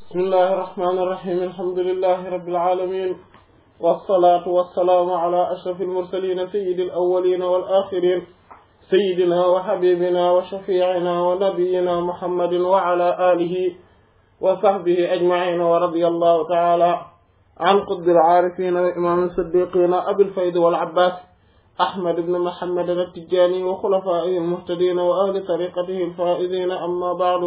بسم الله الرحمن الرحيم الحمد لله رب العالمين والصلاة والسلام على أشرف المرسلين سيد الأولين والآخرين سيدنا وحبيبنا وشفيعنا ونبينا محمد وعلى آله وصحبه أجمعين ورضي الله تعالى عن قطب العارفين وإمام الصديقين أبي الفيض والعباس أحمد بن محمد التجاني وخلفائه المهتدين وأهل طريقته الفائزين. أما بعد،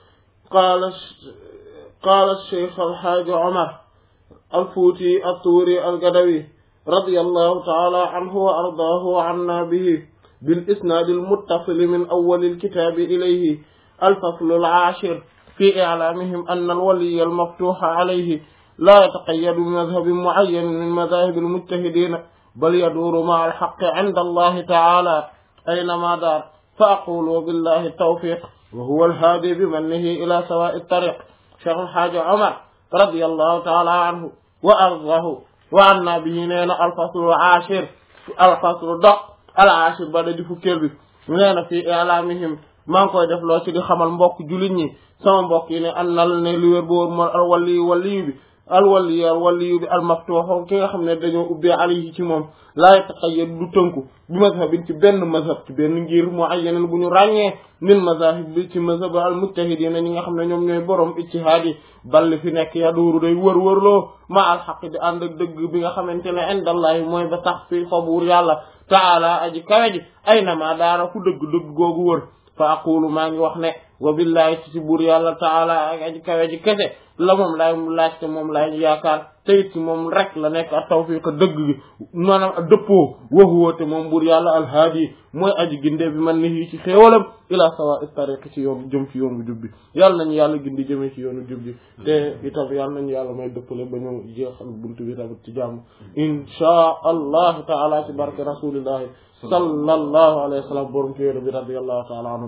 قال الشيخ الحاج عمر الفوتي الطوري القدوي رضي الله تعالى عنه وأرضاه وعنا به بالإسناد المتصل من أول الكتاب إليه الفصل العاشر في إعلامهم أن الولي المفتوح عليه لا يتقيد بمذهب معين من مذاهب المجتهدين بل يدور مع الحق عند الله تعالى أينما دار. فأقول وبالله التوفيق وهو الهادي بمنه إلى سواء الطريق. شيخ الحاج عمر رضي الله تعالى عنه وأرضاه وعنا به نينا الفصل العاشر العاشر بعد di fukkeel bi nee na fii i'laamihim maa ngi koy def loo ci di xamal mbokk jullit ñi sama mbokk yi ne annal ne li wér boor mooy alwaliyu bi almaftuux ki nga xam ne dañoo ubbee alayhi ci moom laa yataqayyad du tënku bi mazhabin ci benn mazhab ci benn ngir muayyanan bu ñu ràññee min mazahib bi ci mazhab almujtahidiina ñi nga xam ne ñoom ñooy borom ijtihaad yi balli fi nekk yaduuru day wër-wërloo ma alxaq di ànd ak dëgg bi nga xamante ne indallahi mooy ba tax fi fa buur yàlla taala aji kawe ji ay nama daara fu dëgg googu wër. fa aqulu maa ngi wax ne wa billahi ci buur yàlla taala ak aji kawe ji kese la moom laay laajte moom laay yaakaar te it ci moom rek la nekk ak tawfiq dëgg gi maanaam ak dëppoo waxuwoote moom buur yàlla alhaadi mooy aji ginde bi man ni ci xéewalam ila sawa tariq ci yoon jëm ci yoonu jub bi yàlla nañu yàlla gindi jëmee ci yoonu jub bi te itam yàlla nañu yàlla may dëppale ba ñu jeexal buntu bi tamit ci jàmm inshaa allahu taala ci barke rasulillahi sallallahu alayhi wa sallam borom ci wéeru bi radiyallahu taala anhu.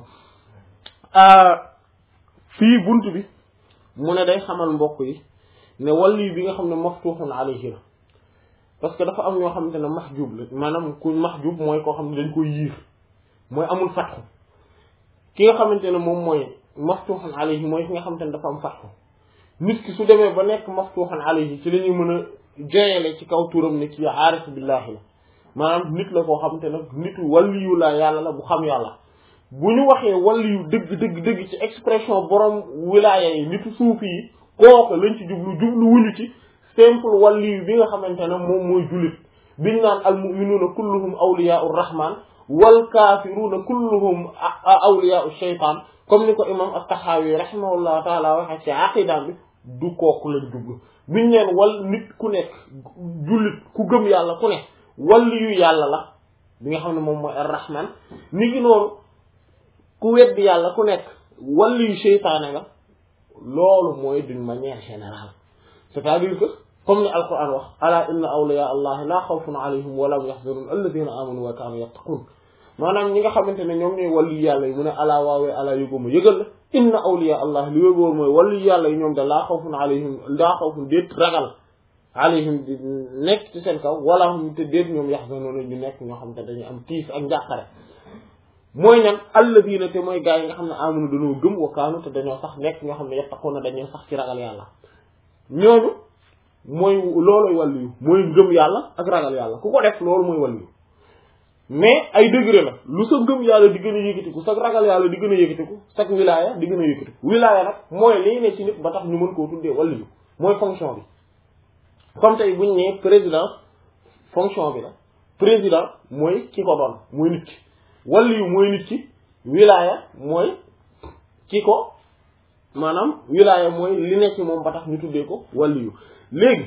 fii bunt bi mu ne day xamal mbokk yi ne wàllu bi nga xam ne maftuhun alayhi la parce que dafa am ñoo xamante ne mahjub la maanaam ku mahjub mooy koo xam ne dañ koy yiir mooy amul fatxu. ki nga xamante ne moom mooy maftuhun alayhi mooy ki nga xamante ne dafa am fatxu. nit ki su demee ba nekk maftuhun alayhi ci la ñuy mën a joyele ci kaw turam ne ci aarif billahi la maanaam nit la koo xamante ne nitu waliyu la yàlla la bu xam yàlla. bu ñu waxee waliyu dëgg ci expression borom wilaya yi nitu suufi yi kooku lañ ci jublu wuñu ci simple waliyu bi nga xamante ne moom mooy jullit biñ naan al mu'minuuna kulluhum awliyaa'u rahman wal kaafiruuna kulluhum awliyaa'u shaytaan comme ni ko imam at-Tahawi rahimahullahu taala waxee ci aqidaam bi du kooku lañ jublu biñ neen nit ku nekk jullit ku gëm yàlla ku nekk waliyu yàlla la bi nga xam ne moom mooy ar-rahman ni ngi noonu ku weddi yàlla ku nekk waliyu seytaane nga loolu mooy d'une manière générale c'est-à-dire que comme ni alquran wax ala inna awliya allahi la xawfun alayhim wa lahum yaxzanun alladina amanu wa kaanu yattaqun maanaam ñi nga xamante ne ñoom ñooy waliyu yàlla yi mu ne ala waawee ala yógóoma yëgal la inna awliya allah li wéy boobu mooy waliyu yàlla yi ñoom da laa xawfun alayhim laa xawfun déet ragal alayhim di nekk ci seen kaw wala hum te déet ñoom yaxzanun ñu nekk ñoo xam te dañuy am tiis ak njàqare mooy ñan alladina te mooy gaa yi nga xam ne amunu dañoo gëm wa kaanu te dañoo sax nekk ñoo xam ne yattaquna dañoo sax ci ragal yàlla ñooñu mooy looloy wàllu mooy ngëm yàlla ak ragal yàlla ku ko def loolu mooy wàllu mais ay degré la lu sa ngëm yàlla di gën a yëkkatiku sa ragal yàlla di gën a yëkkatiku sa wilaya di gën a yëkkatiku wilaya nag mooy lii ne ci nit ba tax ñu mën koo tuddee wàllu mooy fonction bi comme tey buñ ne président fonction bi la président mooy ki ko doon mooy nit ki waliyu mooy nit ki wilaya mooy ki ko maanaam wilaya mooy li nekk ci moom ba tax ñu tuddee ko waliyu léegi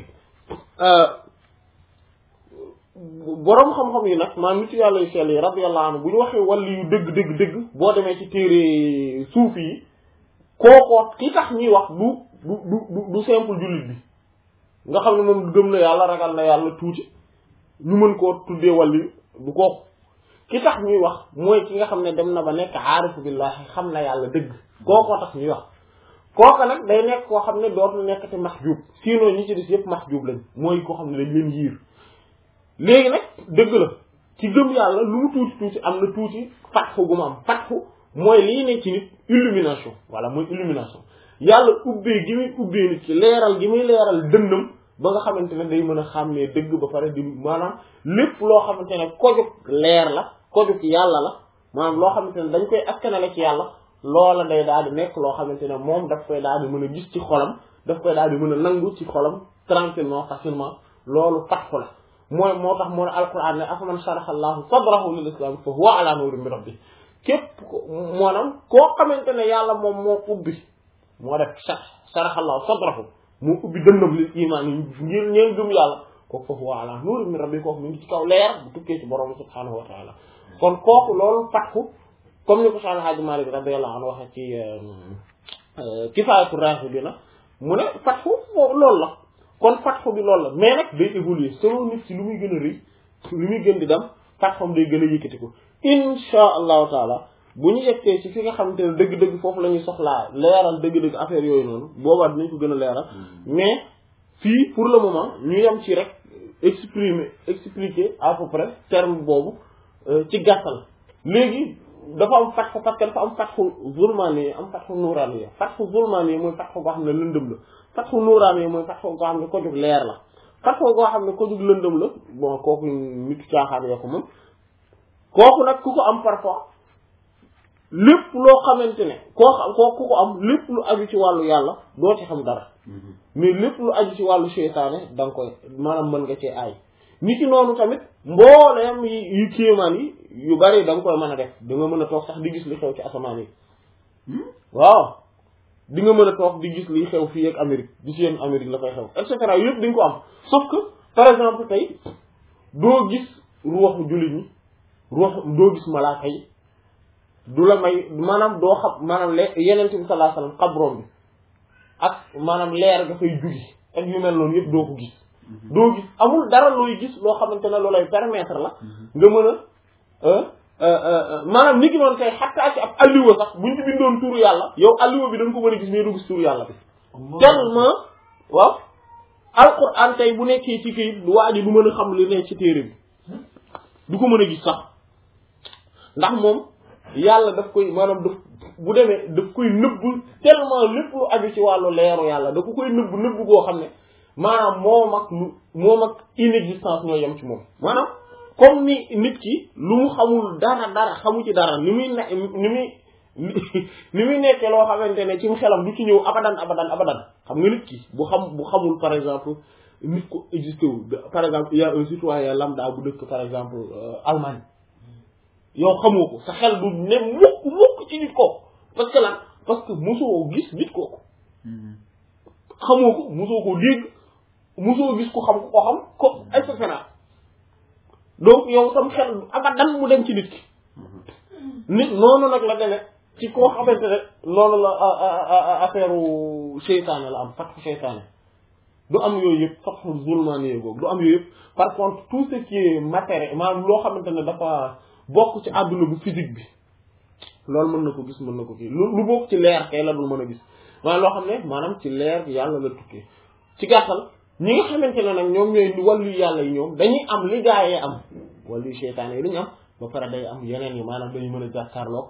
boroom xam-xam yi nag maanaam nitu yàlla yu sell yi radiyallahu anhu bu ñu waxee waliyu dëgg boo demee ci téere suufi yi kookoo ki tax ñuy wax du simple jullit bi nga xam ne moom gëm na yàlla ragal na yàlla tuuti ñu mën koo tuddee waliyu du kooku ki tax ñuy wax mooy ki nga xam ne dem na ba nekk aarifu billahi xam na yàlla dëgg kookoo tax ñuy wax kooka nag day nekk koo xam ne dootul nekkati mahjub sinon ñi ci des yëpp mahjub lañ mooy koo xam ne dañ leen yiir léegi nag dëgg la ci gëm yàlla lu mu tuuti am na tuuti fatxu gu mu am fatxu mooy lii ne ci nit illumination voilà mooy illumination yàlla ubbee gi muy ubbee nit ki leeral gi muy leeral dënnam ba nga xamante ne day mën a xàmmee dëgg ba pare di maanaam lépp loo xamante ne kojug leer la kojug yàlla la maanaam loo xamante ne dañ koy askanale ci yàlla loola day daal di nekk loo xamante ne moom daf koy daal di mën a gis ci xolam daf koy daal di mën a nangu ci xolam tranquillement facilement loolu fatxu la mooy moo tax moo ne alquran ne afaman sharaha allahu sadrahu lil islam fa huwa ala nurin min rabbi képp ko maanaam koo xamante ne yàlla moom moo ubbi moo def sharaha allahu sadrahu moo ubbi dënnam lil iman yi ngir ñeen gëm yàlla kooku fa huwa ala nurin min rabbi kooku mu ngi ci kaw leer bu tukkee ci borom subhanahu wa taala kon kooku loolu fatxu comme ni ko Cheikh Hadji Malick radiyallahu anhu waxe ci Kifaayatu Raghibina mu ne fatxu loolu la kon fatxu bi loolu la mais nag day évoluer selon nit ci lu muy gën a rëy lu muy gën di dem fatxam day gën a yëkkati ko insha allahu taala bu ñu yeggee ci fi nga xamante ne dëgg-dëgg foofu la ñuy soxlaa leeral dëgg-dëgg affaire yooyu noonu boobaa dinañ ko gën a leeral mais fii pour le moment ñu yem ci rek expliquer à peu près terme boobu ci gàttal léegi dafa am fatxu parce que dafa am fatxu zulmaani am fatxu nuuraani fatxu zulmaani mooy fatxu goo xam ne lëndëm la fatxu nuuraani mooy fatxu goo xam ne ko jug leer la fatxu goo xam ne ko jug lëndëm la bon kooku nit caaxaan yoo ko moom kooku nag ku ko am parfois lépp loo xamante ne ku ko am lépp lu aju ci wàllu yàlla doo ci xam dara mais lépp lu aju ci wàllu seytaane da nga koy maanaam mën nga cee aay ni ci noonu tamit mbooleem yu kéemaan yi yu bari da nga koy mën a def da nga mën a toog sax di gis li xew ci asamaan yi waaw di nga mën a toog di gis li xew fii ak Amérique di seen Amérique la koy xew et cetera yëpp di nga ko am sauf que par exemple tey doo gis ruuxu jullit ñi doo gis malaaka yi du la may maanaam doo xam maanaam yeneen bi sallallahu alayhi wasallam xabroom bi ak maanaam leer ga fay jugi ak yu mel noonu yëpp doo ko gis doo gis amul dara looy gis loo xamante ne loolay permettre la nga mën a maanaam ni ki noonu tey xattaa ci ab alliwa sax buñ ci bindoon turu yàlla yow alliwa bi da nga ko mën a gis mais doo gis turu yàlla bi tellement waaw alquran tey bu nekkee ci kayit waa ji du mën a xam li ne ci téere bi du ko mën a gis sax ndax moom yàlla daf koy maanaam bu demee daf koy nëbbu tellement lépp lu aju ci wàllu leeru yàlla da ko koy nëbbu goo xam ne maanaam moom ak inexistence ñoo yem ci moom maanaam comme ni nit ki lu mu xamul dara xamu ci dara ni muy nekkee loo xamante ne ci xelam du ci ñëw abadan xam nga nit ki bu xamul par exemple nit ko existé wu par exemple il y a un citoyen lambda bu dëkk par exemple Allemagne yow xamoo ko sa xel du ne mukk ci nit kooku parce que lan parce que mosoo gis nit kooku xamoo ko mosoo ko dégg mosoo gis ko xam ko et cetera donc yow sam xel abadan mu dem ci nit ki nit noonu nag la demee ci koo xamante ne noonu la affaire seytaane la am fatxu seytaane du am yooyu yëpp fatxu zulmaani googu du am yooyu yëpp par contre tout ce qui est matériel maanaam loo xamante ne dafa bokk ci àdduna bu physique bi loolu mën na ko gis mën na ko kii lu bokk ci leer kay la dul mën a gis maanaam loo xam ne maanaam ci leer yàlla la tukkee ci gàttal ñi nga xamante ne nag ñoom ñooy wàllu yàlla yi ñoom dañuy am li gaa yee am wàllu seytaane yi dañu am ba pare day am yeneen yi maanaam dañuy mën a jàkkaarloog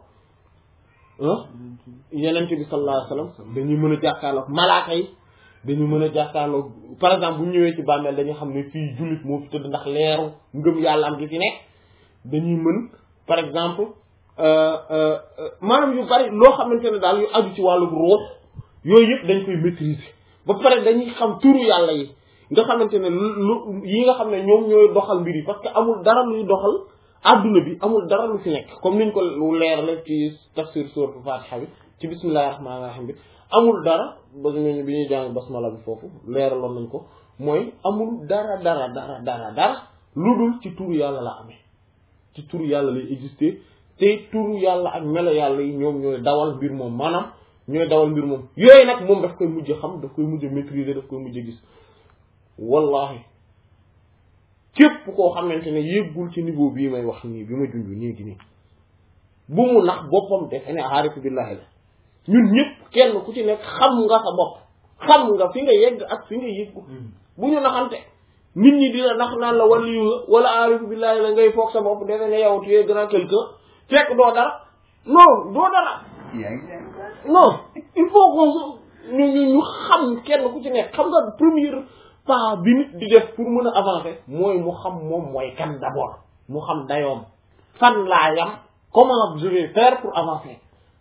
yeneen bi sallallahu alayhi wasallam dañuy mën a jàkkaarloog malaaka yi dañu mën a jàkkaarloog par exemple bu ñëwee ci bàmmeel dañuy xam ne fii jullit moo fi tëdd ndax leeru ngëm yàlla am gi fi nekk dañuy mën par exemple maanaam yu bari loo xamante ne daal yu aju ci wàllu ruux yooyu yëpp dañ koy maîtriser ba pare dañuy xam turu yàlla yi nga xamante ne lu yi nga xam ne ñoom ñooy doxal mbir yi parce que amul dara luy doxal adduna bi amul dara lu fi nekk comme niñ ko leerale ci tafsir sourate Fatiha bi ci bismillahir rahmanir rahim bi amul dara ba ñu bi ñuy jàng basmala bi foofu leeraloon nañ ko mooy amul dara lu dul ci turu yàlla la amee ci turu yàlla lay exister te turu yàlla ak melo yàlla yi ñoom ñooy dawal mbir moom maanaam ñooy dawal mbir moom yooyu nag moom daf koy mujj xam daf koy mujj maîtriser daf koy mujj gis wallahi képp koo xamante ne yéggul ci niveau bii may wax nii bi ma junj nii gi nii bu mu nax boppam defe ne aarifu billahi la ñun ñëpp kenn ku ci nekk xam nga sa bopp xam nga fi nga yegg ak fi nga yeggu bu ñu naxante nit ñi dina nax naan la waliyu nga wala aarifu billahi la ngay foog sa bopp defe ne yow tu es grand quelqu'un fekk doo dara non doo dara non il faut ñu xam kenn ku ci nekk xam nga premier pas bi nit di def pour mën a avancer mooy mu xam moom mooy kan d'abord mu xam dayoom fan laa yam comment je vais faire pour avancer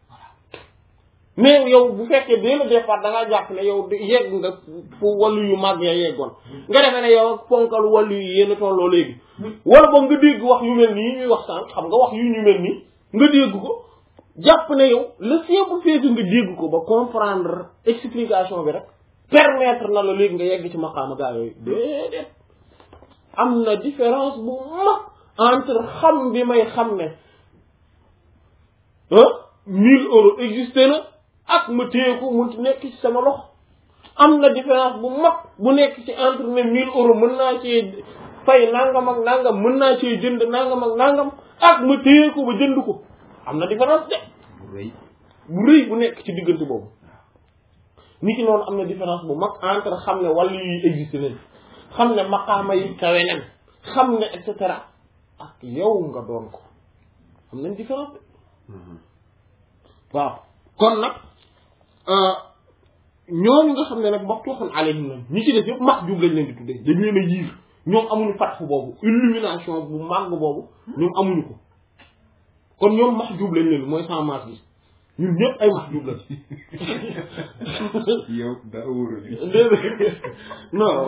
mais yow bu fekkee dès le départ da ngaa jàpp ne yow yegg nga fu wàllu yu mag ya yeggoon nga defee ne yow ak ponkal wàllu yu yéen a tolloo léegi wala boog nga dégg wax yu mel nii ñuy wax sànq xam nga wax yu ñu mel nii nga dégg ko jàpp ne yow le simple fait que nga dégg ko ba comprendre explication bi rek permettre na la léegi nga yegg ci maqaama gaa yooyu déedéet am na différence bu mag entre xam bi may xam ne 1000 euros existé na ak ma téye ko mu nekk ci sama loxo am na différence bu mag bu nekk ci entre ne 1000 euros mën naa cee fay nangam ak nangam mën naa cee jënd nangam ak nangam ak ma téye ko ba jënd ko am na différence de bu rëy bu nekk ci diggante boobu nit ki noonu am na différence bu mag entre xam ne wàllu yi existé nañ xam ne maqaama yi kawe nañ xam ne et cetera ak yow nga doon ko am nañ différence de waaw kon nag ñooñu nga xam ne nag maftuhun alayhim na ñi ci def yëpp mahjub lañ leen di tuddee dañ leen a yiir ñoom amuñu fatxu boobu illumination bu màgg boobu ñoom amuñu ko kon ñoom mahjub lañ leen mooy sans masque bi ñun ñëpp ay mahjub lañ yow daa wóorul non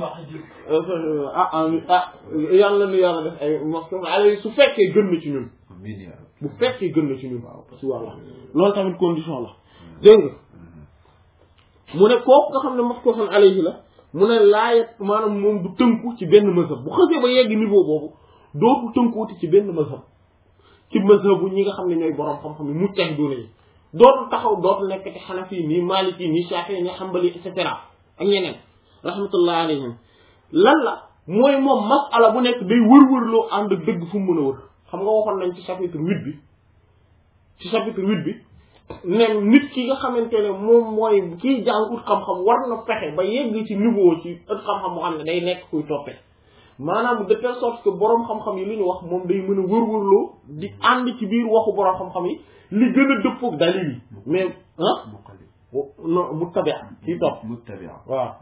yàlla nu yàlla def ay maftuhun alayhim su fekkee gën na ci ñun bu fekkee gën na ci ñun si wàlla loolu tamit condition la dégg nga mu ne kooku nga xam ne maftuhun alayhi la mu ne laayet maanaam moom du tënku ci benn mazhab bu xësee ba yegg niveau boobu dootu tënkuwuti ci benn mazhab ci mazhab bu ñi nga xam ne ñooy boroom xam-xam yi mujtahiduna yi dootu taxaw dootu nekk ci xanafi nii maliki nii shafi'i nii xambali et cetera ak ñeneen rahmatullah alayhim lan la mooy moom masala bu nekk day wër-wërloo ànd ak dëgg fu mu mën a wër xam nga waxoon nañ ci chapitre 8 bi ci chapitre 8 bi ne nit ki nga xamante ne moom mooy kiy jàng ut xam-xam war na fexe ba yegg ci niveau ci ut xam-xam moo xam ne day nekk kuy toppee maanaam de telle sorte que boroom xam-xam yi li ñu wax moom day mën a wër-wërloo di ànd ci biir waxu boroom xam-xam yi li gën a dëppoog dalil yi mais non muttabi' kii topp waaw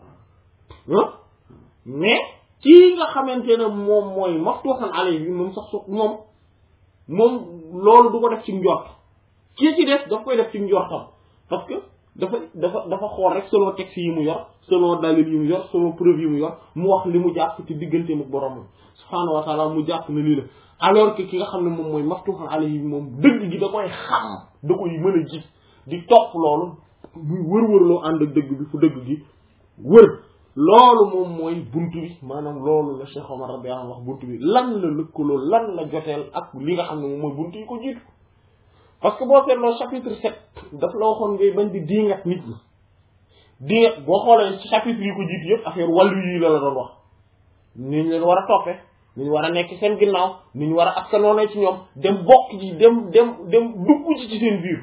mais kii nga xamante ne moom mooy maftuhun alayhi bi moom sax su moom loolu du ko def ci njort kii ci def daf koy def ci njortam parce que dafa xool rek selon texte yi mu yor selon dalil yi mu yor selon preuve yi mu yor mu wax li mu jàpp ci digganteem ak boromam subhaanahu wa taala mu jàpp ne lii la alors que ki nga xam ne moom mooy maftuhun alayhi bi moom dëgg gi da koy xam da koy mën a gis di topp loolu muy wër-wërloo ànd ak dëgg bi fu dëgg gi wër loolu moom mooy buntu bi maanaam loolu la Cheikh Omar radiyallahu anhu wax buntu bi lan la lëkkaloo lan la joteel ak li nga xam ne moom mooy buntu yi ko jiitu parce que boo seetloo chapitre 7 daf la waxoon ngay bañ di diingat nit ñi diingat boo xoolee ci chapitre yi ko jiitu yëpp affaire wàllu yi la doon wax ni ñu leen war a toppee ni ñu war a nekk seen ginnaaw ni ñu war a askanoonee ci ñoom dem bokk ci dem dugg ci seen biir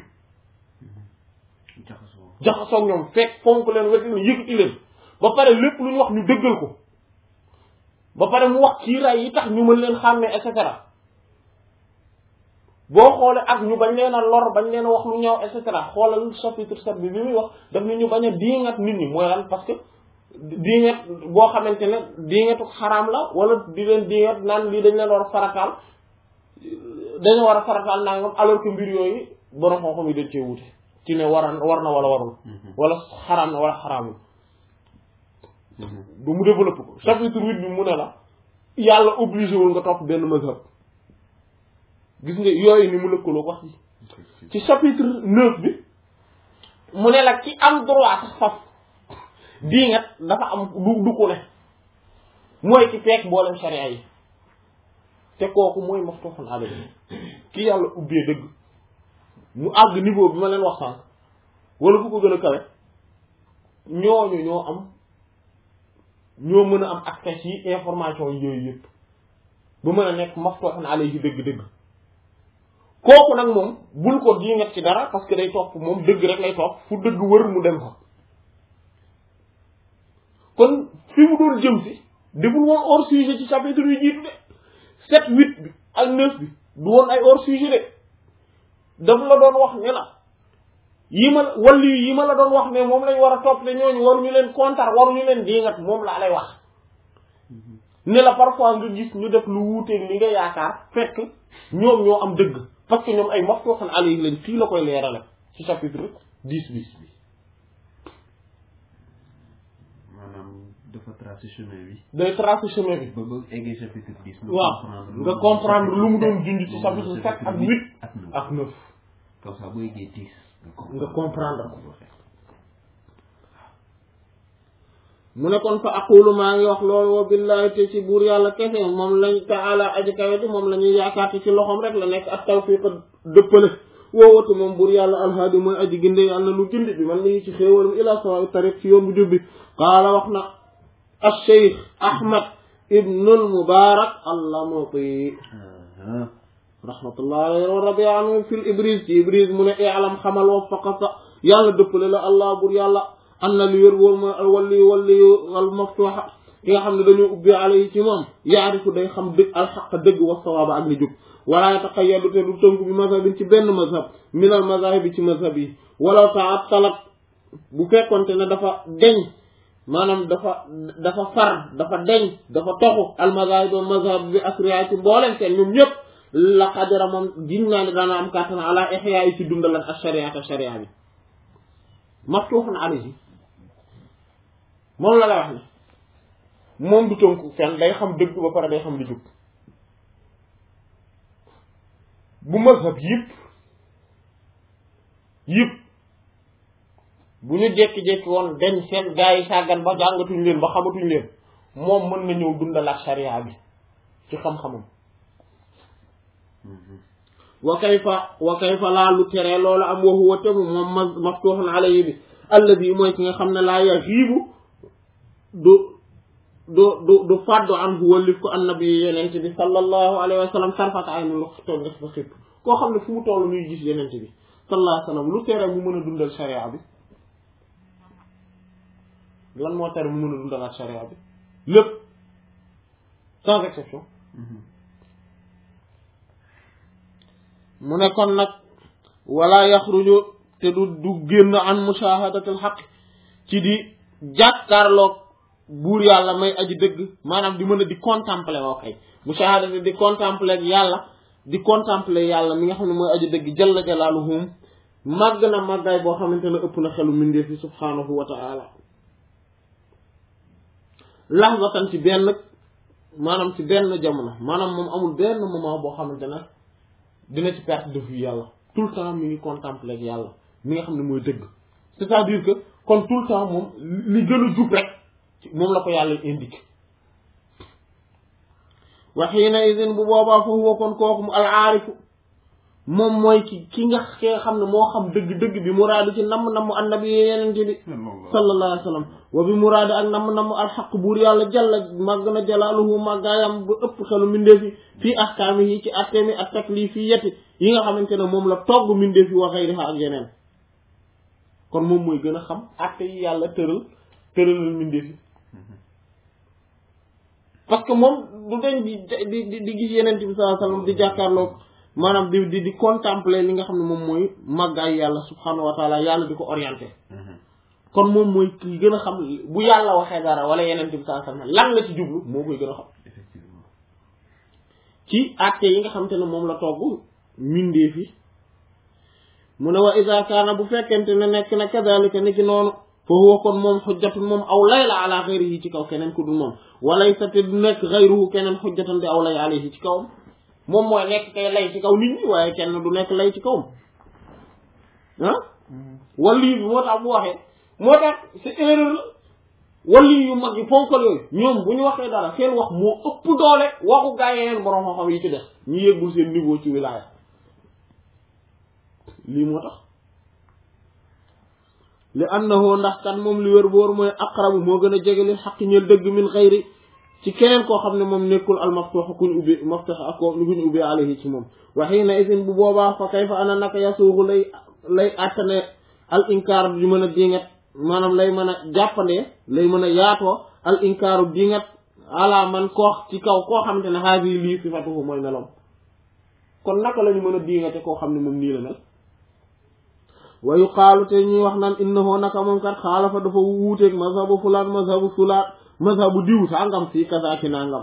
jaxasoo ñoom fekk fonk leen wet leen yëkkati leen ba pare lépp lu ñu wax ñu dëggal ko ba pare mu wax ci ray yi tax ñu mën leen xàmmee et cetera boo xoolee ak ñu bañ leen a lor bañ leen a wax lu ñaaw et cetera xoolal chapitre 7 bi muy wax daf ni ñu bañ a diingat nit ñi mooy lan parce que diingat boo xamante ne diingatu xaraam la wala di leen diingat naan lii dañ leen war a farataal dañu war a farataal nangam alors que mbir yooyu borom xam-xam yi dañ cee wute ci ne war na wala warul wala xaraam na wala xaraamul ba mu développé ko chapitre 8 bi mu ne la yàlla obligé wul nga topp benn mazhab gis nga yooyu ni mu lëkkaloo wax ci chapitre 9 bi mu ne la ki am droit sax faf diingat dafa am du ko ne mooy ki fekk mboolem sharia yi te kooku mooy maftuhun alayhi ki yàlla ubbee dëgg mu àgg niveau bi ma leen wax sànq wala fu ko gën a kawe ñooñu ñoo mën a am accès ci information yooyu yëpp ba mën a nekk maftuhun alayhi dëgg-dëgg kooku nag moom bul ko diingat ci dara parce que day topp moom dëgg rek lay topp fu dëgg wër mu dem fa kon fi mu doon jëm si deful woon hors sujet ci chapitre yu jiitu de 7 8 bi ak 9 bi du woon ay hors sujet de daf la doon wax ne la yi ma la doon wax ne moom lañ war a topp te ñooñu waruñu leen kontar waruñu leen diingat moom laa lay wax ne la parfois nga gis ñu def lu wuuteeg li nga yaakaar fekk ñoom ñoo am dëgg parce que ñoom ay maftuhun alayhi lañ fii la koy leerale ci chapitre 10 bi maanaam dafa tracé chemin bi. day tracé chemin bi. ba eggee chapitre 10. waaw nga comprendre lu mu doon junj ci chapitre 7 ak 8 ak 9. comme ça boo eggee 10. nga comprendre ko. mu ne kon fa aqulu maa ngi wax loolu wa billahi te ci buur yàlla kese moom lañ taala aji kaweti moom la ñuy yaakaar te ci loxoom rek la nekk ak tawfiq dëppale woowatu moom buur yàlla alhaadi mooy aji ginde yàlla lu gindi bi man nañu ci xéewalam ila sawa tariq ci yoon bu jubbi qaala wax na al-Cheikh Ahmad ibnul Mubarak al-Lamti rahmatullah alayhi wa radiya anhu fil Ibriz ci Ibriz mu ne i'lam xamal waffaqaka yàlla dëppale la allah buur yàlla am na lu wér wóor mooy walli al maftuha ki nga xam ne dañoo ubbi alayhi ci moom yaarifu day xam dëgg alxaq dëgg wa sawaaba ak li jub wala yataqayyadu te du tënku bi mazhabin ci benn mazhab min al mazahib bi ci mazhab yi wala ta'attalat bu fekkonte ne dafa deñ maanaam dafa far dafa deñ dafa toxu al mazahib wa mazhab bi asriya ci mbooleen seen ñoom ñëpp la qadara moom giñ naa ne daana am kàttan ala ihya yi ci dundalan ak sharia bi maftuhun alayhi moom la wax ne moom du tënku fenn day xam dëgg ba pare day xam li jub bu mazhab yëpp bu ñu jékki-jékki woon dañ seen gaa yi sàggan ba jàngatuñ leen ba xamatuñ leen moom mën na ñëw dundalaat sharia bi ci xam-xamam wa kayfa laa lu tere loolu am wa huwa te moom maftuhun alayhi bi alladi mooy ki nga xam ne laa yaxiibu du fàddu an hu wallif ko annabi yenent bi sallallahu alayhi wa sallam sarfata ay lu toog def ba xëpp koo xam ne fu mu toll muy gis yenent bi sallallahu alayhi wa sallam lu tere mu mën a dundal sharia bi lan moo tere mu mën a dundalaat sharia bi lépp sans exception mu ne kon nag wala yaxruju te du génn an mushahadatul haqq ci di jàkkaarloog buur yàlla may aji dëgg maanaam di mën a di contempler woo kay mushahadati di contempler yàlla di contempler yàlla mi nga xam ne mooy aji dëgg jalla jalaaluhum màgg na màggaay boo xamante ne ëpp na xelu mindeef yi subhaanahu wa ta'ala lahzatan ci benn maanaam ci benn jamono maanaam moom amul benn moment boo xamante ne dina ci perte de vue yàlla tout le temps mi ngi contempler yàlla mi nga xam ne mooy dëgg c'est-à-dire que kon tout le temps moom li gën a jub rek moom la ko yàlla indiqué wa hiina idin bu boobaa fa huwa kon kooku mu al aarifu moom mooy ki nga xam ne moo xam dëgg-dëgg bi muraadi ci namm annabi yenente bi sallallahu alayhi wa sallam wa bi muraadi ak namm alxaq buur yàlla jalla màgg na jalaaluhu màggaayam bu ëpp xelu mindeefi fii ahkaami yi ci attemi ak taklifiyati yi nga xamante ne moom la togg mindeefi wa xayriha ak yeneen kon moom mooy gën a xam atte yi yàlla tëralal mindeefi parce que moom du dañ di gis yenente bi sallallahu alayhi wa sallam di jàkkaarloo maanaam di contempler li nga xam ne moom mooy màggaay yàlla subhanahu wa taala yàlla di ko orienté kon moom mooy ki gën a xam bu yàlla waxee dara wala yeneen bi sallallahu alayhi wasallam lan la ci jublu moo koy gën a xam effectivement ci acte yi nga xam te ne moom la togg mindee fi mu ne wa iza kaana bu fekkente ne nekk na kadhalika ni ki noonu fa huwa kon moom xujjatun moom aw lay la ala ghayrihi ci kaw keneen ku dul moom walaysa te du nekk ghayruhu keneen xujjatan di aw lay alayhi ci kawam moom mooy nekk kay lay ci kaw nit ñi waaye kenn du nekk lay ci kawam ah wali bi moo tax bu waxee moo tax c'est erreur la wali yu mag yi fonkal yooyu ñoom bu ñu waxee dara seen wax moo ëpp doole waxu gaa yeneen borom xam-xam yi ci des ñu yëggul seen niveau ci wilaaya lii moo tax li annahu ndax kan moom li wér boor mooy aqrabu moo gën a jege li xaq ñeel dëgg min xayri ci keneen koo xam ne moom nekkul al maftuux kuñ ubbi maftuux ak ko kuñ ubbi alayhi ci moom waxiina isin bu boobaa fa kayfa ana naka yasuuxu lay attane al inkaar di mën a dingat maanaam lay mën a jàppandee lay mën a yaatoo al inkaaru dingat ala man koo ci kaw koo xamante ne haadi lii sifatuhu mooy meloom kon naka la ñu mën a dingate koo xam ne moom nii la mel wa yuqaalu te ñuy wax naan innahu naka moom kat xaalafa dafa wuuteeg mazhabu fulaan mazhabu diw sangam fii kasaaki nangam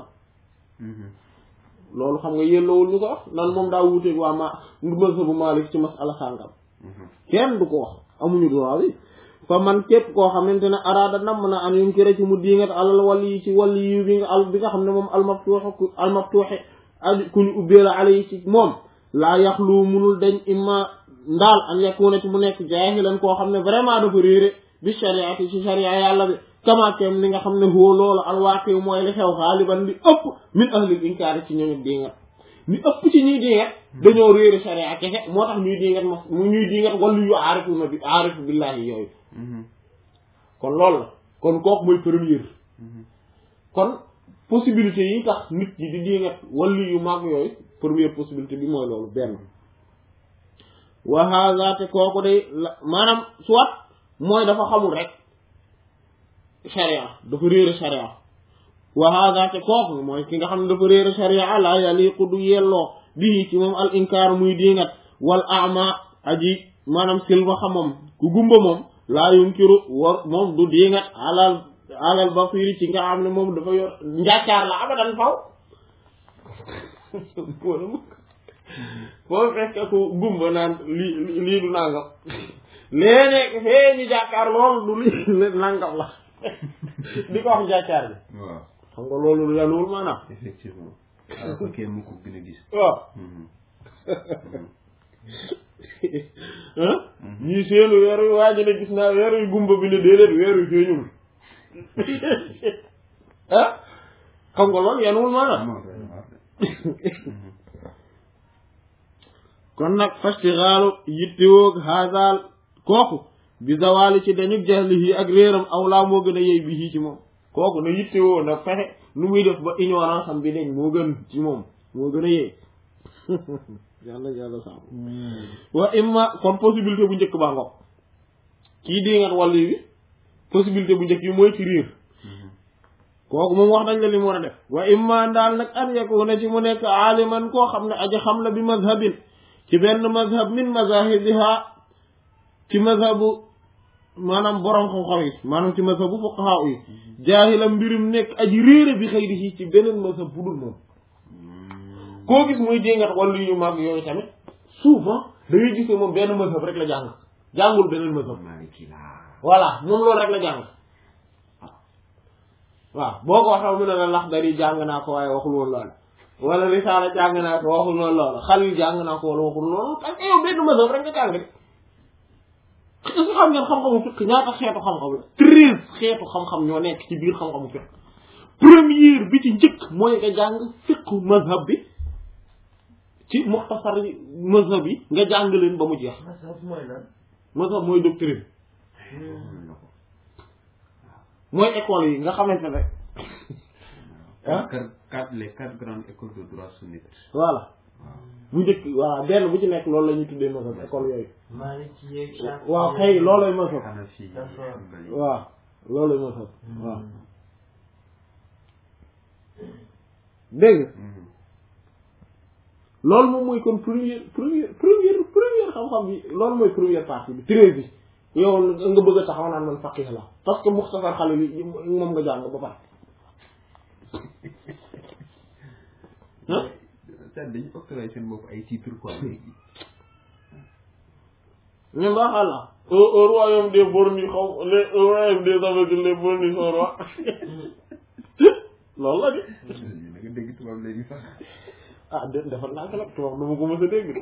loolu xam nga yelloowul ñu ko wax nan moom daa wuuteeg waa mazhabu Maalik ci masala sangam kenn du ko wax amuñu droit bi fa man képp koo xamante ne araada nam na an yunkira ci mu diingat alal wali yi ci wali yi bi nga xam ne moom almaftuuxe ku ñu ubbee la ala yi ci moom laa yaxlu munul dañ imma ndaal an yakuna ci mu nekk jaahilan koo xam ne vraiment dafa réere bi shariati ci sharia yàlla bi kamaakeem li nga xam ne huwa loolu alwaaqi mooy li xew xaaliban li ëpp min ahlil inkaari ci ñooñu diingat li ëpp ci ñuy diingat dañoo réere sharia kese moo tax ñuy diingat wala yu aarifu billahi yooyu kon loolu la kon kooku mooy première kon possibilité yi tax nit ñi di diingat wali yu mag yooyu première possibilité bi mooy loolu benn wa hada te kooku day maanaam soit mooy dafa xamul rek sharia dafa réere sharia wa hada te kooku mooy ki nga xam ne dafa réere sharia la yaliqu du yelloo bii ci moom al inkaar muy diingat wal ama aji maanaam silma xamam ku gumba moom laa yunkiru war moom du diingat alal basiri ci nga xam ne moom dafa yor njàccaar la abadan faw foo fekk ku gumba naan lii du nangam léeg-léeg fee ñu jàkkaar loolu du lii nangam la di ko wax njàccaar bi waaw xam nga loolu yanuwul maanaam effectivement alors que kenn mu ko gën a gis waaw ñii seenu weer wi waa ji ne gis naa weer wi gumba bi ne déedéet weer wi feeñul xam nga loolu yanuwul maanaam kon nag fastixaalu yittewoog haasal kooku bi zawali ci dañu jahlihi ak réeram aw laa moo gën a yey bi ci moom kooku na yittewoo na fexe nu muy def ba ignorance am bi dañ moo gën ci moom moo gën a yey yàlla sàmm wa imma comme possibilité bu njëkk baa ngoog kii dingat wàllu bi possibilité bu njëkk yi mooy ci riir kooku moom wax nañ la li mu war a def wa imma daal nag an yakuna ci mu nekk aaliman koo xam ne aji xam la bi mazhabin ci benn mazhab min mazahibiha ci mazhabu maanaam borom xam-xam yi maanaam ci mazhabu fuqaha yi jaahila mbirum nekk aji réere bi xëy di ci beneen mazhab bu dul moom koo gis muy jéngat wàllu yu mag yooyu tamit souvent da ngay gis ne moom benn mazhab rek la jàngul beneen mazhab voilà moom loolu rek la jàng waaw boo ko waxee mu ne la Laxdari jàng naa ko waaye waxul woon loolu wala Risaala jàng naa ko waxul woon loolu Xaliil jàng naa ko wala waxul loolu parce que yow benn mazhab rek nga jàng rek est-ce que xam ngeen xam-xamu fiqh ñaata xeetu xam-xam la 13 xeetu xam-xam ñoo nekk ci biir xam-xamu fiqh première bi ci njëkk mooy nga jàng fiqh mazhab bi ci muxtasar mazhab yi nga jàng leen ba mu jeex. mazhab mooy lan. mazhab mooy doctrine. mooy école yi nga xamante ne. ah les quatre grandes écoles de droit sunnite. voilà. bu njëkk voilà benn bu ci nekk loolu la ñuy tuddee mazhab école yooyu. Maliki yeeg Shafi'i. waaw kay loolooy mazhab. Hanafi. waaw loolooy mazhab. waaw. dégg nga. loolu moom mooy kon première xam-xam bi loolu mooy première partie bi 13 bi yow nga bëgg a taxaw naan man faqih la parce que Muxtasar Xaliil yi moom nga jàng ba pare. ah. dañu octroyé seen bopp ay titres quoi léegi. ñun baax àll. au royaume des borgnes xaw au royaume des aveugles les borgnes sont rois loolu la de. da nga dégg tubaab léegi sax. ah dé defal naa ko nag tubaab dama ko mës a dégg de.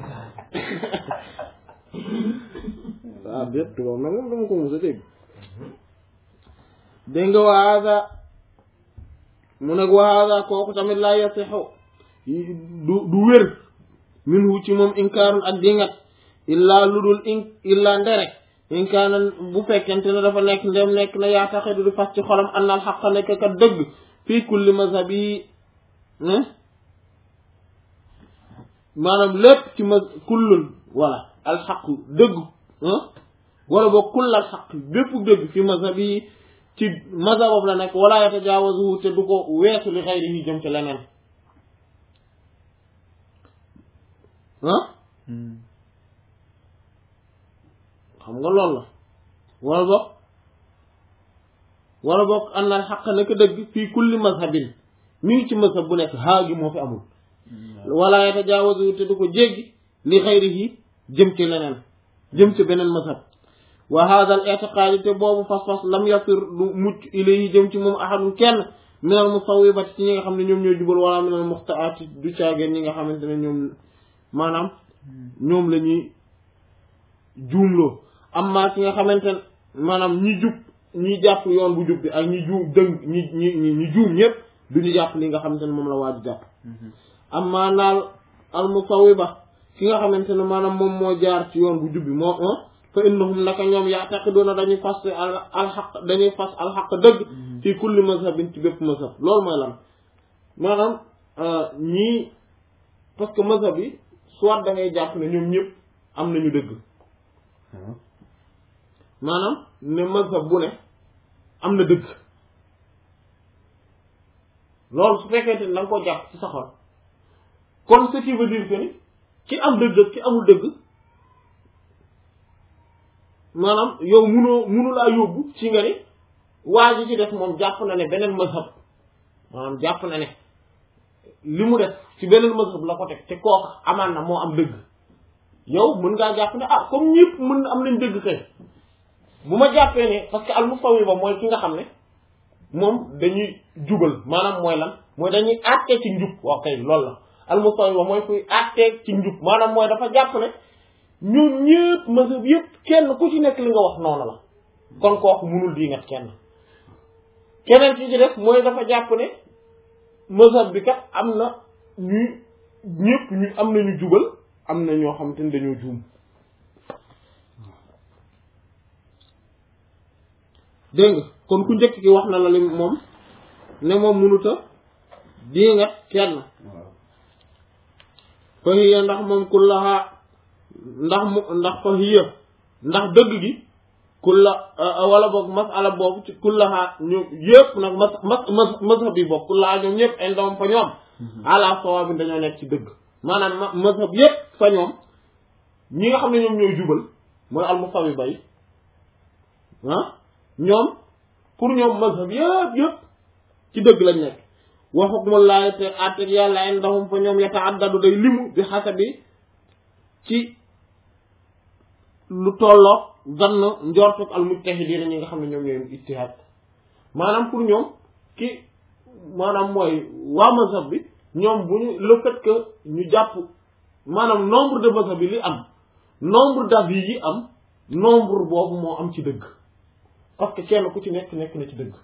ah déet tubaab nag moom dama ko mës a dégg. dégg nga waaga mu nag waaga kooku tamit laa yasixu du wér minhu ci moom inkaarun ak dingat illaa ludul illaa ndere inkaanan bu fekkente ne dafa nekk ndem nekk na yaa taxe du fas ci xolam annal xaq nekk kat dëgg fii kulli mazhab yi maanaam lépp ci kullun wala alxaqu dëgg wala boo kull alxaq bépp dëgg fi mazhab yi ci mazhabam la nekk wala yatajaawazu te du ko weesu li xayrihi jëm ci leneen xam nga loolu la wala boog an al xaq naka dëgg fii kulli mazhabin mi ngi ci mazhab bu nekk haa gi moo fi amul wala yatajaawazu te du ko jéggi li xayrihi jëm ci leneen jëm ci beneen mazhab wa hada al i'tiqaad te boobu fas-fas lam yasir du mucc ilayhi jëm ci moom ahadun kenn min al musawwibati ci ñi nga xam ne ñoom ñooy jubal wala min al muxtaati du caageen ñi nga xamante ne ñoom maanaam ñoom la ñuy juumloo amma ki nga xamante ne maanaam ñi jub ñi jàpp yoon bu jub bi ak ñi juum dëng ñi juum ñëpp du ñu jàpp li nga xamante ne moom la waaju jàpp amma naal al musawwiba ki nga xamante ne maanaam moom moo jaar ci yoon bu jub bi moo fa innahum naka ñoom ya'taqiduna dañuy fas alxaq dëgg fi kulli mazhabin ci bépp mazhab loolu mooy lan maanaam ñii parce que mazhab yi soit da ngay jàpp ne ñoom ñëpp am nañu dëgg maanaam ne mazhab bu ne am na dëgg loolu su fekkente ne da nga ko jàpp ci sa xol kon ce qui veut dire que ni ki am dëgg ak ki amul dëgg maanaam yow munu laa yóbbu ci nga ni waa ji ci def moom jàpp na ne beneen mazhab maanaam jàpp na ne li mu def ci beneen mazhab la ko teg te kooku amaan na moo am dëgg yow mën ngaa jàpp ne ah comme ñëpp mën na am nañ dëgg kay bu ma jàppee ne parce que al musawwiba mooy ki nga xam ne moom dañuy jubal maanaam mooy lan mooy dañuy àttee ci njub waaw kay loolu la al musawwiba mooy kuy àttee ci njub maanaam mooy dafa jàpp ne ñoom ñëpp mazhab yëpp kenn ku ci nekk li nga wax noonu la kon kooku mënul di ngat keneen ci def mooy dafa jàpp ne mazhab bi kat am na ñuy am nañu jubal am na ñoo xam te ne dañoo juum dégg nga kon ku njëkk ki wax na la li moom ne moom mënuta di ngat kenn fa hiya ndax moom kullaha ndax fa hiya ndax dëgg gi kulla wala boog masala boobu ci kullaha ñu yëpp nag mazhab yi bokk kullaha ñoom ñëpp ay ndoom fa ñoom ala sawaab bi dañoo nekk ci dëgg maanaam mazhab yëpp fa ñoom ñi nga xam ne ñoom ñooy jubal mooy al musawwiba yi ñoom pour ñoom mazhab yëpp ci dëgg lañ nekk wa hukmullahi te àtteeg yàlla indahum fa ñoom yata'addadu day limu bi hasabi ci lu tolloog gann njortuk al mujtahidina ñi nga xam ne ñoom ñooy ijtihaad maanaam pour ñoom ki maanaam mooy waa mazhab bi ñoom bu ñu le fait que ñu jàpp maanaam nombre de mazhab bi li am nombre d'avis yi am nombre boobu moo am ci dëgg parce que kenn ku ci nekk na ci dëgg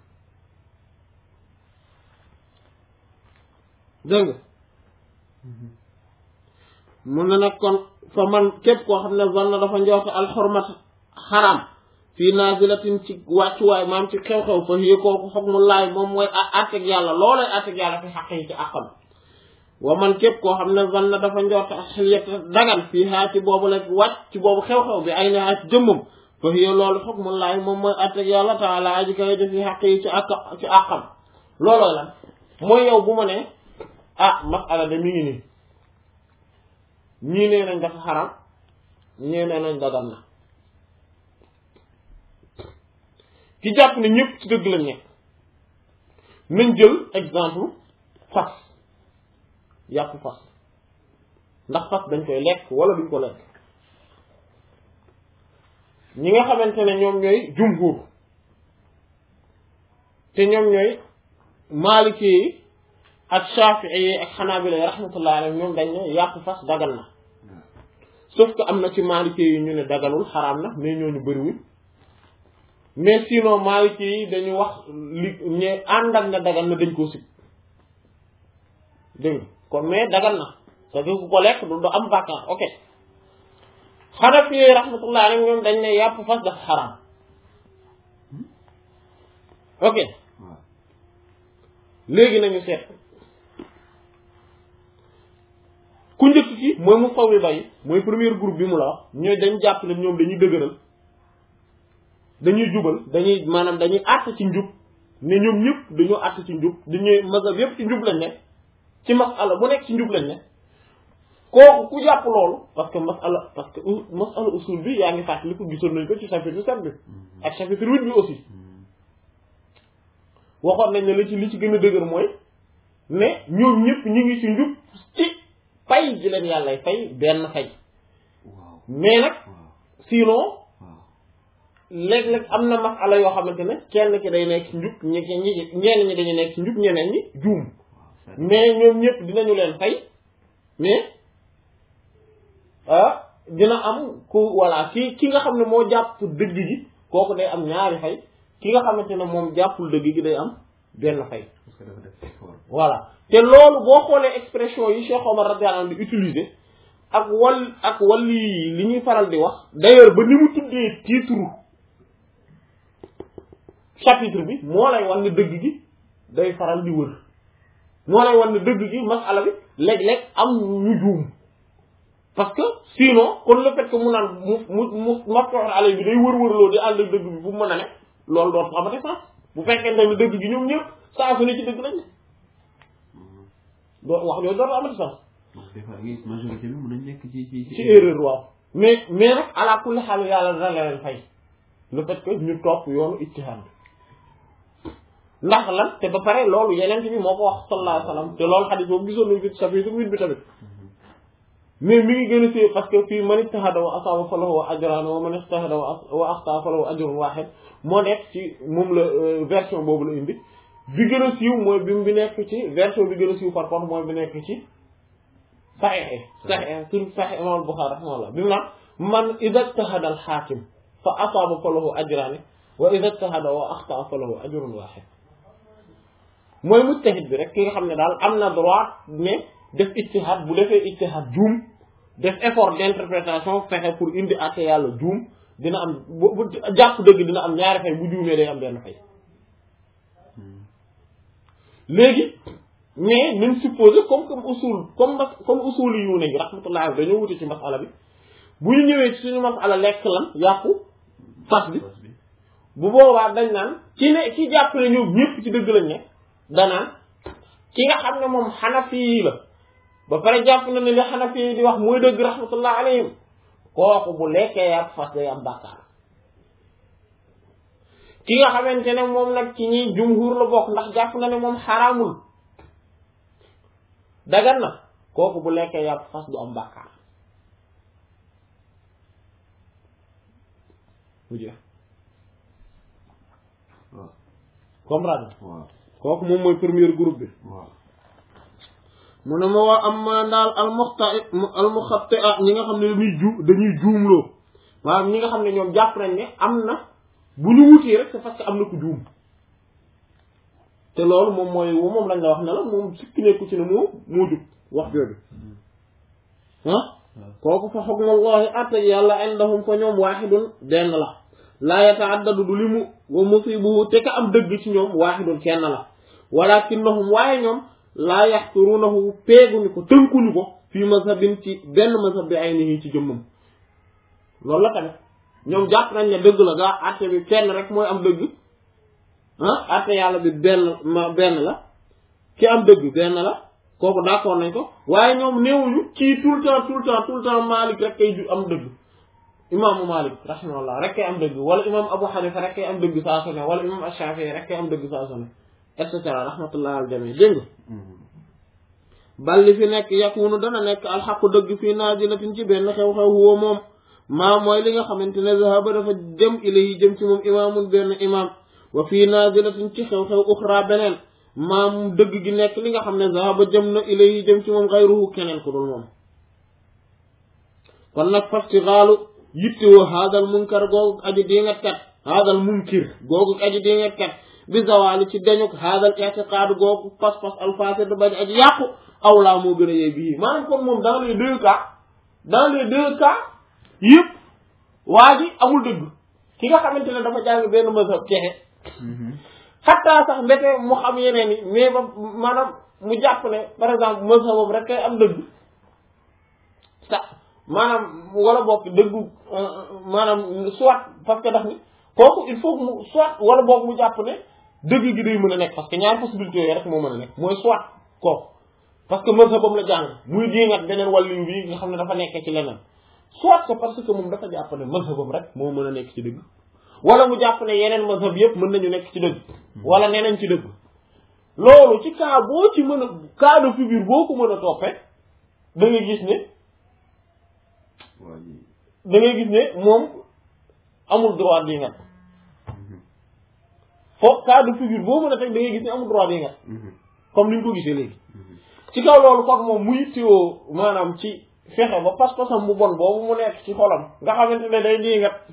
dégg nga mun na nag kon fa man képp koo xam ne zanna dafa njort alxurmat xaram fii nazilatin ci wàccuwaay maam ci xew-xew fa hiya kooku hukmu laay moom mooy àtteeg yàlla loolay àtteeg yàlla fi xaq yi ci àqam wa man képp koo xam ne zanna dafa njort xiliyat dagan fii haa ci boobu la wàcc ci boobu xew-xew bi ay na ci jëmmam fa hiya loolu hukmu laay moom mooy àtteeg yàlla taala aji kawe def fi xaq yi ci àqam loolooy lan mooy yow bu ma ne masala de mi ngi nii ñii nee nañ dafa xaram ñii nee nañ dagan na ki jàpp ne ñëpp ci dëgg lañ nekk nañ jël exemple fas yàpp fas ndax fas dañ koy lekk wala duñ ko lekk ñi nga xamante ne ñoom ñooy jumhur te ñoom ñooy maliki yi ak shafi'i yi ak xanaabila yi rahmatullah alayhim ñoom dañ ne yàpp fas dagal na sauf que am na ci maliki yi ñu ne dagalul xaraam na mais ñooñu bëriwul mais sinon maliki yi dañu wax li ñe ànd ak ne dagal na dañ koo sib dégg nga kon mais dagal na parce que ku ko lekk du am bàkkaar ok xanafi yi rahmatullah alayhim ñoom dañ ne yàpp fas dafa xaraam ok léegi nañu seet ku njëkk ki mooy musawwiba yi mooy premier groupe bi mu la wax ñooy dañ jàpp ne ñoom dañuy dëgëral dañuy jubal dañuy maanaam dañuy àtt ci njub ne ñoom ñëpp dañoo àtt ci njub dañuy mazhab yëpp ci njub lañ ne ci masala bu nekk ci njub lañ ne kooku ku jàpp loolu parce que masala usul bi yaa ngi fàttali ko gisoon nañ ko ci chapitre 7 bi ak chapitre 8 bi aussi waxoon nañ ne li ci gën a dëgër mooy ne ñoom ñëpp ñu ngi ci njub ci fay ji leen yàllay fay benn fay mais nag sinon léeg-léeg am na masala yoo xamante ne kenn ki day nekk ci njub ñenn ñi dañu nekk ci njub ñeneen ñi juum mais ñoom ñëpp dinañu leen fay mais dina am ku voilà ki nga xam ne moo jàpp dëgg gi kooku day am ñaari fay ki nga xamante ne moom jàppul dëgg gi day am benn fay voilà te loolu boo xoolee expression yi Cheikh Omar radiyallahu anhu di utiliser ak walli li ñuy faral di wax d'ailleurs ba ni mu tuddee titre chapitre bi moo lay wan ne dëgg gi day faral di wër moo lay wan ne dëgg gi masala bi léeg-léeg am ñu juum parce que sinon kon le fait que mu naan mu maftuhun alayhi bi day wër-wërloo di ànd ak dëgg bi bu mën a ne loolu dootu amati sens bu fekkente ne dëgg gi ñoom ñëpp saa su ne ci dëgg lañ ne doo wax yooyu dootu amati sens des fois majorité bi mën nañ nekk ci erreur waaw mais nag ala kulli xaal yàlla dana leen fay le fait que ñu topp yoonu ijtihaad ndax lan te ba pare loolu yeneen bi moo ko wax sallallahu alayhi wa sallam te loolu xadis boobu gisoon nañu fi chapitre 8 bi tamit mais mi ngi gën a séy parce que fii man ijtahada wa asaaba falahu ajran wa man ijtahada wa axtaa falahu ajrun waahid moo nekk ci moom la version boobu la indi bi gën a siiw mooy bi nekk ci version bi gën a siiw par contre mooy bi nekk ci saxiix imam al-Bukhari rahimahullah bi mu naan man idha ijtahada al-hakim fa asaaba falahu ajrani wa idha ijtahada wa axtaa falahu ajrun waahid mooy mujtahid bi rek ki nga xam ne daal am na droit ne def ijtihad bu defee ijtihad juum def effort d'interprétation fexe pour indi àtte yàlla juum dina am bu jàpp dëgg dina am ñaari fay bu juumee day am benn fay léegi mais nañ supposé comme usul yu ne rahmatullah dañoo wuti ci masala bi bu ñu ñëwee ci suñu masala lekk lan yàqu fas bi bu boobaa dañ naan ci jàpp ne ñoom ñëpp ci dëgg lañ ne danaan ki nga xam ne moom xanafi la ba pare jàpp na ne li xanafi di wax mooy dëgg rahmatullah alayhim kooku bu lekkee yàpp fas day am bàkkaar ki nga xamante ne moom nag ci ñi jumhur la bokk ndax jàpp na ne moom xaraamul dagan na kooku bu lekkee yàpp fas du am bàkkaar bu jeex comprendre kooku moom mooy premier groupe bi mu ne ma waa am ma daal almuxatte ñi nga xam ne dañuy juumloo maanaam ñi nga xam ne ñoom jàpp nañ ne am na bu ñu wutee rek c'est parce que am na ku juum te loolu moom lañ la wax ne la moom sikki nekku ci ne moo jub wax jooju kooku fa hukmullahi atta yàlla indahum fa ñoom waaxidun benn la laa yata'addadu du limu wa musibuhu te ka am dëgg ci ñoom waaxidun kenn la walakinnahum waaye ñoom laa yaxturunahu peeguñu ko tënkuñu ko fii mazhabin ci benn mazhab bi aynihi ci jëmmam loolu la tamit ñoom jàpp nañ ne dëgg la gaa àtte bi kenn rek mooy am dëgg àtte yàlla bi benn la ki am dëgg benn la kooku d'accord nañ ko waaye ñoom néewuñu kii tout le temps Malik rek kay am dëgg imaamu Malik rahimahullah rek kay am dëgg wala imam Abu Hanifa rek kay am dëgg saa su ne wala imam Ash-Shafi'i rek kay am dëgg saa su ne et cetera rahmatullah al jami dégg nga balli fi nekk yakunu dana nekk alxaqu dëgg fii naazilatin ci benn xew-xew huwa moom maa mooy li nga xamante ne zahaba dafa dem ilayhi jëm ci moom imaamun benn imaam wa fii naazilatin ci xew-xew uxra beneen maam dëgg gi nekk li nga xam ne zahaba jëm na ilayhi jëm ci moom xayruhu keneen ku dul moom kon nag fastigaalu yittewoo haadal munkar googu aji dingat kat haadal munkir googu aji dingat kat bi zawaali ci dañuk haadal i'tiqaad googu pas-pas alfasid bañ aji yàqu awlaa moo gën a yey bii maanaam kon moom dans les deux cas yëpp waa ji amul dëgg ki nga xamante ne dafa jàng benn mazhab cexe xattaa sax mbete mu xam yeneen yi mais ba maanaam mu jàpp ne par exemple mazhabam rek kay am dëgg sax maanaam wala bokk dëggu maanaam soit parce que daf ni kooku il faut mu soit wala boog mu jàpp ne dëgg gi day mën a nekk parce que ñaari possibilités yooyu rek moo mën a nekk mooy soit kooku parce que mazhabam la jàng muy diingat beneen wàllu bi nga xam ne dafa nekk ci leneen soit que parce que moom dafa jàpp ne mazhabam rek moo mën a nekk ci dëgg wala mu jàpp ne yeneen mazhab yëpp mën nañu nekk ci dëgg wala neneen ci dëgg loolu ci cas boo ci mën a cas de figure boo ko mën a toppee da ngay gis ne da ngay gis ne moom amul droit di ngat foofu cas de figure boo mën a teg da ngay gis ne amul droit di ngat comme ni ñu ko gisee léegi ci kaw loolu kon moom mu yittewoo maanaam ci fexe ba pas-pasam bu bon boobu mu nekk ci xolam nga xamante ne day di ngat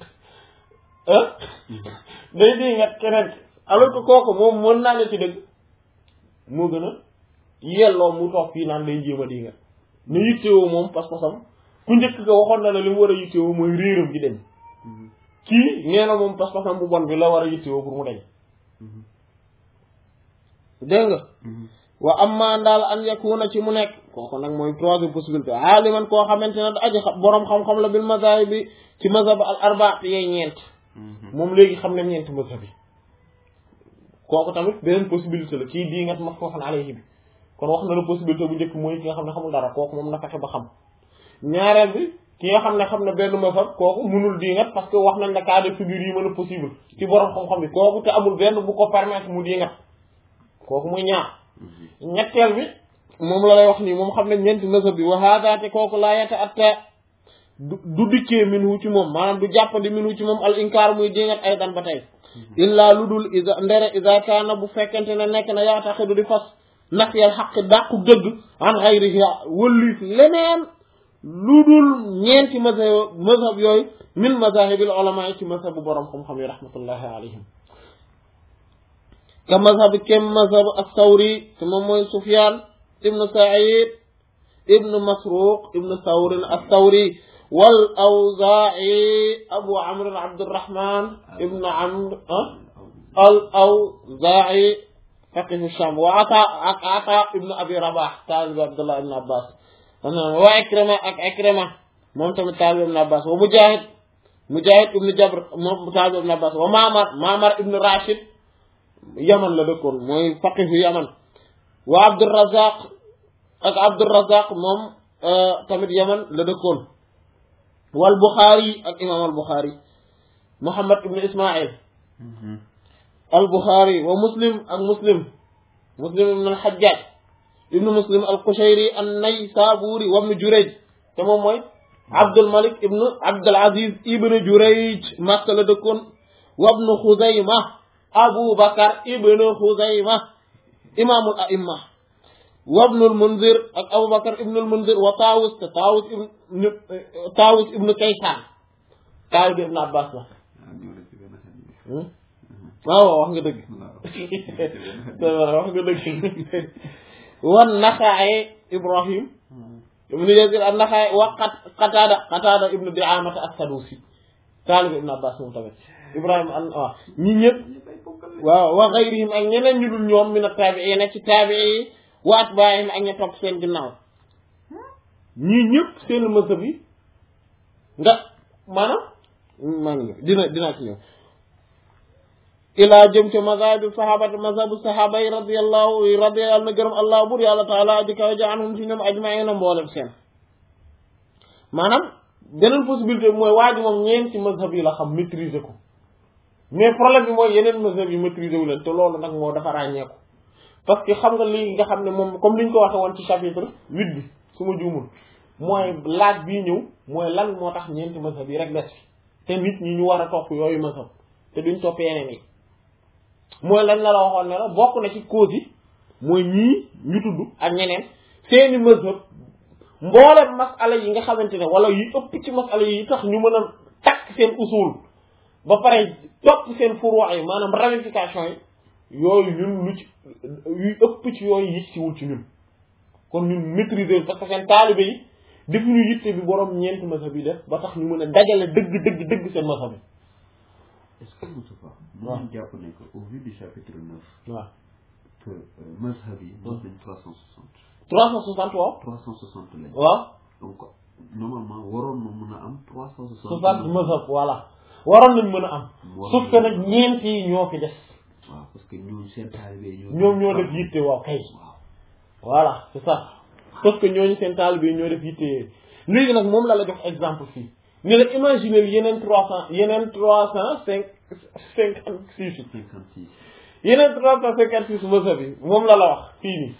day di ngat keneen alors que kooku moom mën naa ne ci dëgg moo gën a yelloo mu toog fii naan day jéem a di ngat ne yittewoo moom pas-pasam ku njëkk ko waxoon na ne li mu war a yittewoo mooy réeram gi dem kii nee na moom pas-pasam bu bon bi la war a yittewoo pour mu deñ dégg nga wa amma daal an yakuna ci mu nekk kooku nag mooy troisième possibilité aaliman koo xamante ne da aji boroom xam-xam la bil mazahib bi ci mazhab al arba te yey ñeent moom léegi xam ne ñeent mazhab yi kooku tamit beneen possibilité la kii di ngat maftuhun alayhi bi kon wax na la possibilité bu njëkk mooy ki nga xam ne xamul dara kooku moom na fexe ba xam ñaareel bi ki nga xam ne benn mazhab kooku mënul di ngat parce que wax nañ la cas de figure yi mën a possible ci boroom xam-xam bi kooku te amul benn bu ko permettre mu di ngat kooku muy ñaar ñetteel bi moom la lay wax nii moom xam ne ñeenti mazhab bi wa hada te kooku laa yata atta du dikkee minhu ci moom maanaam du jàppandi minhu ci moom al inkaar muy dingat ay dan ba tey illaa lu dul isa kaana bu fekkente ne nekk na yaataxidu di fas nafyal xaq dàqu dëgg an xayrihi wëlliif leneen lu dul ñeenti mazhab yooyu min mazahibil ulama ci mazhab bu boroom xam-xam yi rahmatullahi alayhim ka mazhab kem mazhab as-Sawri te moom mooy Sufyan ibnu Sa'id ibnu Masruq ibnu Thawr as-Sawri wal Awza'i Abu Amr Abdurrahman ibnu Amr al-Awza'i faqih Sham wa Ata ibnu Abi Rabah talib Abdullah ibn Abbas wa Ikrima moom tamit talib ibn Abbas wa Mujahid ibnu Jabr moom talib ibn Abbas wa Ma'mar ibnu Rashid Yaman la dëkkoon mooy faqihu Yaman wa Abdurrazaq moom tamit Yaman la dëkkoon wal Bukhari ak imam al Bukhari Muhammad ibn Ismail al Bukhari wa Muslim ak Muslim ibn al Hajjaj ibn Muslim al Qushayri an-Naysaburi wa ibn Jurayj te moom mooy Abdul Malik ibn Abdul Aziz ibn Jurayj Makka la dëkkoon wa ibn Khuzayma Abu Bakar ibn Khuzayma imaamul a'imma wa ibn al-Munzir ak Abu Bakar ibn al-Munzir wa Tawus ibn Kaysan taalibe ibn Abbas la waaw wax nga dëgg wax nga dëgg wan Naxa'i Ibrahim ibn Yazid an-Naxa'i wa Qatada ibn Di'amah as-Sadusi taalibe ibn Abbas moom tamit Ibrahim waaw ñi ñëpp waaw wa ghayrihim ak ñeneen ñu dul ñoom min at-tabi'in ci tabi'i wa atba'ihim ak ña topp seen ginnaaw ñii ñëpp seen mazhab yi nga maanaam maa ngi dina ci ñëw ilaa jëm ci mazhabu sahaba yi radiyallahu na gërëm allah bur yàlla taala aji kaw ja anhum ci ñoom ajma'ina mboolem seen maanaam beneen possibilité bi mooy waa ji moom ñeenti mazhab yi la xam maîtriser ko mais problème bi mooy yeneen mazhab yi maîtriser wu leen te loolu nag moo dafa ràññeeku parce que xam nga lii nga xam ne moom comme li ñu ko waxee woon ci chapitre 8 bi su ma juumul mooy laaj bii ñëw mooy lan moo tax ñeenti mazhab yi rek des fi te nit ñi ñu war a topp yooyu mazhab te duñ topp yeneen yi mooy lañ la waxoon ne la bokk na ci cause yi mooy ñii ñu tudd ak ñeneen seeni mazhab mboolem masala yi nga xamante ne wala yu ëpp ci masala yi tax ñu mën a takk seen usul ba pare topp seen furu' yi maanaam ramification yi yooyu ñun lu ci yu ëpp ci yooyu yittiwul ci ñun kon ñun maîtriser parce que seen taalibe yi def ñu yitte bi borom ñeenti mazhab yi def ba tax ñu mën a dajale dëgg seen mazhab yi. est-ce que Moustapha mën jàpp ne que au vu du chapitre 9 waaw que mazhab yi mos nañ 360 360 waaw 360 lañ waaw donc normalement waroon na mën a am 360 mazhab voilà waroon nañ mën a am sauf que nag ñeent yi ñoo fi des waaw parce que ñoom seen taalibe ñoom ñoo def yitte waaw kay voilà c'est ça parce que ñooñu seen taalibe yi ñoo def yitte léegi nag moom la la jox exemple fii ne la imaginer yeneen 356 yeneen 356 mazhab bi moom la wax fii nii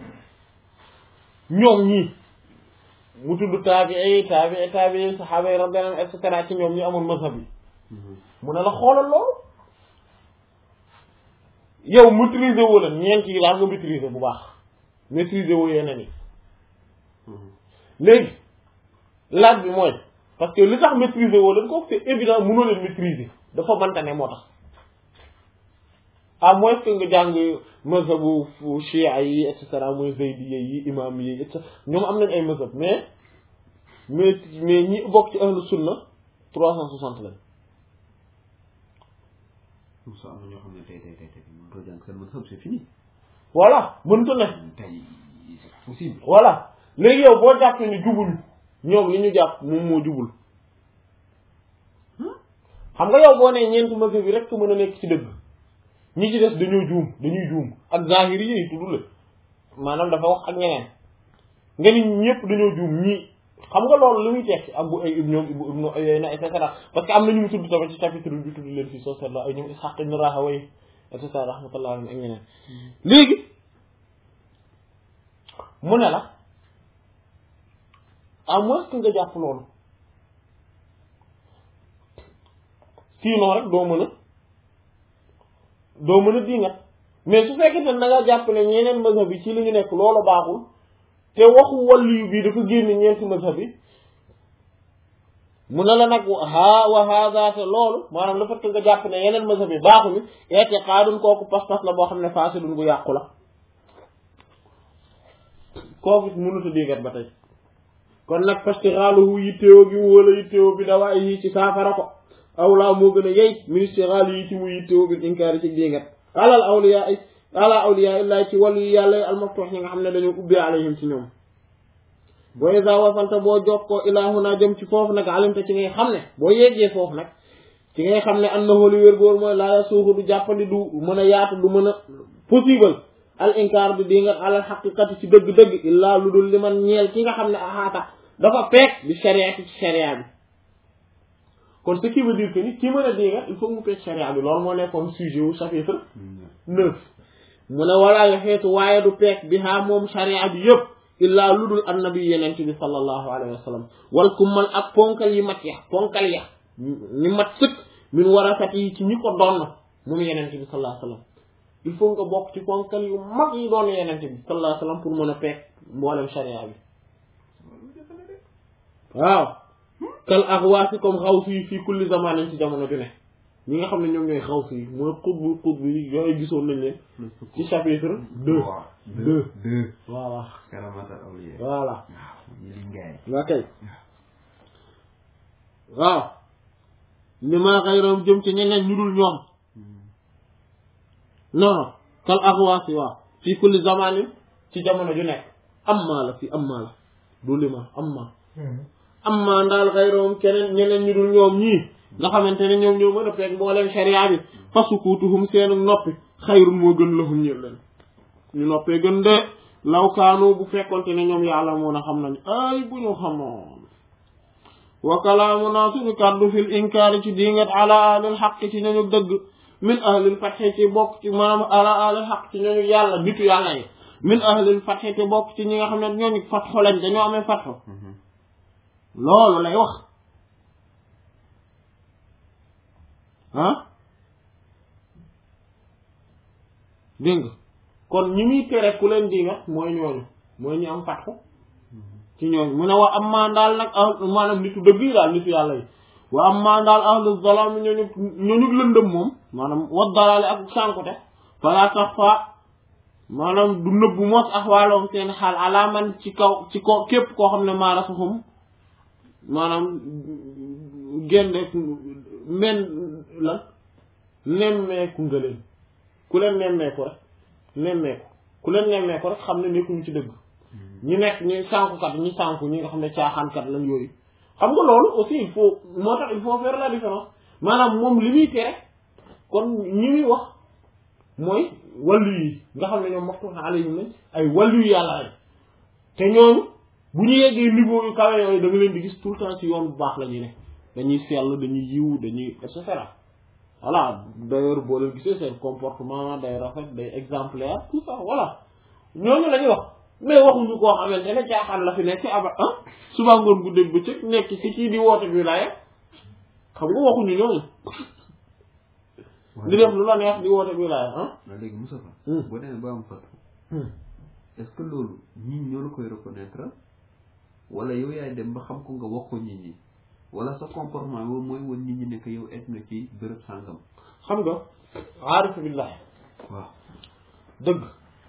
ñoom ñii mu tudd taabii saxaaba yi radiyallahu anhum et cetera ci ñoom ñu amul mazhab yi mu ne la xoolal loolu yow maîtriser woo leen ñeent yi daal nga maîtriser bu baax maîtriser woo yeneen yi léegi laaj bi mooy parce que li tax maîtriser woo leen ko c'est évident mënoo leen maîtriser dafa mënta ne moo tax à moins que nga jàng mazhabu chia yi et cetera mooy zaydiya yi imam yi et cetera ñoom am nañ ay mazhab mais ñi bokk ci ahlu sunna 360 lañ. Moussa am na ñoo xam ne tey mën ko jàng seen mazhab c'est fini. voilà mënta ne. tey c'est possible. voilà léegi yow boo jàppee ni jubuñu ñoom li ñu jàpp moom moo jubul xam nga yow boo nee ñeenti mazhab bi rek mën a nekk ci dëgg. ñi ci des dañuy juum ak zahiri yi tudd la maanaam dafa wax ak ñeneen nga ni ñëpp dañoo juum ñi xam nga loolu lu muy tekki ak bu ay ñoom ibnu Uyayna et cetera parce que am na ñu mu tudd tamit ci chapitre bi tudd leen fii soo seetloo ay ñoom Ishaq ibn Rahawayh et cetera rahmatullah alayhi ak ñeneen léegi mu ne la à moins que nga jàpp loolu sinon rek doo mën a dingat mais su fekkee ne da nga jàpp ne ñeneen mazhab bi ci li ñu nekk loolu baaxul te waxu waliyu bi dafa génne ñeenti mazhab bi mu ne la nag wa hada te loolu maanaam le fait que nga jàpp ne yeneen mazhab bi baaxuñu i'tiqaadun kooku pas-pas la boo xam ne faasidun bu yàqu la kooku mënut a dingat ba tey kon nag fastixaaluhu yittewoo gi mu wala yittewoo bi dawaa yi ci saafara ko awlaa moo gën a yey ministéral yi ci mu yittewoo bi inkaari ci dingat ala awliya illahi ci wàllu yi yàlla almaftuux ñi nga xam ne dañoo ubbee alayhim ci ñoom boo isa wasalta boo jokkoo ilahuna jëm ci foofu nag alimta ci ngay xam ne boo yeggee foofu nag ci ngay xam ne annahu li wér góor mooy laa suuxu du jàppandi du mën a yaatu du mën a possible al inkaar bi dingat alal xaqiqati ci dëgg-dëgg illaa lu dul li man ñeel ki nga xam ne axaata dafa peek bi shariati ci sharia bi kon ce qui veut dire que ni ki mën a dingat il faut mu peek sharia bi loolu moo nekkoon sujet wu chapitre 9 mu ne walaa yo xeetu waaye du peek bi haa moom sharia bi yëpp illaa lu dul annabi yeneen bi sallallahu alayhi wa sallam wal kummal ak ponkal yi mat ya ponkal ya ñi mat sëkk min warasat yi ci ñi ko doon moom yeneen bi sallallahu alayhi wa sallam il faut nga bokk ci ponkal yu mag yi doon yeneen bi sallallahu alayhi wa sallam pour mën a peek mboolem sharia bi waaw kal axwaasi comme xawsi yi fii kulli zamanin ci jamono ju ne ñi nga xam ne ñoom ñooy xawsi yi mooy xutbu yi yooyu gisoon nañ leen ci chapitre 2 voilà karamatal awliya voilà ñu li ngaay waa kay waaw li maa xayram jëm ci ñeneen ñu dul ñoom non kal axwaasi waaw fii kulli zamanin ci jamono ju nekk amma la fii amma la du lima amma ndaal xayroom keneen ñeneen ñu dul ñoom ñii nga xamante ne ñoom ñoo mën a peeg mbooleem sharia bi fasukuutuhum seenu noppi xayrun moo gën lahum ñeel leen ñu noppee gën de lawkaanu bu fekkonte ne ñoom yàlla moo na xam nañu ay bu ñu xamoon wa kalaamuna suñu kàddu fil inkaari ci dingat ala ahlil xaq ci ñooñu dëgg min ahlil fatxe ci bokk ci maanaam ala ahlil xaq ci ñooñu yàlla nitu yàlla yi min ahlil fatxe ci bokk ci ñi nga xam ne ñooñu fatxo lañ dañoo amee fatxo loolu lay wax dégg nga kon ñi muy tere ku leen dingat mooy ñooñu mooy ñi am fatxu ci ñooñu mu ne wa am maa daal nag maanaam nitu dëgg yi daal nitu yàlla yi wa am maa daal ahlu zalaam ñooñu lëndëm moom maanaam wa dalaale ak sànkute fala tax fa maanaam du nëbbu mos axwaaloom seen xaal alaaman ci kaw ci ko képp koo xam ne maarasuhum maanaam génde men la nemmeeku nga leen ku leen nemmeeku rek ku leen nemmeeku rek xam ne nekkuñu ci dëgg ñi nekk ñi sànkukat ñi sànku ñi nga xam ne caaxaankat lañ yooyu xam nga loolu aussi il faut moo tax il faut faire la différence maanaam moom li muy tere kon ñi muy wax mooy wàllu yi nga xam ne ñoom maftuha alayhim lañ ay wàllu yu yàlla lañ te ñooñu bu ñu yeggee niveau yu kawe yooyu da nga leen di gis tout le temps ci yoon bu baax la ñuy ne dañuy sell dañuy yiw dañuy et cetera voilà d'ailleurs boo leen gisee seen comportement day rafet day exemplaire tout ça voilà ñooñu la ñuy wax mais waxuñu koo xamante ne caaxaan la fi nekk aba suba ngoon bu dégg bëccëg nekk ci kii di woote bi laye xam nga waxuñu ñooñu di def lu la neex di woote bi laye waaw léegi Moustapha boo demee ba am fatu est-ce que loolu ñi ñoo la koy reconnaître wala yow yaay dem ba xam ko nga wax ko nit ñi wala sa comportement boobu mooy woon nit ñi nekk yow egg na ci bërëb sàngam xam nga aarif billahi waaw dëgg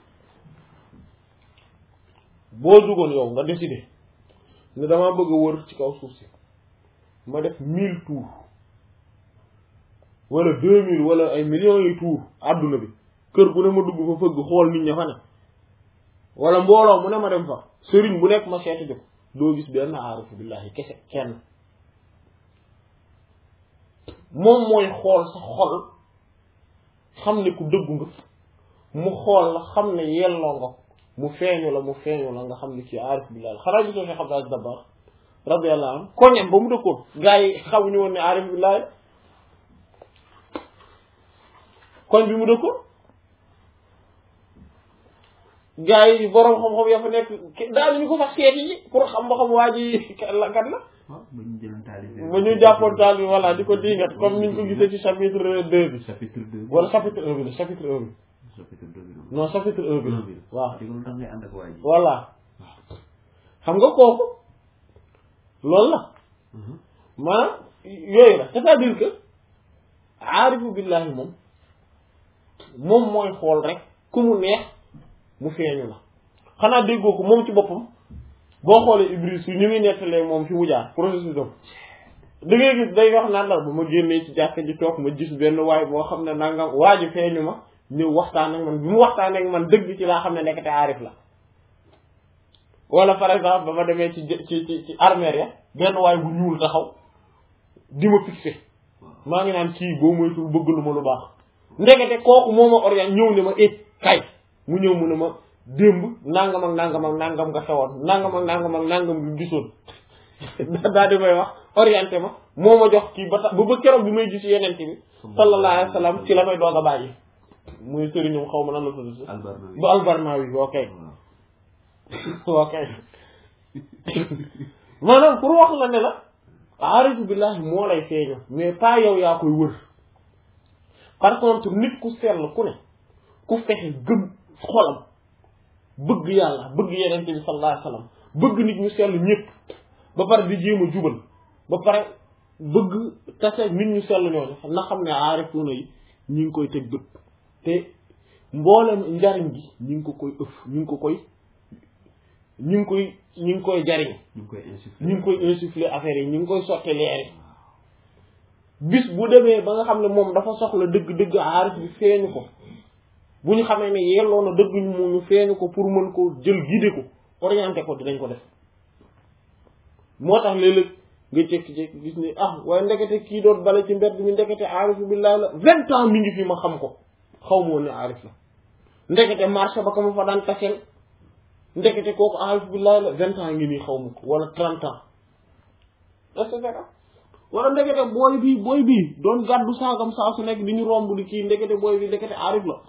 boo jugoon yow nga décider ne damaa bëgg a wër ci kaw suuf si ma def 1000 tours wala 2000 wala ay millions yi tours àdduna bi kër gu ne ma dugg fa fëgg xool nit ña fa ne wala mbooloo mu ne ma dem fa sëriñ bu nekk ma seeti jóg doo gis benn aarif billahi kese kenn moom mooy xool sa xol xam ne ku dëggu nga mu xool la xam ne yelloo nga mu feeñu la nga xam ne ci aarif billahi xanaa gisoo Cheikh Abdou Aziz Dabakh radiyallahu anhu koñam ba mu dëkkoon gars yi xamuñu woon ne aarif billahi koñ bi mu dëkkoon gars yi boroom xam-xam ya fa nekk daal ñu ko sax seeti yi pour xam ba xam waa ji kat la waaw ba ñu jëloon taalibe ba ñu jàppoon taal bi voilà di ko diingat comme niñ ko gisee ci chapitre 2 bi chapitre 2 wala chapitre 1 bi la chapitre 1 bi chapitre 2 bi non chapitre 1 bi la waaw di ko tax ngay ànd ak waa ji voilà xam nga kooku loolu la maanaam yooyu la c'est-à-dire que aarifu billahi moom mooy xool rek ku mu neex mu feeñu la xanaa déggoo ko moom ci boppam boo xoolee Ibris yu ñu ngi nettalee moom fi mu jaar processus am da ngay gis day wax naan la ba ma génnee ci jàkka ji toog ma gis benn waay boo xam ne nangam waa ji feeñu ma ñëw waxtaan ak man bi mu waxtaan ak man dëgg ci laa xam ne nekkate aarif la wala par exemple ba ma demee ci armère ya benn waay bu ñuul taxaw di ma fixé maa ngi naan kii boo moytul bëgg lu ma lu baax ndekete kooku moo ma orienté ñëw ne ma kay mu ñëw mu ne ma démb nangam ak nangam ak nangam nga xewoon nangam ak nangam ak nangam nga gisoon daal di may wax orienté ma moo ma jox kii ba keroog bi may gis yeneen bi sallallahu alayhi wa sallam ci la may doog a bàyyi muy sëriñum xaw ma nan la tudd bu Albarnawi ok ok maanaam pour wax la ne la aarifu billahi moo lay feeñu mais pas yow yaa koy wër par contre nit ku sell ku ne ku fexe gëm xolam bëgg yàlla bëgg yeneen bi sallallahu alayhi wa sallam bëgg nit ñu sell ñëpp ba pare di jéem a jubal ba pare bëgg tase nit ñu sell ñooñu na xam ne aarifuuna yi ñi ngi koy teg bët te mboolem njariñ gi ñi ngi ko koy ëff ñi ngi koy jariñ ñi ngi koy insuffler affaire yi ñi ngi koy sotti leer yi bis bu demee ba nga xam ne moom dafa soxla dëgg-dëgg aarif bi feeñu ko bu ñu xamee ne yelloo na dëgg ñu feeñu ko pour mën ko jël guider ko orienter ko dinañ ko def moo tax léeg-léeg nga jékki-jékki gis ni waaye ndekete kii doon bale ci mbedd mi ndekete aarif billahi la 20 ans mi ngi fi ma xam ko xaw ma woon ne aarif la ndekete marché ba ko ma fa daan taseel ndekete kooku aarif billahi la 20 ans ngi nii xaw ma ko wala 30 ans et cetera wala ndekete booy bii doon gàddu saagam saa su nekk di ñu romb di kii ndekete booy bi ndekete aarif la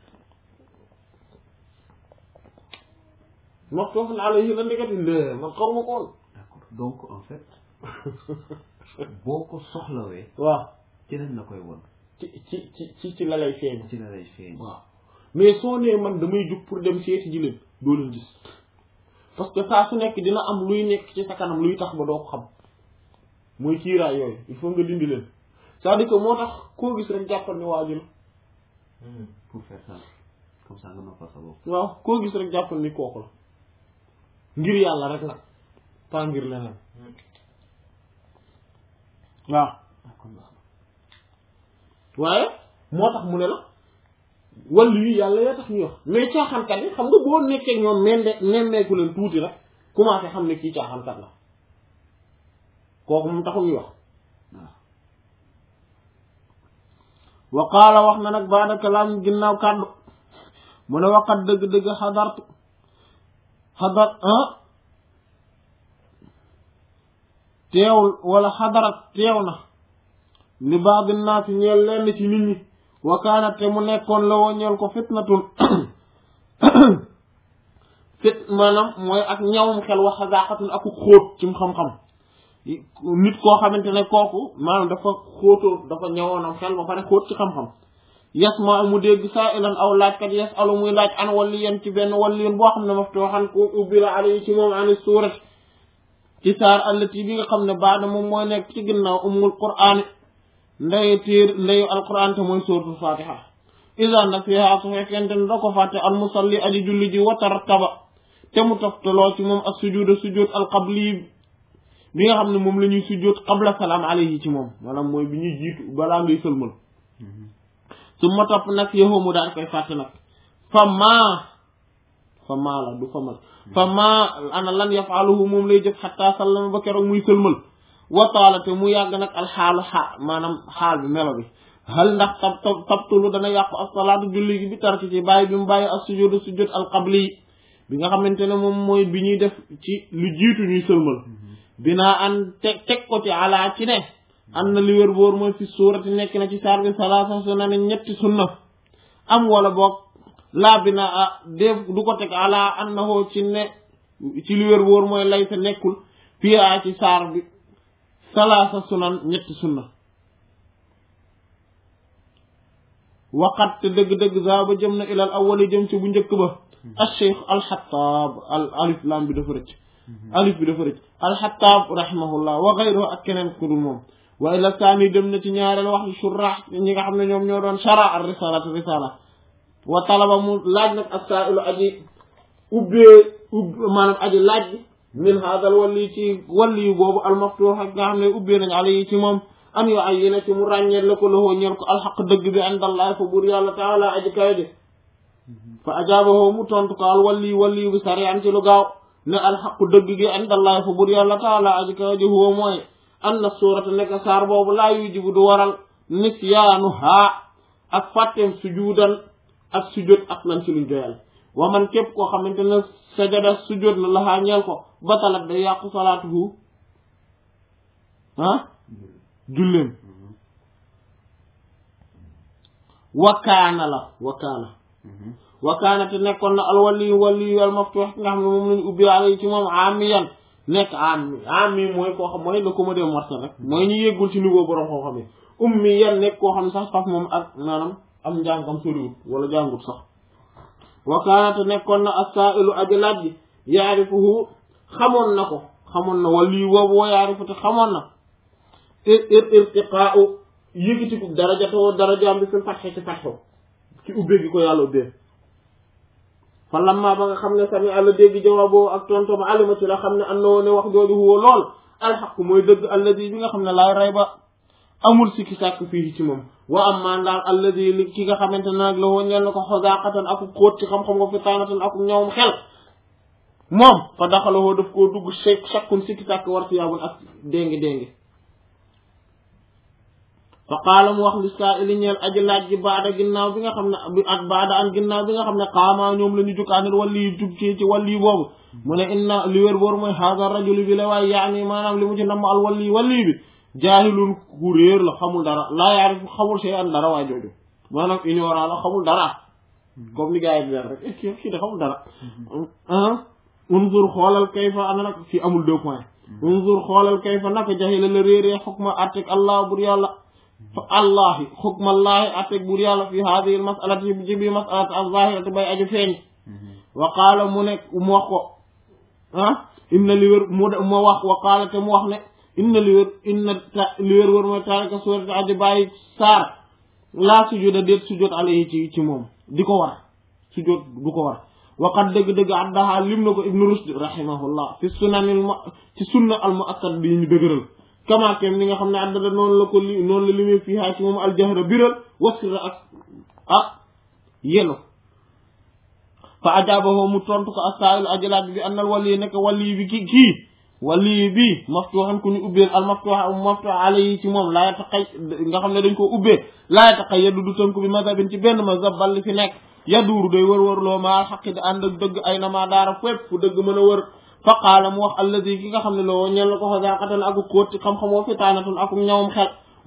maxtuufun alayhi la ndekete lé man xaw ma ko woon d'accord donc en fait boo ko soxlawee waaw ci lañ la koy won ci la lay feeñ ci la lay feeñ waaw mais soo nee man damay jug pour dem seeti ji leen doo leen gis parce que saa su nekk dina am luy nekk ci sa kanam luy tax ba doo ko xam mooy kiiraay yooyu il faut nga dindi leen c'est-à-dire que moo tax koo gis rek jàppal ni waa ji la pour faire ça comme ça nga noppal sa bopp waaw koo gis rek jàppal ni kooku la ngir yàlla rek nag pas ngir leneen waaw waaye moo tax mu ne la wàllu yi yàlla yaa tax ñuy wax mais caaxaankat yi xam nga boo nekkee ñoom nemmeeku leen tuuti rek commencé xam ne kii caaxaankat la kooku moom taxu ñuy wax wa qaala wax na nag baada kalaam ginnaaw kàddu mu ne waqat dëgg-dëgg xadartu xadarat teew na li ba'di naas ñeel lenn ci nit ñi wa kaanat te mu nekkoon la woo ñeel ko fitnatun maanaam mooy ak ñawum xel wa xazaqatun aku xóot ci xam-xam nit koo xamante ne kooku maanaam dafa xóotoo dafa ñawoonam xel ba pare xóot ci xam-xam yasma mu dégg sa'ilan aw laajkat yasalu muy laaj an waliyan ci benn waliyan boo xam ne maftuhan ku ubbi la alayhi ci moom ani suurat ci saar allati bi nga xam ne baada moom mooy nekk ci ginnaaw ummul qur'aan ndeyu alqur'aan te mooy suuratul fatiha iza nasiha su fekkente ne da ko fàtte al musalli aji julli ji watartaba te mu toftaloo ci moom ak sujud al qabli bi nga xam ne moom la ñuy sujud qabla salaam alayhi ci moom maanaam mooy bi ñuy jiitu balaa ngay sëlmal su ma topp nag yow mu daal koy fàtte nag fa maa ana lan yafaluhu moom lay jëf xataa sallama ba keroog muy sëlmal wataalate mu yàgg nag alxaalu maanaam xaal bi melo bi hal ndax tabtulu dana yàqu as-salaatu julli gi bi tarki ci bàyyi bi mu bàyyi as-sujud al qabli bi nga xamante ne moom mooy bi ñuy def ci lu jiitu ñuy sëlmal binaa an teg ko ci alaa ci ne am na li wér boor mooy fi suurati nekk na ci saar bi salaasa sunna ne ñetti sunna am wala boog laa binaa def du ko teg alaa annahu ci ne ci li wér boor mooy lay sa nekkul fii ci saar bi salaasa sunan ñetti sunna waqat te dëgg-dëgg zaaba jëm na ilal awwali jëm ci bu njëkk ba al-Cheikh al-Xattaab alif lam bi dafa rëcc al-Xattaab rahimahullah wa ghayruhu ak keneen ku dul moom wa ila saani dem na ci ñaareel wax shurah ñi nga xam ne ñoom ñoo doon shara ar risala wa talaba mu laaj nag as-sa'ilu aji maanaam aji laaj bi min hadal wali ci wali boobu al-maftuh ak nga xam ne ubbee nañ alayhi ci moom an yo ay yéena ci mu ràññeet la ko loxoo ñeel ko alxaq dëgg bi indallahi fa buur yàlla taala aji kawe de fa ajaabahu mu tontu ko al wali bi sarian ci lu gaaw ne alxaqu dëgg gi indallahi fa buur yàlla taala aji kawe de huwa mooy anna suurata nekk saar boobu laa yujibu du waral nisyaanu haa ak fàtteem sujuudan ak sujud ak lan ci luñ doyal wa man képp koo xamante ne sajada sujud na laxaa ñeel ko batalat day yàqu salaatuhu julleem wakaana te nekkoon na al wali al maftuh nga xam ne moom lañu ubbi alay ci moom amiyan nekk ami mooy koo xam mooy le commode morcel rek mooy ñu yéggul ci niveau borom koo xam ne ummiyan nekk koo xam ne sax faf moom ak maanaam am njàngam soriwut wala jàngut sax wakaana te nekkoon na as-sa'ilu aji laaj bi yaarifuhu xamoon na wali woobu wa yaarifu te xamoon na irtiqaa'u yëkkatiku darajaam bi fil fatxe ci fatxo ci ubbee gi ko yàlla ubbee fa lamma ba nga xam ne sami àlla dégg jawaaboo ak tonto ba alima ci la xam ne annoo ne wax jooju huwa lool alxaq mooy dëgg alladi bi nga xam ne laay rey ba amul sikki sàkk fii ci moom wa am maan daal alladi li ki nga xamante ne nag la woo ñeel na ko xosaqatan aku xóot ci xam-xam nga fi taanatan aku ñawum xel moom fa daxalawoo daf koo dugg chakkun sikki sàkk war si yaabul ak déngi fa qaala mu wax li saa'ili ñeel aji laaj ji baada ginnaaw bi nga xam ne ak baada an ginnaaw bi nga xam ne xaamaa ñoom la ñu jukkaanit wali jug ci wali boobu mu ne inna li wér boor mooy haada rajuli bi la waaye yaani maanaam li mu ci namm al wali bi jaahilun ku réer la xamul dara laa yaarif xamul shay'an dara waa jooju maanaam ignorant la xamul dara comme ni gars yi di leen rek kii de xamul dara unzur xoolal kayfa ana nag fii amul 2 points unzur xoolal kayfa naka jahila la réeree xukma artek allah bur yàlla fa allahi xukmallahi atteg buur yàlla fi hadihi al masalati ci bi masalati az-zahirati bay aju feeñ wa qaala mu nekk mu wax ko inna li wér mu wax wa qaala te mu wax ne inna li wér wér mooy tarika suurati aji bàyyi saar laa sujuda déet sujud alayhi ci moom di ko war sujud du ko war waqat dëgg-dëgg addaha lim na ko ibnu rushd rahimahullah fi ci sunna al muakkad bi ñu dëgëral kama kem ni nga xam ne addada noonu la limee fii haa ci moom aljahra biral wasira ak yelo fa ajaabahu mu tontu ko as-sa'il ajlaaj bi annal wali nekk wali bi kii wali bi maftuhan ku ñu ubbeel al maftuh alayhi ci moom laa yataqay nga xam ne dañ ko ubbee laa yataqayyadu du tënku bi mazhabin ci benn mazhab bal fi nekk yaduuru day wër loo maal xaqi di ànd ak dëgg ay na maa daara fépp fu dëgg mën a wër fa qaala mu wax alladi ki nga xam ne loo ñel la ko xasaaqatan aku kóot ci xam-xam wa fitaanatun aku ñawam xel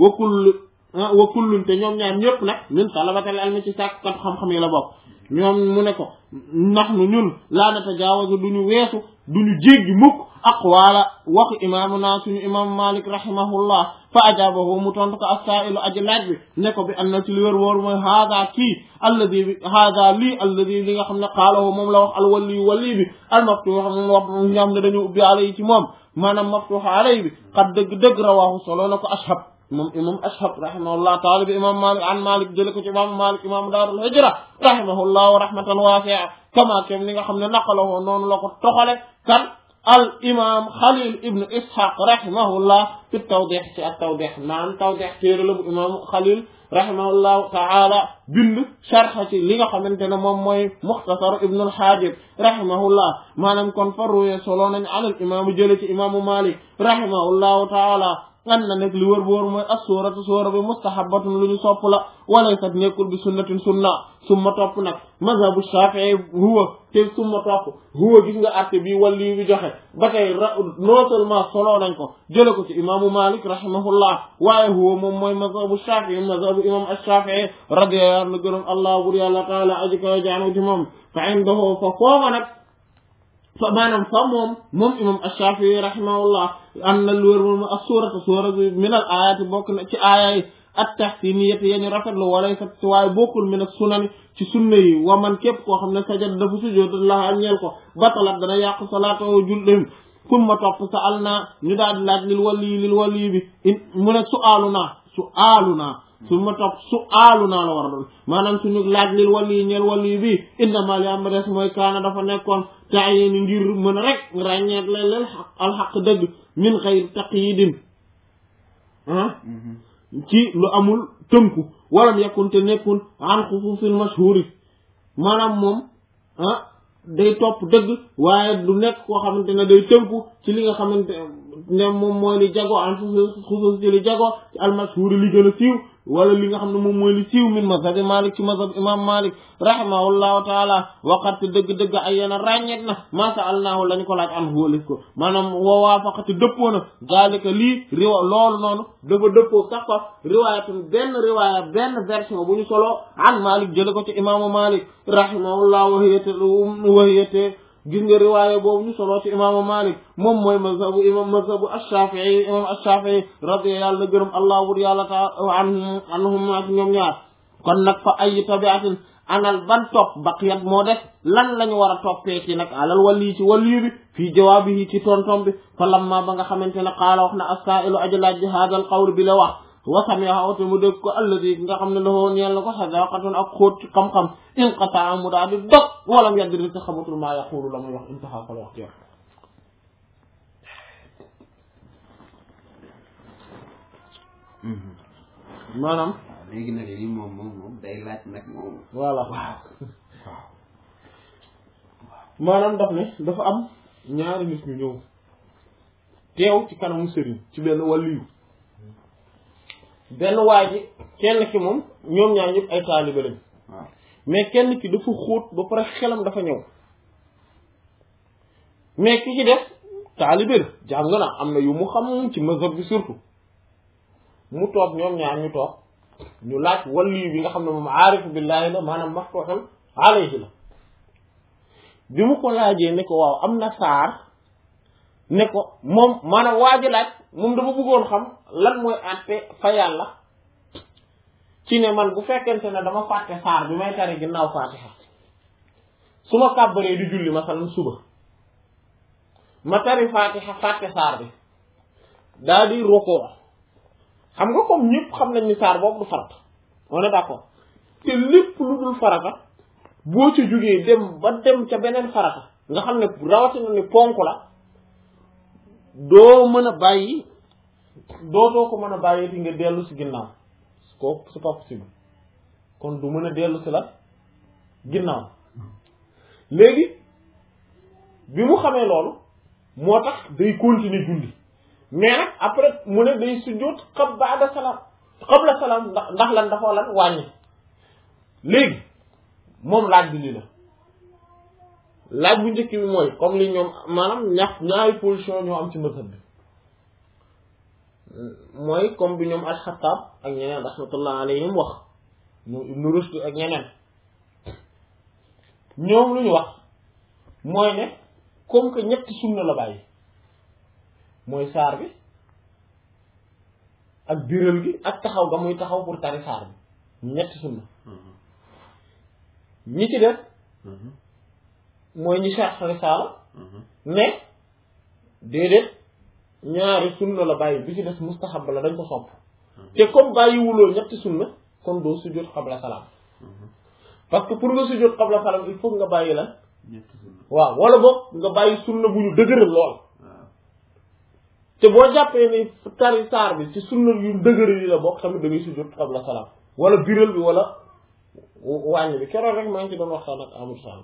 wa kullun te ñoom ñaar ñëpp nag min talabatal ilmi ci sàkkat xam-xam yi la bokk ñoom mu ne ko ndax nu ñun laa natajaawazu duñu weesu duñu jéggi mukk aqwaala waxu imaamuna suñu imam Malik rahimahullah fa ajaabahu mu tontu ko as-saa'ilu aji laaj bi ne ko bi am na ci li wér wóor mooy haada kii alladi li nga xam ne qaalahu moom la wax alwali wali bi almaftuux moom wax ñam ne dañu ubbi alay ci moom maanaam maftuux alay bi xat dëgg-dëgg rawaahu solo na ko ashab moom imam ashab rahimahullah taala bi imam Malik an Malik jële ko ci imam Malik imam daarul hijra rahimahullah wa rahmatan waasi'a kama kem li nga xam ne naqalahu noonu la ko toxale kan al imam Khalil ibn Ishaq rahimahullah fi tawdih ci at tawdih naan tawdih téere la bu imam Khalil rahimahullahu ta'ala bind sharh ci li nga xamante ne moom mooy mukhtasar ibn al-Hajib rahimahullah maanaam kon farruye solo nañ an al imam jële ci imaamu Malik rahimahullahu ta'ala an na nekk li wër bu wër mooy as-suuratu suura bi mustahabbatun lu ñu sopp la walaysat nekkul bi sunnatin sunna summa topp nag mazhabu Shafi'i huwa te summa topp huwa gis nga àtte bi wàllu bi joxe ba tey non seulement solo nañ ko jële ko ci imaamu Malik rahimahullah waaye huwa moom mooy mazhabu Shafi'i mazhabu imam ash-Shafi'i radiyallahu anhu gërëm allah bur yàlla taala aji ko jaanu ci moom fa indahu fa foofa nag fa maanaam fa moom imam ash-Shafi'i rahimahullah am na lu wér moom as-suuratu suura bi min al-aayaati bokk na ci aaya yi at-tahsiiniyyati yañu rafetlu walay sa waaye bokkul min as-sunani ci sunna yi wa man képp koo xam ne sajada dafa sujjóot la ñeel ko batalat dana yàq salaatoo julleem summa topp sa'alnaa ñu daal di laaj lil wali bi mu ne su'aalunaa summa topp su'aalunaa la war a doon maanaam suñu laaj lil wali ñeel wali bi innamaa li am des mooy kaana dafa nekkoon ta'yin ngir mën a rek ràññeet leen alxaq dëgg min xayri taqyidin ci lu amul tënku walam yakun te nekkul an xusuusil mashhuri maanaam moom day topp dëgg waaye du nekk koo xamante ne day tënku ci li nga xamante ne moom mooy li jago an xusuus ci li jago ci al mashhuri li gën a siiw wala li nga xam ne moom mooy li siiw min mazhabi Malik ci mazhab imam Malik rahimahullahu taala waqat dëgg-dëgg ay yéen a ràññeet na ma sa'alnaahu lañu ko laaj an wóolis ko maanaam wawaafaqati dëppoo na zalika lii loolu noonu dafa dëppoo sax ko riwaayatun benn version bu ñu solo an Malik jële ko ci imaamu Malik rahimahullah wahiyate gis nga riwaaya boobu ñu solo ci imaamu Malik moom mooy mazhabu ash-Shafi'i imam ash-Shafi'i radiyallahu yàlla gërëm allah bur yàlla ta anhum ak ñoom ñaar kon nag fa ay tabi'atin anal ban topp baqiyat moo def lan lañu war a toppee ci nag alal wali ci wali bi fii jawaabihi ci tontom bi fa lamma ba nga xamante ne qaala wax na as-sa'ilu aji laaj bi hadha al-qawl bi la wax wa sami'a te mu dégg ko alladi nga xam ne lahu ñeel na ko hadaqatun ak xóot ci xam-xam inqata'a mu daal di dog walam yadri te xamatul maa yaqulu la muy wax intaha fal wax jeex maanaam léegi nag lii moom day laaj nag moom voilà waaw maanaam daf ne dafa am ñaari nit ñu ñëw teew ci kanamu sëriñ ci benn waliyu benn waa ji kenn ki moom ñoom ñaar ñëpp ay taalibe lañ waaw mais kenn ki dafa xóot ba pare xelam dafa ñëw mais ki ci def taalibe la jàng na am na yu mu xam ci mazhab bi surtout mu toog ñoom ñaar ñu toog ñu laaj waliyu bi nga xam ne moom aarifu billahi la maanaam maftuhun alayhi la bi mu ko laajee ne ko waaw am na saar ne ko moom maanaam waa ji laaj moom dafa bëggoon xam lan mooy àtte fa yàlla ci ne man bu fekkente ne dama fàtte saar bi may tari ginnaaw faatiha su ma kàbbaree di julli masalan suba ma tari faatiha fàtte saar bi daa di rukoo xam nga comme ñëpp xam nañ ni saar boobu du farata on est d'accord te lépp lu dul farata boo ci jógee dem ca beneen farata nga xam ne rawatina ni ponk la doo mën a bàyyi dootoo ko mën a bàyyi ti nga dellu si ginnaaw kooku c'est pas possible kon du mën a dellu si la ginnaaw léegi bi mu xamee loolu moo tax day continuer julli mais nag après mu ne day sujjóot qabla salaam ndax lan dafa lan wàññi léegi moom laaj bi lii la laaj bu njëkk bi mooy comme li ñoom maanaam ñaari position ñoo am ci mazhab bi mooy comme bi ñoom al-Xattaab ak ñeneen rahmatullah alayhim wax ñoom Ibnu Rushd ak ñeneen ñoom lu ñu wax mooy ne comme que ñetti sunna la bàyyi mooy saar bi ak biral gi ak taxaw ga muy taxaw pour tari saar bi ñetti sunna ñi ci def mooy ñi sharh risaala ne déedéet ñaari sunna la bàyyi bi ci des mustahab la dañ ko sopp te comme bàyyiwuloo ñetti sunna kon doo sujjóot qabla salaam parce que pour nga sujjóot qabla salaam il faut nga bàyyi lan ñetti sunna waaw wala boog nga bàyyi sunna bu ñu dëgëral lool te boo jàppee ni tari saar bi ci sunna yu dëgëral yi la bokk tamit da ngay sujjóot qabla salaam wala biral bi wala wàññi bi keroog rek maa ngi ci doon waxtaan ak Amadou Sall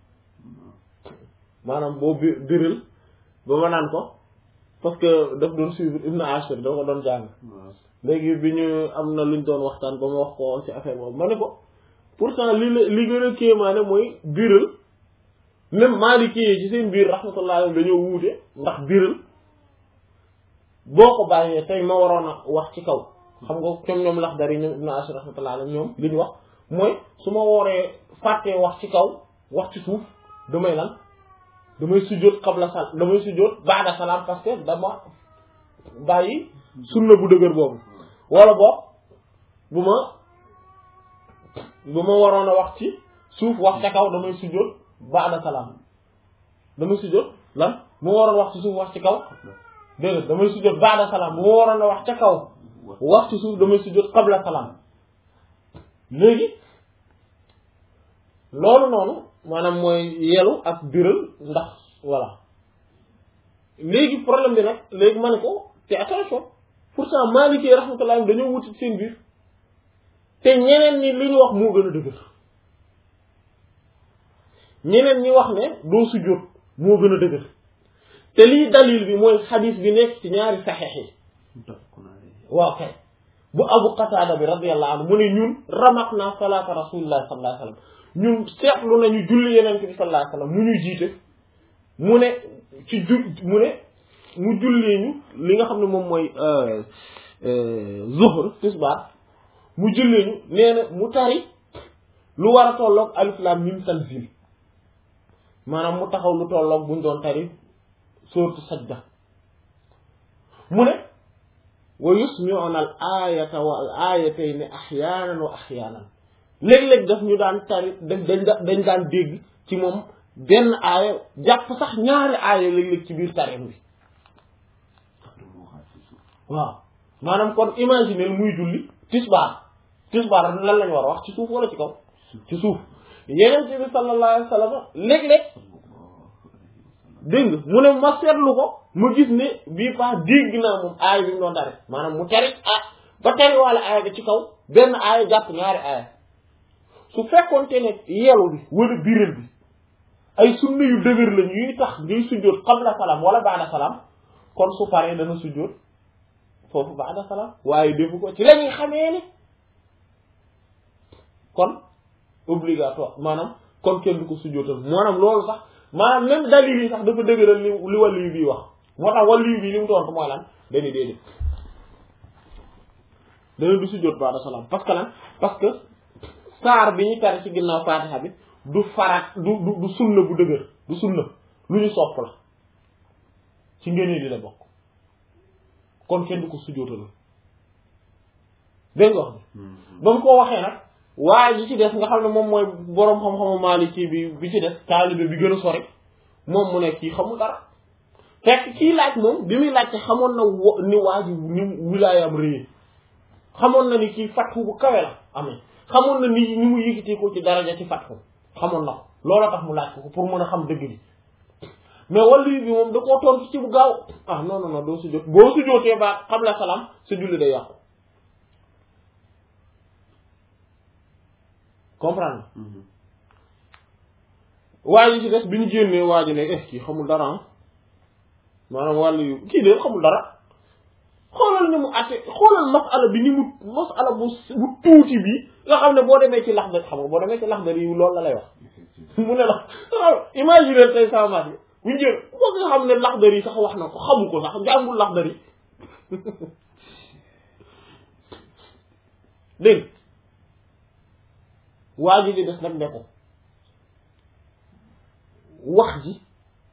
maanaam boo biral ba ma naan ko parce que daf doon suivre Ibn Ashir da ko doon jàng léegi bi ñu am na luñ doon waxtaan ba ma wax ko ci affaire boobu ma ne ko pourtant li gën a kéemaane mooy biral même Maliki yi ci seen biir rahmatullah dañoo wuute ndax biral boo ko bàyyee tey ma waroon a wax ci kaw xam nga ñoom Laxdari ñoom Ibn Ashir rahmatullah ñoom li ñu wax mooy su ma wooree fàttee wax ci kaw wax ci suuf damay lan damay sujjóot qabla salaam damay sujjóot ba'da salaam parce que dama bàyyi sunna bu dëgër boobu wala boog bu ma waroon a wax ci suuf wax ca kaw damay sujjóot ba'da salaam damay sujjóot lan bu ma waroon wax ci suuf wax ci kaw déedéet damay sujjóot ba'da salaam bu ma waroon a wax ca kaw wax ci suuf damay sujjóot qabla salaam léegi loolu noonu maanaam mooy yelu ak biral ndax voilà léegi problème bi nag léegi ma ne ko te attention pourtant Maliki rahmatullah dañoo wuti seen biir te ñeneen ñi li ñu wax moo gën a dëgër ñeneen ñi wax ne doo sujjóot moo gën a dëgër te lii dalil bi mooy xadiis bi nekk ci ñaari saxeex yi waaw kay bu Abu Qatada bi radiyallahu anhu mu ne ñun ramaqna salaata rasulillahi sallallahu alayhi wa sallam ñun seetlu nañu julli yeneen bi sallallahu alayhi wa sallam mu ñuy jiite mu ne mu jullee ñu li nga xam ne moom mooy zuhr tisbaar mu jullee ñu nee na mu tari lu war a tolloog alif lam mim tanzil maanaam mu taxaw lu tolloog buñ doon tari sourate sajda mu ne wa yusmi'una al ayata wa al ayatayni ahyaanan wa ahyaanan léeg-léeg daf ñu daan tari dañ daan dégg ci moom benn aaya jàpp sax ñaari aaya léeg-léeg ci biir tarim bi waaw maanaam kon imaginer muy julli tisbaar lan lañ war a wax ci suuf wala ci kaw ci suuf yeneen ci bi sallallahu alayhi wa sallam léeg-léeg dégg nga mu ne ma seetlu ko mu gis ne bii pas dégg naa moom aaya bi mu doon tari maanaam mu tari ba tari wala aaya bi ci kaw benn aaya jàpp ñaari aaya su fekkoonte ne yelu bi wala biral bi ay sunna yu dëgër lañ yuy tax ngay sujjóot qabla salaam wala ba'da salaam kon su paree dana sujjóot foofu ba'da salaam waaye defu ko ci la ñuy xamee ne kon obligatoire maanaam kon kenn du ko sujjóotal maanaam loolu sax maanaam même dalil yi sax dafa dëgëral li wàllu bii wax moo tax wàllu bii li mu tontu mooy lan dañuy déedéet dana du sujjóot ba'da salaam parce que lan parce que saar bi ñu tari ci ginnaaw Faatiha bi du farat du sunna bu dëgër du sunna lu ñu sopp la ci ngëneel li la bokk kon kenn du ko sujjóotal dégg nga wax ni ba mu ko waxee nag waaye ji ci des nga xam ne moom mooy boroom xam-xamu Maliki bi ci des taalibe bi gën a sori moom mu ne kii xamul dara fekk kii laaj moom bi muy laajte xamoon na ni waa ji ni wilaayam réyee xamoon na ni kii fatxu bu kawe la amee xamoon na ni mu yëkkati ko ci daraja ci fatxu xamoon na ko looloo tax mu laaj ko pour mën a xam dëgg bi mais wàllu bi moom da koo tontu ci bu gaaw ah non non non doo sujjóot boo sujjóotee ba qabla salaam sa julli day yàqu comprendre waaye yi ci des bi ñu génnee waa ji ne kii xamul dara maanaam wàllu yu kii de xamul dara xoolal ni mu àtte xoolal masala bi ni mu masala bu tuuti bi nga xam ne boo demee ci Laxdari xam nga boo demee ci Laxdari yi loolu la lay wax mu ne la imaginer tey samaat yi bu njël boo nga xam ne Laxdari yi sax wax na ko xamu ko sax jàngul Laxdari dégg waa ji di des nag ne ko wax ji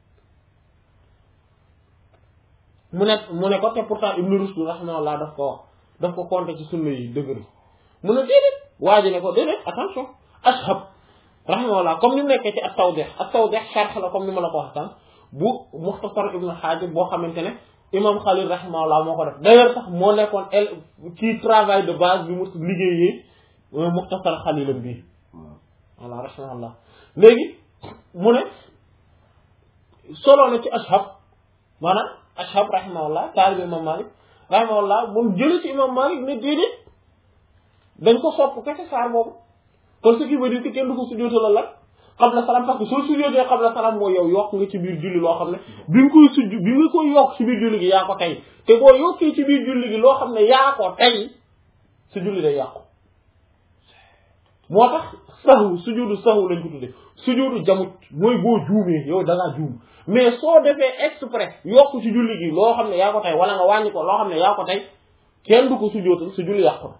mu ne ko te pourtant Ibn Rushd rahimahullah daf ko compter ci sunna yi dëgër mu ne déedéet waa ji ne ko déedéet attention Ashhab rahimahullah comme ni mu nekkee ci at-Tawdih sharh la comme ni ma la ko wax sànq bu Mukhtasar Ibn Hajib boo xamante ne imam Khalil rahimahullah moo ko def d'ailleurs sax moo nekkoon ci travail de base bi mu liggéeyee Mukhtasar Khalilam bii voilà rahimahullah léegi mu ne solo na ci Ashhab maanaam Ashhab rahimahullah taalibe imam Malik rahimahullah moom jële ci imam Malik ne déedéet dañ ko sopp kese saar boobu kon ce qui veut dire que kenn du ko sujjóotal la qabla salaam parce que soo sujjóotee qabla salaam mooy yow yokk nga ci biir julli loo xam ne bi nga koy yokk ci biir julli gi yaa ko tey te boo yokkee ci biir julli gi loo xam ne yaa ko tey sa julli day yàqu moo tax sujudu sahwu lañ ko tuddee sujudu jamut mooy boo juumee yow da ngaa juum mais soo defee exprès yokk ci julli gi loo xam ne yaa ko tey wala nga wàññi ko loo xam ne yaa ko tey kenn du ko sujjóotal sa julli yàqu na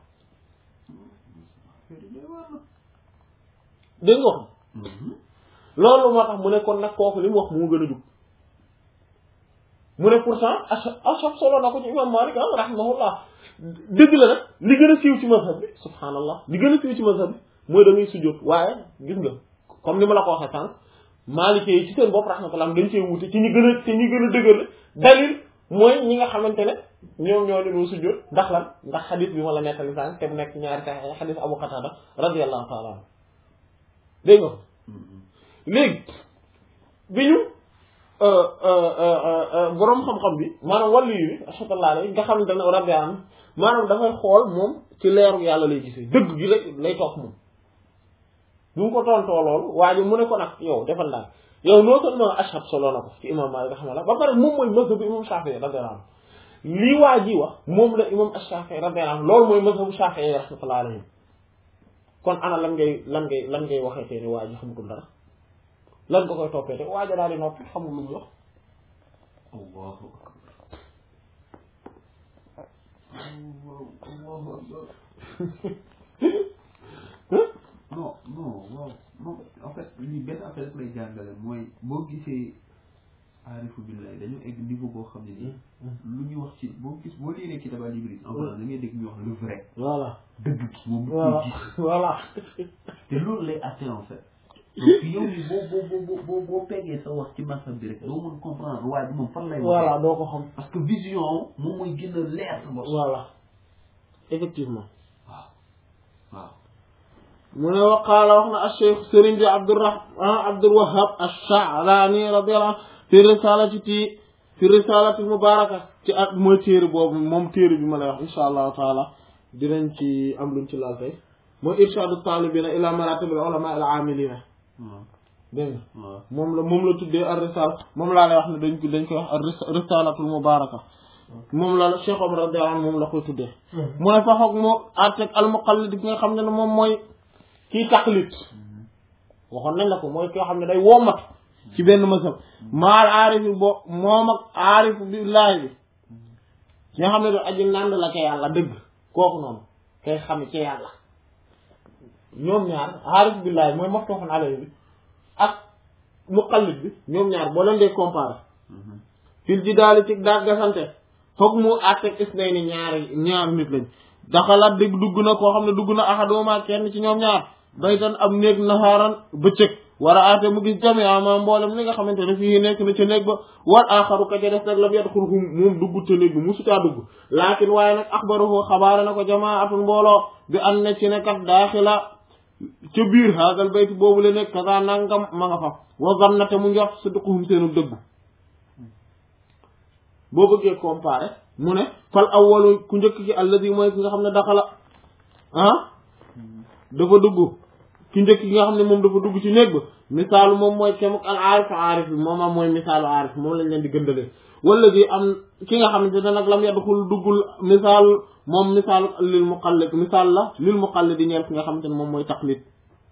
dégg nga wax loolu moo tax mu ne kon nag kooku li mu wax moo gën a jub mu ne pourtant Ashhab solo na ko ci imam Malik rahimahullah dëgg la nag li gën a siiw ci mazhab bi subhaanallah li gën a siiw ci mazhab bi mooy da ngay sujjóot waaye gis nga comme ni ma la ko waxee sànq Maliki yi ci seen bopp rahmatullah dañ cee wuute ci ñi gën a dëgër la dalil mooy ñi nga xamante ne ñoom ñoo ne doo sujjóot ndax lan ndax xadis bi ma la nettali sànq te mu nekk ñaari sax xadis Abu Qatada radiyallahu ta'ala anhu dégg nga léegi bi ñu boroom xam-xam bi maanaam wàllu yi ashatullah alayhi nga xamante ne rabbi an maanaam dafay xool moom ci leeru yàlla lay gisee dëgg gi lay toog moom bu mu ko tontoo loolu waa ji mu ne ko nag yow defal naa yow non seulement Ashhab solo na ko ci imam Malik rahimahullah ba pare moom mooy mazhabu imam Shafi'i radiyallahu anhu lii waa ji wax moom la imam Shafi'i radiyallahu anhu loolu mooy mazhabu Shafi'i rahmatullah alayhi kon ana lan ngay waxee te ne waa ji xamutul dara lan nga koy toppee te waa ji daal di noppi xamul lu mu wax Allahu akbar Allahu akbar non waaw non en fait lii benn affaire lay jàngale mooy boo gisee aarifu billahi dañoo egg niveau boo xam ne nii lu ñuy wax ci boo liiree ci Kitab al-Ibris en fait da ngay dégg ñu wax le vrai voilà dëgg gi moom voilà voilà te loolu lay atte en fait donc yow mi boo peggee sa wax ci masam bi rek doo mën comprendre waa ji moom fan lay voilà doo ko xam parce que vision moom mooy gën a leer sa bopp voilà effectivement waaw mu ne waqaala wax na acheikh sëriñ bi Abdul Wahhab ash-Sha'rani radiyallahu anhu fi risalati mubaraka ci at mooy téere boobu moom téere bi ma lay wax insha allahu taala dinañ ci am luñ ci laal tey mooy irshadu talibina ila maratib al ulama al amilina dégg nga moom la tuddee ar risala moom laa lay wax ne dañ koy wax ar risalatul mubaraka moom la Cheikh Omar radiyallahu anhu moom la koy tuddee mu ne fa xoog moo arteg al muqallid bi nga xam ne moom mooy kii taqlid waxoon nañ la ko mooy koo xam ne day wommat ci benn masal maal aarif bi bo moom ak aarif billahi bi ki nga xam ne do aji nànd la ca yàlla dëgg kooku noonu kay xam ci yàlla ñoom ñaar aarif billahi mooy maftuhun alayhi bi ak muqallid bi ñoom ñaar boo leen dee comparé fil ji daali ci daggasante foog mu àtteeg is nay ni ñaar nit lañ daxalaat dégg dugg na koo xam ne dugg na ahaduma kenn ci ñoom ñaar baytan ab néeg naxaaran bëccëg war a aate mu gis jame ama mboolem li nga xamante ne fii nekk na ca néeg ba wal aaxaru ka ca des nag la yadxul moom dugg te néeg bi musutaa dugg laakin waaye nag axbaruhu xabaare na ko jamaatul mbooloo bi am ne ci ne kat daaxila ca biir haagal bayti boobu la nekk kaza nangam ma nga fa wa zanna te mu njort sidquhum seenu dëgg boo bëggee comparer mu ne fal awwalu ku njëkk ki alladi mooy ki nga xam ne daxala dafa dugg ki njëkk ki nga xam ne moom dafa dugg ci néeg ba misaalu moom mooy kemuk al aarif aarif bi moom am mooy misaalu aarif moom lañ leen di gëndalee wala bi am ki nga xamante ne nag lam yadxul duggul misaal moom misaal lil muqallid misaal la lil muqallid di ñeel ki nga xamante ne moom mooy taqlid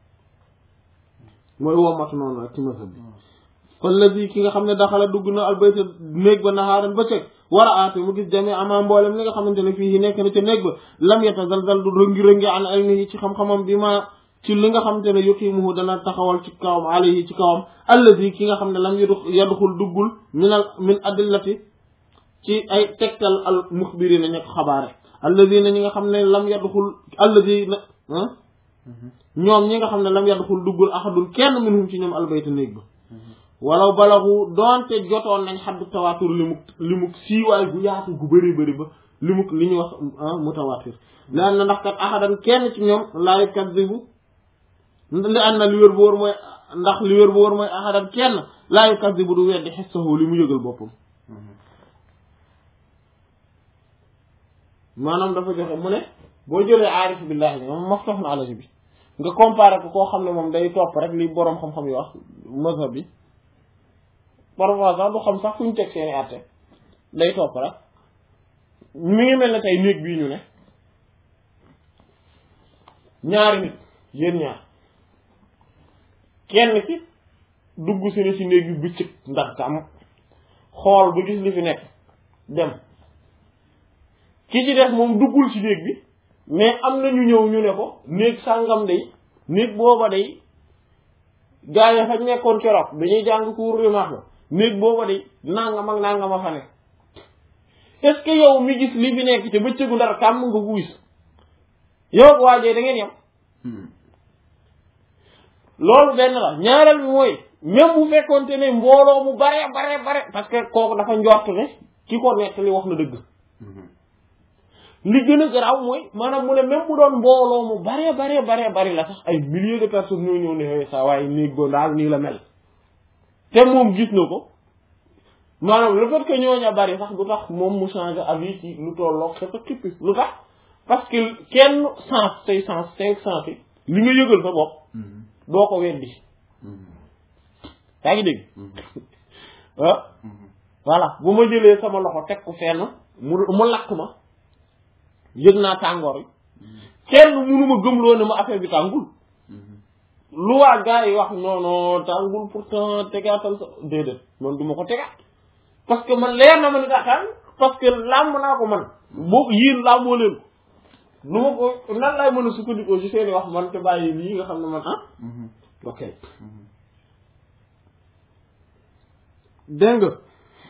mooy womatu noonu ak ci mazhab bi wallazi ki nga xam ne daxala dugg na albayta néeg ba naxaaran ba cëg war a aate mu gis jame ama mboolem li nga xamante ne fii nekk na ca néeg ba lam yatazalzal du rëngi-rëngi an ilmihi ci xam-xamam bi ma ci li nga xamante ne yuqimuhu dana taxawal ci kawam alayhi ci kawam allazi ki nga xam ne lam yadxul duggul min adillati ci ay tegtal al muxbirina ña ko xabaare allazi na ñi nga xam ne lam yadxul allazi na ñoom ñi nga xam ne lam yadxul duggul ahadul kenn minhum ci ñoom albayta néeg ba walaw balaxu doonte jotoon nañ xaddu tawaatur limuk siiwaay bu yaatu gu bëri ba limuk li ñuy wax mutawaatir li an na ndax kat ahadan kenn ci ñoom laa yukazzibu li an na li wér bu wóor mooy ndax li wér bu wóor mooy ahadan kenn laa yukazzibu du weddi xissahu li mu yëgal boppam maanaam dafa joxe mu ne boo jëlee aarif billahi moom maftuhun alayhi bi nga comparé ko koo xam ne moom day topp rek li boroom xam-xam yi wax mazhab bi parfois sax du xam sax fu ñu teg seeni àtte day topp rek mi ngi mel ne tey néeg bii ñu ne ñaari nit yéen ñaar kenn ci dugg si ne ci néeg bi bëccëg ndax tam xool ba gis li fi nekk dem ki ci def moom duggul ci néeg bi mais am na ñu ñëw ñu ne ko néeg sàngam day néeg booba day gaa yi fa nekkoon keroog dañuy jàng cours de marche néeg booba day nangam ak nangam a fa ne est-ce que yow mi gis li fi nekk te bëccëgu ndar kàmm nga ko gis yow ak waajee da ngeen yem loolu benn la ñaareel bi mooy même bu fekkoonte ne mbooloo mu bare parce que kooku dafa njort ne ki ko nekk li wax na dëgg li gën a garaaw mooy maanaam mu ne même bu doon mbooloo mu bare la sax ay milliers de personnes ñoo ñëw ne saa waaye néeg ba daal nii la mel te moom gis na ko maanaam le fait que ñooña bari sax du tax moom mu changer avis ci lu tolloog sa ko kippi lu tax parce que kenn say sens yi li nga yëgal sa bopp doo ko weddi yaa ngi dégg ah voilà bu ma jëlee sama loxo teg ko fenn mu lakk ma yëg naa tàngoor yi kenn mënuma gëmloo ne ma affaire bi tàngul lu waa gars yi wax non tàngul pourtant tegaatal sa déedéet man du ma ko tegaat parce que man leer na ma ni daa tàng parce que làmb naa ko man boo yéen làmboo leen lu ma ko nan laay mën a sukkandikoo ci seeni wax man te bàyyi lii nga xam ne man ok dégg nga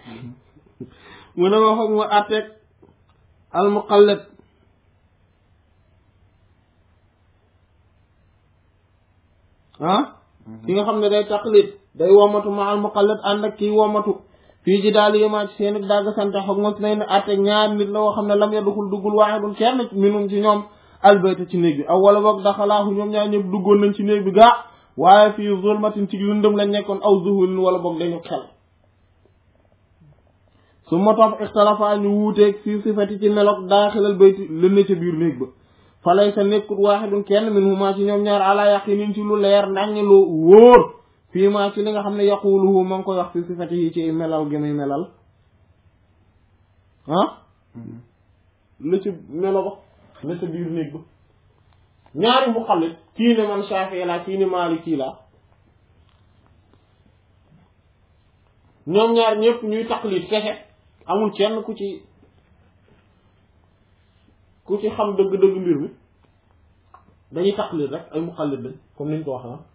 mu ne ma foog ma àtteeg al muqallid ki nga xam ne day taqlid day womatu ma al muqallid ànd ak kii womatu fii ji daal yémaa ci seen dagg sante xoog mos nay ne atte ñaar nit la woo xam ne lam yadxul duggul waahidun kenn minum ci ñoom albayta ci néeg bi aw wala boog daxalaahu ñoom ñaar ñëpp duggoon nañ ci néeg bi gaa waaye fii zulmatin ci lëndëm lañ nekkoon aw zuhulin wala boog dañu xel su ma topp ixtalafa ñu wuuteeg fii sifati ci meloog daaxilal bayti lën ca biir néeg ba falay sa nekkut waahidun kenn minhuma ci ñoom ñaar ala yaqinin ci lu leer ndax ñu lu wóor fii maa ci li nga xam ne yaquluhu ma ngi koy wax fii sifati yi ci melal gi muy melal la ca melo ba la ca biir néeg ba ñaari mu xalit kii ne man Shafi'i la kii ne Maliki la ñoom ñaar ñëpp ñuy taqlid kese amul kenn ku ci xam dëgg-dëgg mbir mi dañuy taqlid rek ay muqallid lañ comme niñ ko wax na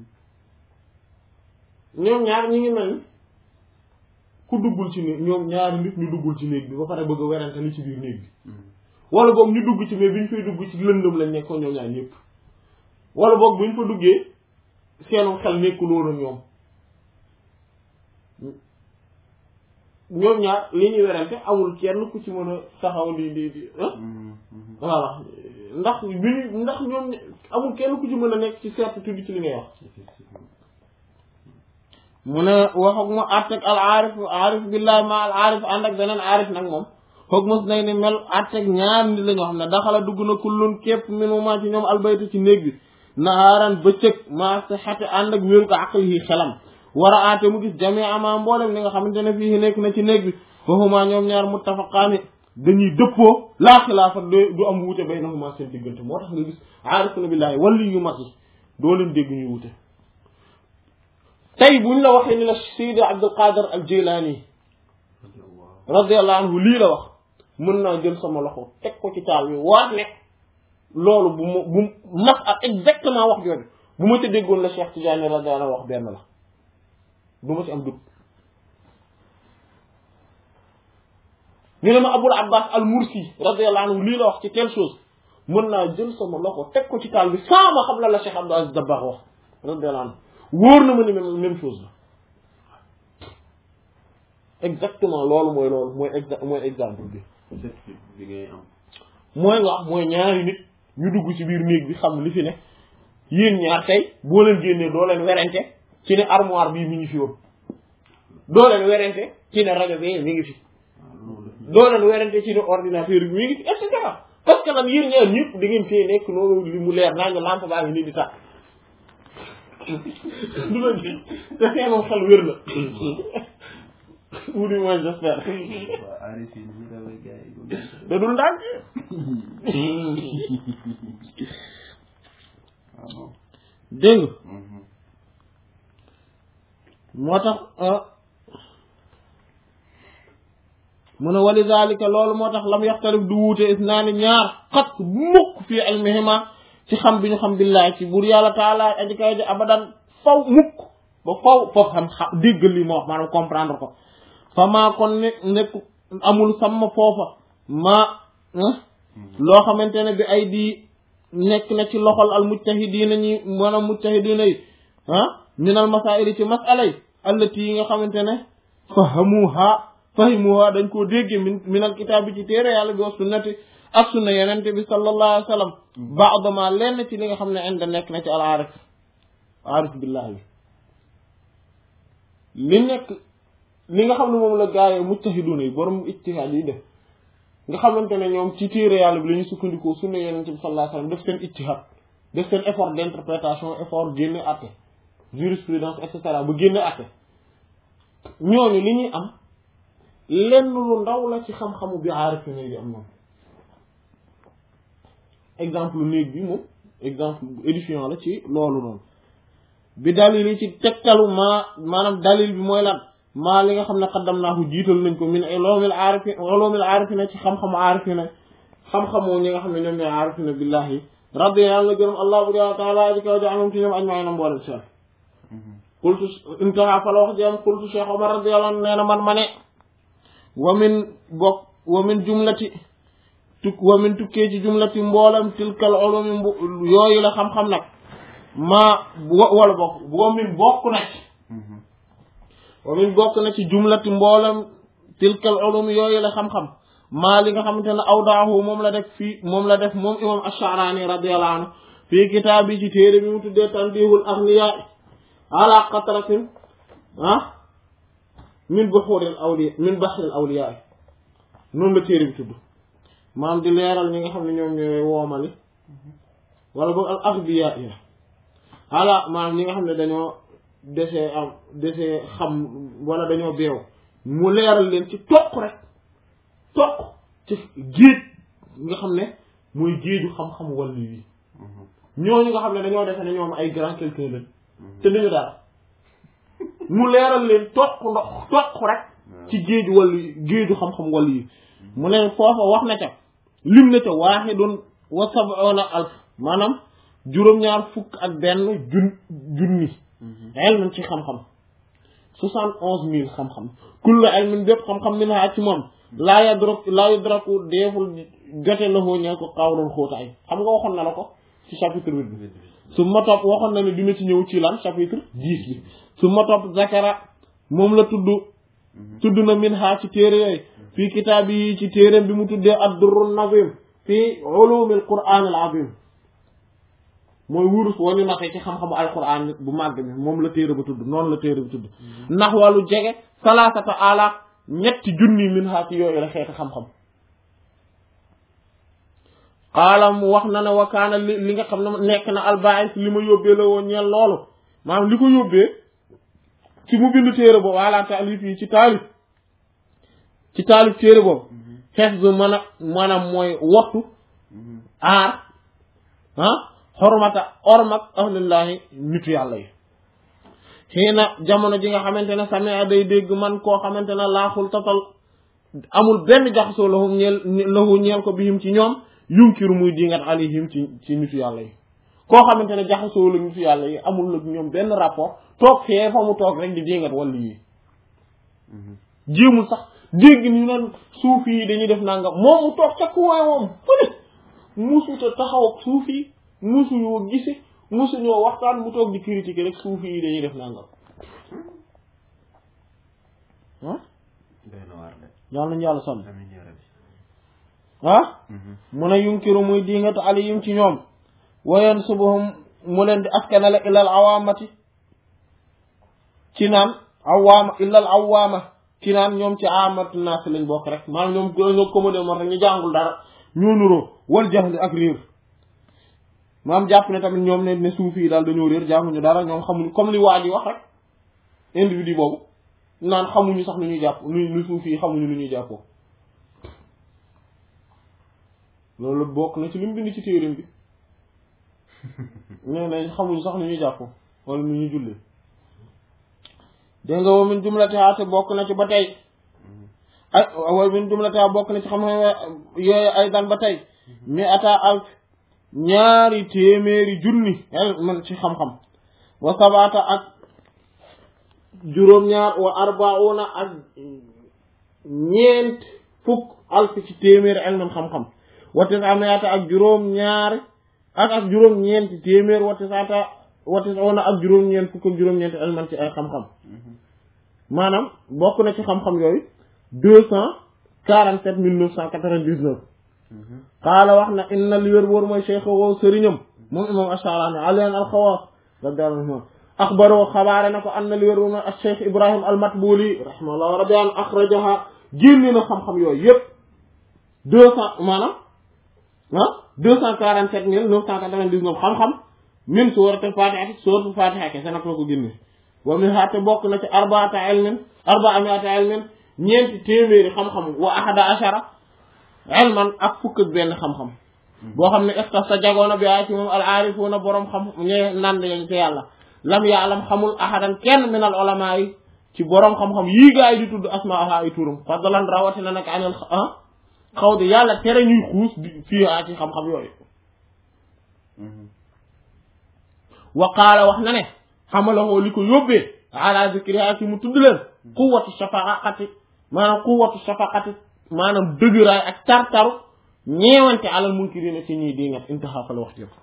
ñoom ñaar ñi ngi mel ni ku duggul ci néeg ñoom ñaari nit ñu duggul ci néeg bi ba pare bëgg a werante li ci biir néeg bi wala boog ñu dugg ci mais bi ñu fay dugg ci lëndëm lañ nekkoon ñoom ñaar ñëpp wala boog bu ñu fa duggee seenu xel nekkul woon ak ñoom ñaar li ñuy werante amul kenn ku ci mën a taxaw di voilà ndax ñoom amul kenn ku ci mën a nekk ci certitude ci li ngay wax mu ne waxoog ma àtteeg al aarif billahi ma al aarif ànd ak beneen aarif nag moom foog mos nay ne mel àtteeg ñaar nit la ñoo xam ne daxala dugg na kullun képp minuma ci ñoom albaytu ci néeg bi nahaaran bëccëg maa sihhati ànd ak wéru ko aqlihi xelam war a aate mu gis jamii ama mboolem li nga xamante ne fii nekk na ci néeg bi fahuma ñoom ñaar muttafaqaani dañuy dëppoo laa xilaafa du am wuute baynahuma seen diggante moo tax nga gis aarifuna billaahi wali yu mag yi doo leen dégg ñuy wuute tey buñ la waxee ni la Seydi Abdul Qadir al Jilani radiyallahu anhu lii la wax mën naa jël sama loxo teg ko ci taal bi waat ne loolu bu mas ak exactement wax jooju bu ma ci déggoon la Cheikh Tidiane radiyallahu anhu wax benn la du ma ci am dut ñu ne ma Abul Abbas al Mursi radiyallahu anhu lii la wax ci telle chose mën naa jël sama loxo teg ko ci taal bi sans ma xam la Cheikh Abdou Aziz Dabakh wax radiyallahu anhu wóor na ma ni même chose la exactement loolu mooy exemple bi bi ngay am mooy nga mooy ñaari nit ñu dugg ci biir néeg bi xam li fi ne yéen ñaar tey boo leen génnee doo leen werante ci ne armoire bii mi ngi fi woon doo leen werante ci ne rajo bi mi ngi fi doo leen werante ci ne ordinateur bi mi ngi fi et cetera parce que nag yéen ñaar ñëpp da ngeen fee nekk loolu li mu leer naa nga lampe baa ngi nii di tàkk du la gis te seenoo xel wér la ou du moins j'espère da dul ndànk dégg nga moo tax mu ne wali zalika loolu moo tax lam yaxtalif du wuute isnaani ñaar xat mukk fii ilmihima ci xam bi ñu xam billahi ci buur yàlla taala aji kay di abadan faw mukk ba faw foofu xam déggal li ma wax maanaam comprendre ko fa maa kon nekk amul sàmm foofa maa loo xamante ne bi ay di nekk na ci loxol al mujtahidina ñi maanaam mujtahidina yi minal masaa'il ci masala yi allati yi nga xamante ne fahimuha dañ koo dégge minal kitaab bi ci téere yàlla bi wa sunnati ak sunna yenente bi sallallahu alayhi wa sallam ba'dama lenn ci li nga xam ne inda nekk na ci al aarif billahi bi li nga xam ne moom la gaayee mujtahiduna yi borom ijtihaad yi def nga xamante ne ñoom ci téere yàlla bi la ñu sukkandikoo sunna yenente bi sallallahu alayhi wa sallam def seen ijtihaad def seen effort d'interprétation effort génne àtte jurisprudence et cetera ba génne àtte ñooñu li ñuy am lenn lu ndaw la ci xam-xamu bi aarif yi am moom exemple néeg bi moom exemple édifiant la ci loolu noonu bi dalil yi ci tegtalu maanaam dalil bi mooy lan maa li nga xam ne xaddam naaku jiital nañ ko min ulumil aarifina ci xam-xamu aarifina xam-xamoo ñi nga xam ne ñoom ñooy aarifina billahi rabbi yàlla gërëm allah bu taala aji kaw ja anum ci ñoom ajmaina mboolem seen qultu intaha fa la wax jam qultu Cheikh Omar radiyallahu anhu nee na man ma ne wa min tukkee ci jumlati mboolem tilkal ulumi yooyu la xam-xam nag wala bokk wa min bokk na ci jumlati mboolem tilkal ulumi yooyu la xam-xam maa li nga xamante ne awdaahu moom la def moom imam Ash-Sha'rani radiyallahu anhu fii kitaab yi ci téere bi mu tuddee Tanbihul Aghniya ala qatratin min bahril awliya noonu la téere bi tudd maam di leeral ñi nga xam ne ñoom ñooy woomali wala boog al aghbiya yi ala maanaam ñi nga xam ne dañoo desee xam wala dañoo beew mu leeral leen ci toq ci géej nga xam ne mooy géeju xam-xam wàllu yi ñooñu nga xam ne dañoo defe ne ñoom ay grand quelqu'un lañ te dañu dara mu leeral leen toq rek ci géeju géeju xam-xam wàllu yi mu ne foofa wax na ca lim na ca waahidun wa sab'una alf maanaam juróom-ñaar fukk ak benn junni ilmin ci xam-xam 71,000 xam-xam kullu ilmin bépp xam-xam min ha ci moom laa yadraku deeful jote la hoo ñee ko xawlun xóotaay xam nga waxoon na la ko ci chapitre 8 bi su ma topp waxoon na ne dina ci ñëw ci lan chapitre 10 bi su ma topp zakara moom la tudd na min ha ci téere yooyu fii kitaab yi ci téereem bi mu tuddee ad-durrun nazim fii ulumil qur'an al azim mooy wurus wañu naxee ci xam-xamu alquran bu màgg bi moom la téere ba tudd noonu la téere bi tudd ndax wàllu jege salaasata alaaf 3 junni min ha ci yooyu la xeeti xam-xam xaala mu wax na ne wakaana li nga xam ne nekk na albaïs li ma yóbbee la woon ñeel loolu maanaam li ko yóbbee ci mu bindu téere boobu wala taalif yi ci taalif téere boobu xeex bi maanaam mooy wottu aar xormata ormak ahlillahi nitu yàlla yi xëy na jamono ji nga xamante ne samea day dégg man koo xamante ne laaxul tatal amul benn jaxasoo lahu ñeel ko bihim ci ñoom yunkiru muy dingat alayhim ci nitu yàlla yi koo xamante ne jaxasoo la nitu yàlla yi amul la ñoom benn rapport toog fee fa mu toog rek di dingat wala yi jéemul sax dégg ñu naan suufi yi dañuy def nangam moom mu toog ca kuwaay moom fële musuta taxaw ak suufi yi musuñoo gise musuñoo waxtaan mu toog di critiquer rek suufi yi dañuy def nangam yàlla nañu yàlla sonn mu ne yunkiru muy dingatu alayhim ci ñoom wayen subuhum mu leen di askanale ilal awaamati ci naan awaama illal awaama ci naan ñoom ci amatu naas lañ bokk rek maanaam ñoom ñoo commodé moo rek ñu jàngul dara ñoo nuroo wal jaxli ak réer maanaam jàpp ne tamit ñoom ne suufi yi daal dañoo réer jànguñu dara ñoom xamuñu comme li waa ji wax rek individu boobu naan xamuñu sax nu ñuy jàpp nu suufi yi xamuñu nu ñuy jàppoo loolu bokk na ci li mu bind ci téerim bi nee nañ xamuñu sax nu ñuy jàppoo wala nu ñuy jullee dégg nga wa min jumlatiha te bokk na ci ba tey ay wa min jumlatiha bokk na ci xam-xam yooyu ay daan ba tey mi ata alf ñaari téeméeri junni man ci xam-xam wa sabata ak juróom-ñaar wa arbauna ak ñeent fukk alf ci téeméeri elman xam-xam wa tisaata ak juróom-ñaari ak juróom-ñeenti téeméer wa tisauna ak juróom-ñeent fukk ak juróom-ñeenti elman ci ay xam-xam maanaam bokk na ci xam-xam yooyu 247 qaala wax na inna li wér wóor mooy cheikh wow sëriñam moom imam Ash'arani alayhi al-Khawaas radiyallahu anhu axbaroo xabaare na ko anna li wér wóor mooy cheikh Ibrahim al-Matbuli rahimahullah rabbi an axrajaha génne na xam-xam yooyu yëpp 247 xam-xam min suuratul Faatiha kese nag la ko génne wa min haate bokk na ci arba'ata ilmin ñeenti téeméeri xam-xam wa ahada ashara ilman ak fukk ak benn xam-xam boo xam ne ixtassa jagoona bi ay ci moom al aarifuuna boroom xam ñe nand yañ te yàlla lam ya'lam xamul ahadan kenn min al ulama yi ci boroom xam-xam yii gaa yi di tudd asmaaha ay turam fadlan rawatina nag anil xaw di yàlla tere ñuy xuus fii ci xam-xam yooyu wa qaala wax na ne xamalawoo li ko yóbbee ala zikriha ci mu tudd leen quwwatu shafaqati maanaam dëgëraay ak tartaru ñeewante alal munkirina ci ñuy di ngat intaha fa la wax yëpp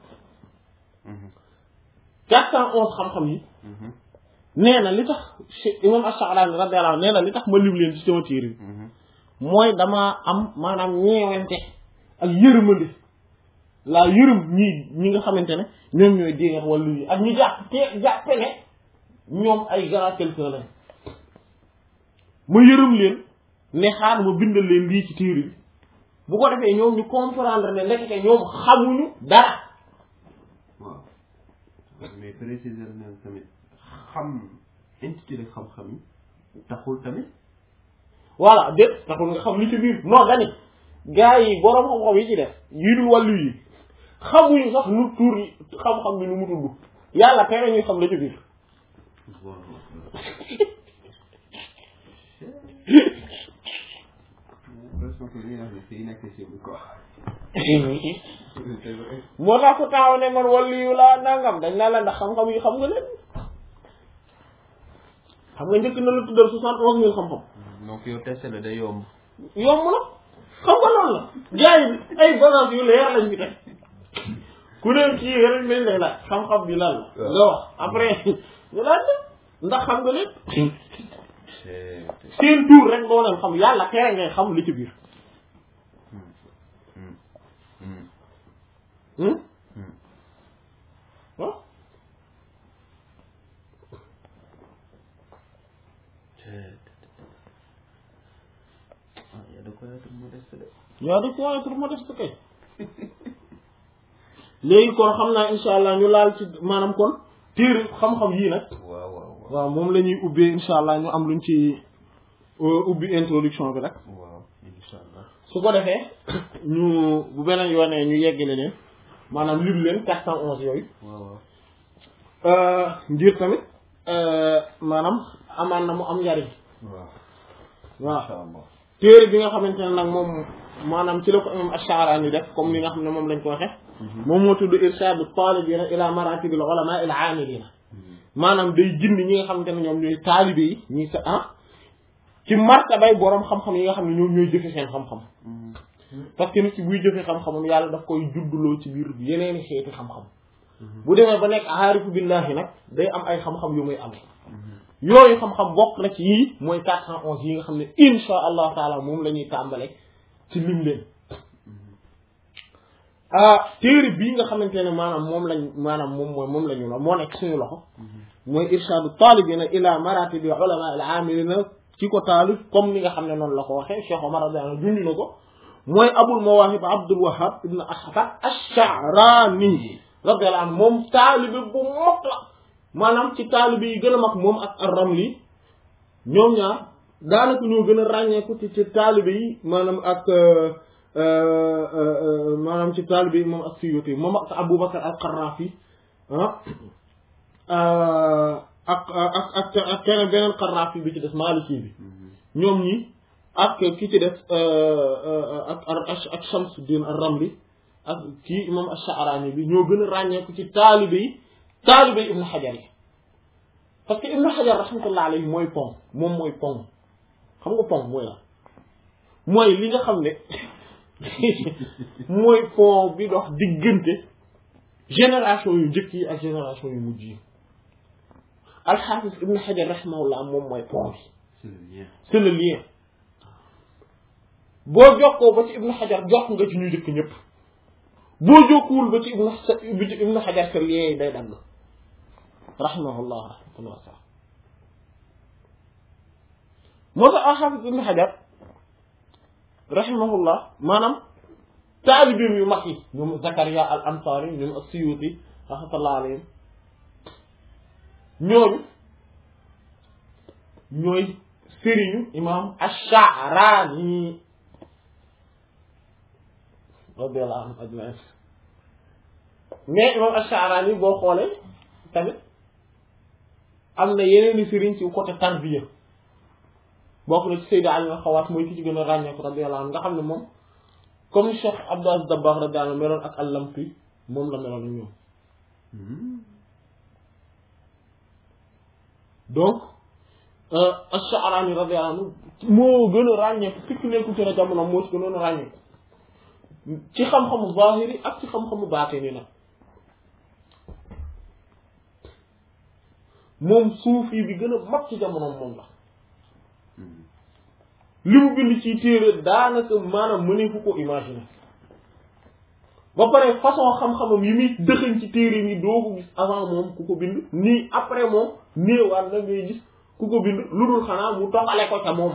411 xam-xam yi nee na li tax imam Ash-Sha'rani radiyallahu anhu nee na li tax ma lim leen ci sama téere bi mooy damaa am maanaam ñeewante ak yërmande laa yërëm ñi nga xamante ne ñoom ñooy di ngat wala yi ak ñu jàppe ne ñoom ay grand quelqu'un lañ ma yërëm leen ne xaar ma bindal leen lii ci téere bi bu ko defee ñoom ñu comprendre ne ndekete ñoom xamuñu dara. waaw mais préciser na tamit xam intitulé xam-xam yi taxul tamit. voilà déet taxul nga xam li ci biir non dani gars yi boroom xam-xam yi ci def yii dul wàllu yi xamuñu sax nu tur yi xam-xam bi nu mu tudd yàlla tere ñuy xam la ci biir. moo tax ku taaw ne man waliyu laa nangam dañ naa la ndax xam-xam yi xam nga leen xam nga njëkk na la tuddal 71 000 xam-xam. donc yow testé la day yomb. yomb na xam nga loolu la jaay bi ay bagage yu leer lañ fi teg ku ne kii rek lañ lay laaj xam-xam bi lan la. nga wax après ñu laaj ndax xam nga lépp. seen tur rek doo leen xam yàlla tere ngay xam li ci biir. waaw. yaa de quoi être modeste de. yaa de quoi être modeste kay. léegi kon xam naa insha allah ñu laal ci maanaam kon téere xam-xam yii nag waaw waaw waaw waaw moom la ñuy ubbee insha allah ñu am luñ ci ubbi introduction bi rek waaw insha allah su ko defee ñu bu beneen yoonee ñu yeggale leen maanaam lim leen 411 yooyu waaw waaw ngir tamit maanaam amaan na mu am njariñ waaw waaw insha allah téere bi nga xamante ne nag moom maanaam ci la ko imam Ash-Sha'rani def comme li nga xam ne moom lañ ko waxe moom moo tudd Irshad at-Talibina ila maratibil ulama al-amilina maanaam day gindi ñi nga xamante ne ñoom ñooy taalibe yi ñi sa ci martabay boroom xam-xam yi nga xam ne ñoom ñooy jëfe seen xam-xam parce que nit ci buy jëfe xam-xamam yàlla daf koy judduloo ci biir yeneeni xeeti xam-xam bu demee ba nekk aarifu billahi nag day am ay xam-xam yu muy amee yooyu xam-xam bokk na ci yii mooy 411 yi nga xam ne insha allah taala moom la ñuy tàmbale ci lim leen téere bii nga xamante ne maanaam moom la ñu la moo nekk suñu loxo mooy irshadu talibina ila maratibi ulama al amilina ci ko taalif comme ni nga xam ne noonu la ko waxee Cheikh Omar radiyallahu anhu junj na ko mooy abul mawahib Abdul Wahhab ibn Ahmad ash-Sha'rani radiyallahu anhu moom taalibe bu mag la maanaam ci taalibe yi gën a mag moom ak ar-Ramli ñoom ñaar daanaka ñoo gën a ràññeeku ci taalibe yi maanaam ak maanaam ci taalibe yi moom ak Suyuti moom ak Abu Bakr al-Qarrafi ak keneen beneen Qarrafi bi ci des Maliki bi ñoom ñi ak ki ci des ak Shamsuddin ar-Ramli ak kii imam Ash-Sha'rani bi ñoo gën a ràññeeku ci taalibe yi Ibn Hajar yi parce que Ibn Hajar rahmatullahi alayhi mooy pont moom mooy pont xam nga pont mooy la mooy li nga xam ne mooy pont bi dox diggante génération yu njëkk yi ak génération yu mujj yi al-Hafiz Ibn Hajar rahimahullah moom mooy pont bi c'est le lien boo jokkoo ba ci Ibn Hajar jokk nga ci ñu njëkk ñëpp boo jokkuwul ba ci Ibn Hajar sa lien yi day dagg rahimahullah rahmatullah sa moo tax al-Hafiz Ibn Hajar rahimahullah maanaam taalibeem yu mag yi ñoom Zakaria al-Ansari ñoom as-Suyuti rahmatullah alayhim ñooy sëriñu imam Ash-Sha'rani radiyallahu anhu ajma'in mais imam Ash-Sha'rani boo xoolee tamit am na yeneen i sëriñ ci côté tarbiya bokk na ci Sayyid Ali al-Khawaas mooy ki ci gën a ràññeeku radiyallahu anhu nga xam ne moom comme Cheikh Abdou Aziz Dabakh radiyallahu anhu meloon ak al-Lamti moom la meloon ak ñoom donc Ash-Sha'rani radiyallahu anhu moo gën a ràññeeku fikki nekku ci na jamono moo ci gënoon a ràññeeku ci xam-xamu zahiri ak ci xam-xamu baatini nag moom suufi bi gën a mag ci jamonoom moom la li mu bind ci téere daanaka maanaam mëneefu ko imaginer ba pare façon xam-xamam yi muy dëxëñ ci téere yi doo ko gis avant moom ku ko bind nii après moom néewaat na ngay gis ku ko bind lu dul xanaa mu toxale ko ca moom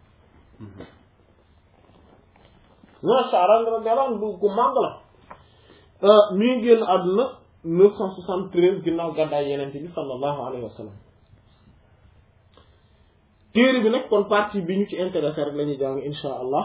Ash-Sha'rani radiyallahu anhu ku màgg la mi ngi génn àdduna 973 ginnaaw gàddaay Yonent bi sallallahu alayhi wa sallam téere bi nag kon partie bi ñu ci intéressé rek la ñuy jàng insha allah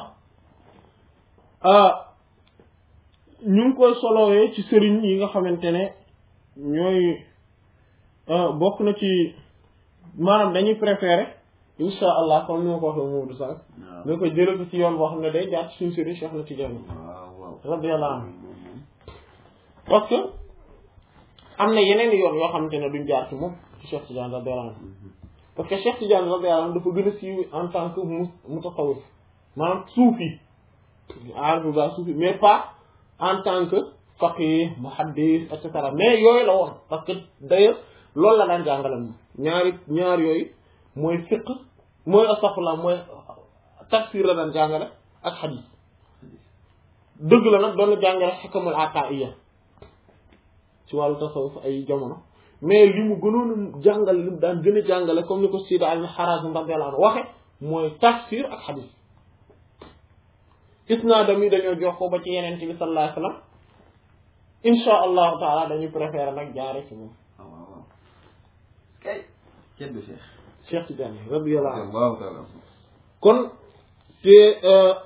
ñu ngi koy solowee ci sëriñ yi nga xamante ne ñooy bokk na ci maanaam dañuy préféré insha allah comme ni ma ko waxee Maodo Sall nga koy jëlee ko ci yoon boo xam ne day jaar ci suñu sëriñ Cheikh na Tidiane radiyallahu anhu parce que am na yeneen yoon yoo xamante ne duñ jaar ci moom ci Cheikh Tidiane radiyallahu anhu parce que Cheikh Tidiane radiyallahu anhu dafa gën a siiw en tant que mutasawwif maanaam suufi aarif ba suufi mais pas en tant que faqih muhaddis et cetera mais yooyu la woon parce que d'ailleurs loolu la daan jàngale moom ñaar yooyu mooy fiqh mooy astaghfirullah mooy tafsir la daan jàngale ak hadith dëgg la nag doon na jàngale hikmul ata'iyya ci wàllu tasawuf ay jamono mais li mu gënoon a jàngale li mu daan gën a jàngale comme ni ko Sidi al-Harazim radiyallahu anhu waxe mooy tafsir ak hadith isnaadam yi dañoo jox ko ba ci Yonent bi sallallahu alayhi wasallam insha allahu taala dañuy préférer nag jaare ci moom waaw waaw kay kenn du Cheikh Cheikh Tidiane radiyallahu anhu waaw taala kon te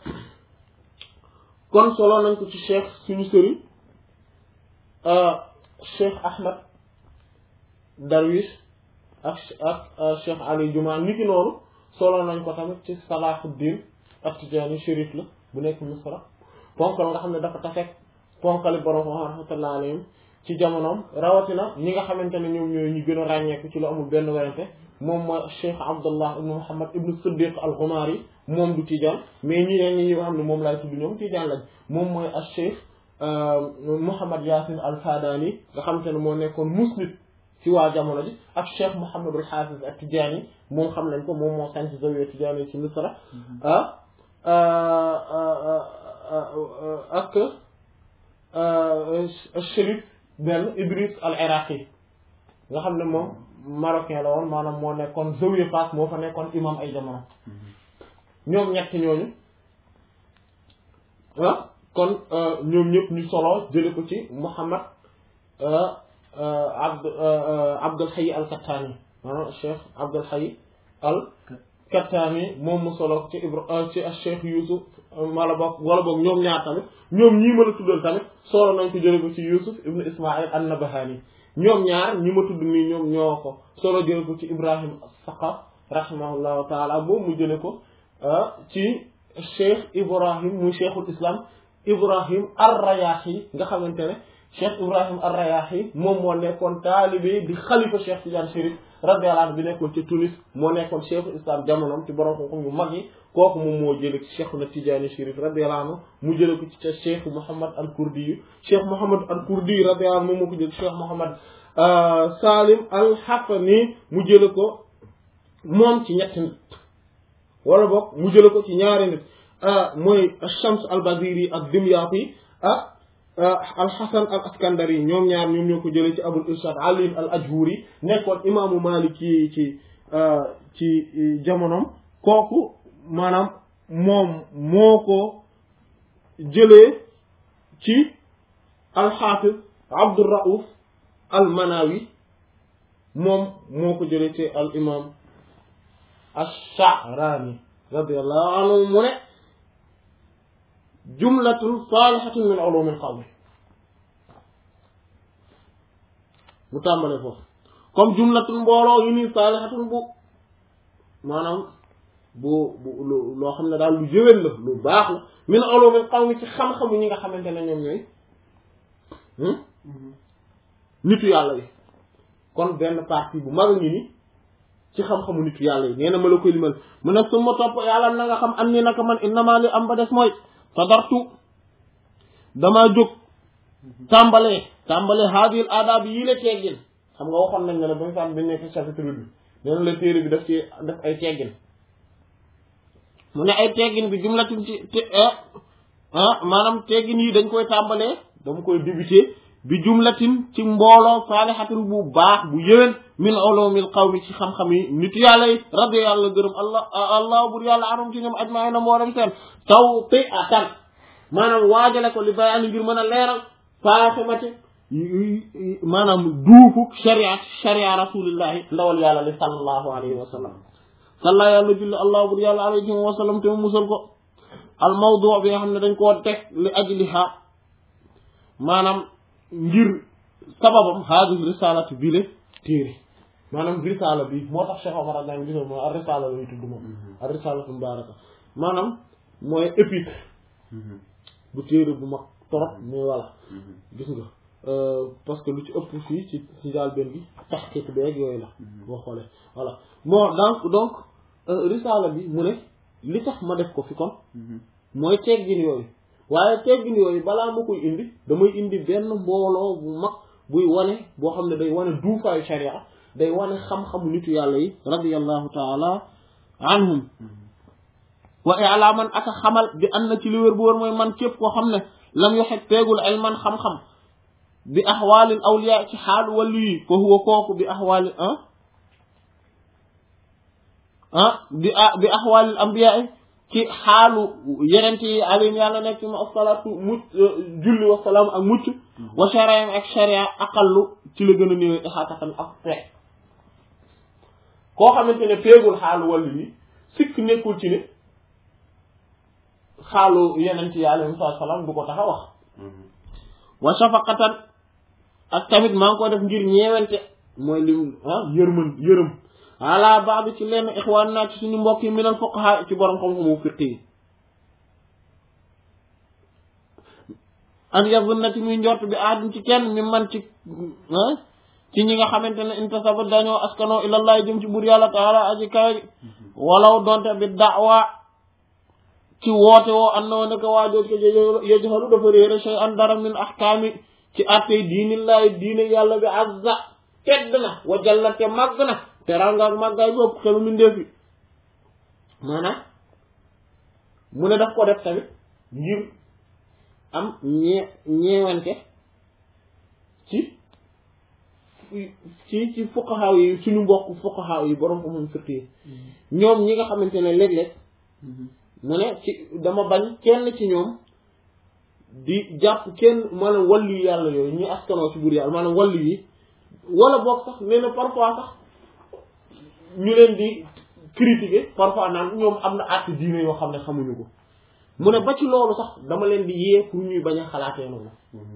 kon solo nañ ko ci cheikh suñu sëriñ cheikh Ahmad Darwish ak cheikh Ali Juma niki noonu solo nañ ko tamit ci Salahuddin At-Tijani Chérif la bu nekk Misra ponkal nga xam ne dafa tafek ponkali borom rahmatullah alayhim ci jamonoom rawatina ñi nga xamante ne ñoom ñooy ñu gën a ràññeeku ci lu amul benn werante moom mooy cheikh Abdullah ibn Muhammad ibn Siddiq al-Ghumari moom du Tijaan mais ñeneen ñi nga xam ne moom laay tudd ñoom Tijaan lañ moom mooy ak cheikh Mouhamad Yasin al-Fadani nga xamante ne moo nekkoon musnid ci waa jamono ji ak cheikh Mouhamadul Hafiz at-Tijani moom xam nañ ko moom moo sanc zawiya Tijani ci Misra ak Chérif benn Idris al-Iraqi nga xam ne moom marocain la woon maanaam moo nekkoon zawiya Fass moo fa nekkoon imam ay jamono ñoom ñett ñooñu kon ñoom ñëpp ñu solo jële ko ci Muhammad Abdul Hayy al-Kattani maanaam Cheikh Abdul Hayy al-Kattani moom mu solo ci ci Cheikh Youssouf wala boog ñoom ñaar tamit ñoom ñii ma la tuddal tamit solo nañ ko jële ko ci Youssouf ibn Ismaïl an-Nabahani ñoom ñaar ñi ma tudd nii ñoom ñoo ko solo jële ko ci Ibrahim as-Saqaf rahimahullahu taala moom mu jële ko ci Cheikh Ibrahim muy Cheikhul Islam Ibrahim ar-Rayahi nga xamante ne Cheikh Ibrahim ar-Rayahi moom moo nekkoon taalibe di xalifa Cheikh Tidiane Chérif radiyallahu anhu bi nekkoon ci Tunis moo nekkoon Cheikhul Islam jamonoom ci borom xam-xam yu mag yi kooku moom moo jële ci Cheikhuna Tidiane Chérif radiyallahu anhu mu jële ko ci Cheikh Mouhamad al-Kurdi yu Cheikh Mouhamad al-Kurdi radiyallahu anhu moom moo ko jële Cheikh Mouhamad Salim al-Hafani mu jële ko moom ci ñetti nit wala boog mu jële ko ci ñaari nit mooy Shams al-Baziri ak Dimyati ak al-Hasan al-Askandari ñoom ñaar ñoom ñoo ko jëlee ci Abul Irshad Ali al-Ajhuri nekkoon imaamu Maliki ci jamonoom kooku maanaam moom moo ko jëlee ci al-Hafiz Abdur Rauf al-Manawi moom moo ko jëlee ci al-imam ash-Sha'rani radiyallahu anhu mu ne jumlatun salihatun min ulum al-qawm mu tàmbale foofu comme jumlatun mbooloo yu nii salihatun bu maanaam bu loo xam ne daal lu jëwén la lu baax la min ulum al-qawm ci xam-xamu ñi nga xamante ne ñoom ñooy nitu yàlla yi kon benn partie bu mag ngi ni ci xam-xamu nitu yàlla yi nee na ma la koy limal mu ne su ma topp yàlla na nga xam am ni naka man innama li am ba des mooy fadartu damaa jóg tàmbalee haadil aadaab yi la teggin xam nga waxoon nañ ne la ba nga bañ nekk chapitre bi nee na la téere bi daf ay teggin mu ne ay teggin bi jumlatin ci maanaam teggin yi dañ koy tàmbalee dama koy débuter bi jumlatin ci mbooloo saalihatin bu baax bu yëwén min ulumil qawmi ci xam-xam yi nitu yàlla yi rabbi yàlla gërëm allah bur yàlla anum ci ñoom ajmaina moo dem seen tawti'atan maanaam waajale ko li bayaani ngir mën a leeral faaximati maanaam duufuk sharia rasulillahi ndawal yàlla li sallallahu alayhi wa sallam salla yàlla julli allah bur yàlla alayhi wa sallam te mu musal ko al mawdu bi nga xam ne dañ koo teg li ajliha maanaam ngir sababam haadihi risalatu bi le téere maanaam risala bi moo tax Cheikh Omar Adnan gis moom ar risala lay tudd moom ar risalatu mubaraka maanaam mooy épître bu téere bu mag torop mais voilà gis nga parce que lu ci ëpp fii ci daal benn bi taxqiq beeg yooyu la boo xoolee voilà bon donc risala bi mu ne li tax ma def ko fi kon mooy teggin yooyu waaye teggin yooyu balaa ma koy indi damay indi benn mbooloo bu mag buy wane boo xam ne day wane duufaayu sharia day wane xam-xamu nitu yàlla yi radiyallahu taala anhum wa i'laman aka xamal bi an na ci li wér bu wër mooy man képp koo xam ne lam yoxet teegul ilman xam-xam bi axwaalil awliya ci xaalu wàllu yi fa huwa kooku bi axwaali bi axwaalil ambiya ci xaalu yeneen yi alayhim yàlla nekk ci ma asalaatu mucc julli wa salaam ak mucc wa shariam ak sharia aqallu ci la gën a néew ixaatatan ak peeg koo xamante ne peegul xaalu wàllu yi sikk nekkul ci ne xaalu yeneen yi alayhim salaam du ko tax a wax wa shafaqatan ak tamit maa ngi ko def ngir ñeewante mooy lim yërëm ala baabi ci lenn ixwaan naa ci suñu mbokk yi minal fuqaha ci borom xam-xamu fiqh yi an yazunnati muy njort bi aadum ci kenn mi man ci ñi nga xamante ne intasaba dañoo askanoo ilallaah jëm ci buur yàlla taala aji kawe walaw donte bi da'wa ci woote woo an na woo neka waajooj ko yajhalu dafa réere shay'an dara min ahkaami ci attey diinillaahi diine yàlla bi azza tedd na wa jallate màgg na teranga ak màggaay bi ëpp xelu mindeef yi maanaam mu ne daf ko def tamit ngir am ñeewante ci fuqaha yi suñu mbokk fuqaha yi borom ko moom fiqh yi ñoom ñi nga xamante ne léeg-léeg mu ne ci dama bañ kenn ci ñoom di jàpp kenn maanaam wàllu yi yàlla yooyu ñi askanoo ci buur yàlla maanaam wàllu yi wala boog sax nee na parfois sax ñu leen di critiquer parfois naan ñoom am na àtt diine yoo xam ne xamuñu ko mu ne ba ci loolu sax dama leen di yee pour ñuy bañ a xalaatee noonu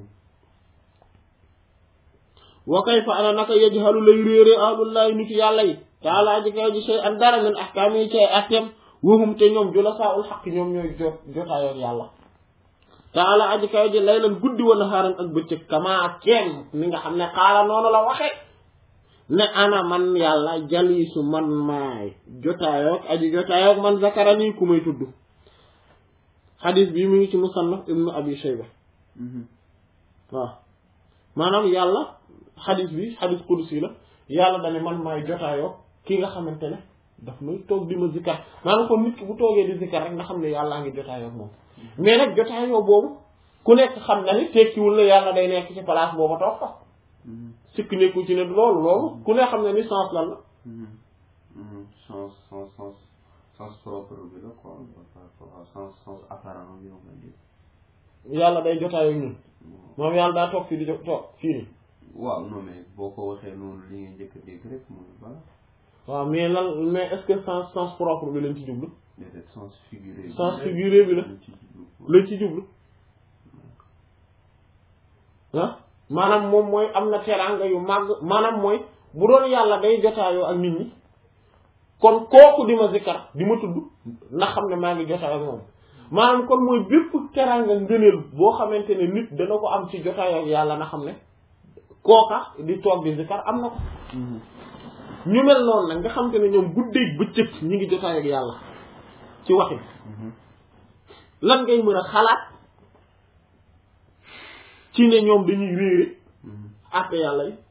wa kayfa ana naka yajhalu lay réere ahlullahi nit yàlla yi taala aji kaw ji shay'an dara min ahkaam yi ci ay atteem wahum te ñoom julasaa'ul haqq ñoom ñooy jotaayoon yàlla taala aji kaw ji laylan guddi wa nahaaran ak bëccëg kama kenn ni nga xam ne xaala noonu la waxe ne ana man yàlla jaliisu man maay jotaayoog aji jotaayoog man zakarani ku may tudd xadis bi mu ngi ci musannaf ibnu abi shayba waaw maanaam yàlla xadis bi xadis qudsi la yàlla dane man maay jotaayoo ki nga xamante ne daf may toog di ma zikkar maanaam kon nit ki bu toogee di zikkar rek nga xam ne yàllaa ngi jotaayoo moom mais nag jotaayoo boobu ku nekk xam na ni tekkiwul ne yàlla day nekk ci place booba toog fa sikk nekkul ci ne loolu ku ne xam ne ni sens lan la sens propre bi la quoi sens apparent bi yàlla day jotaayoo ñun moom yàlla daa toog fii di toog fii nii waaw non mais boo ko waxee noonu li nga njëkk a dégg rek mooy voilà. waaw mais est-ce que sens propre bi lañ ci jublu. déedéet sens figuré bi. sens figuré bi la lañ ci jublu. ah maanaam moom mooy am na teraanga yu màgg maanaam mooy bu doon yàlla day jotaayoo ak nit ñi kon kooku di ma zikkar di ma tudd na xam ne maa ngi jotaayoo ak moom maanaam kon mooy bépp teraanga ngëneel boo xamante ne nit dana ko am ci jotaayoo ak yàlla na xam ne. kooka di toog di zikar am na ko ñu mel noonu nag nga xam te ne ñoom guddeeg bëccëg ñi ngi jotaay ak yàlla ci waxin lan ngay mën a xalaat ci ne ñoom dañuy réere àtte yàlla yi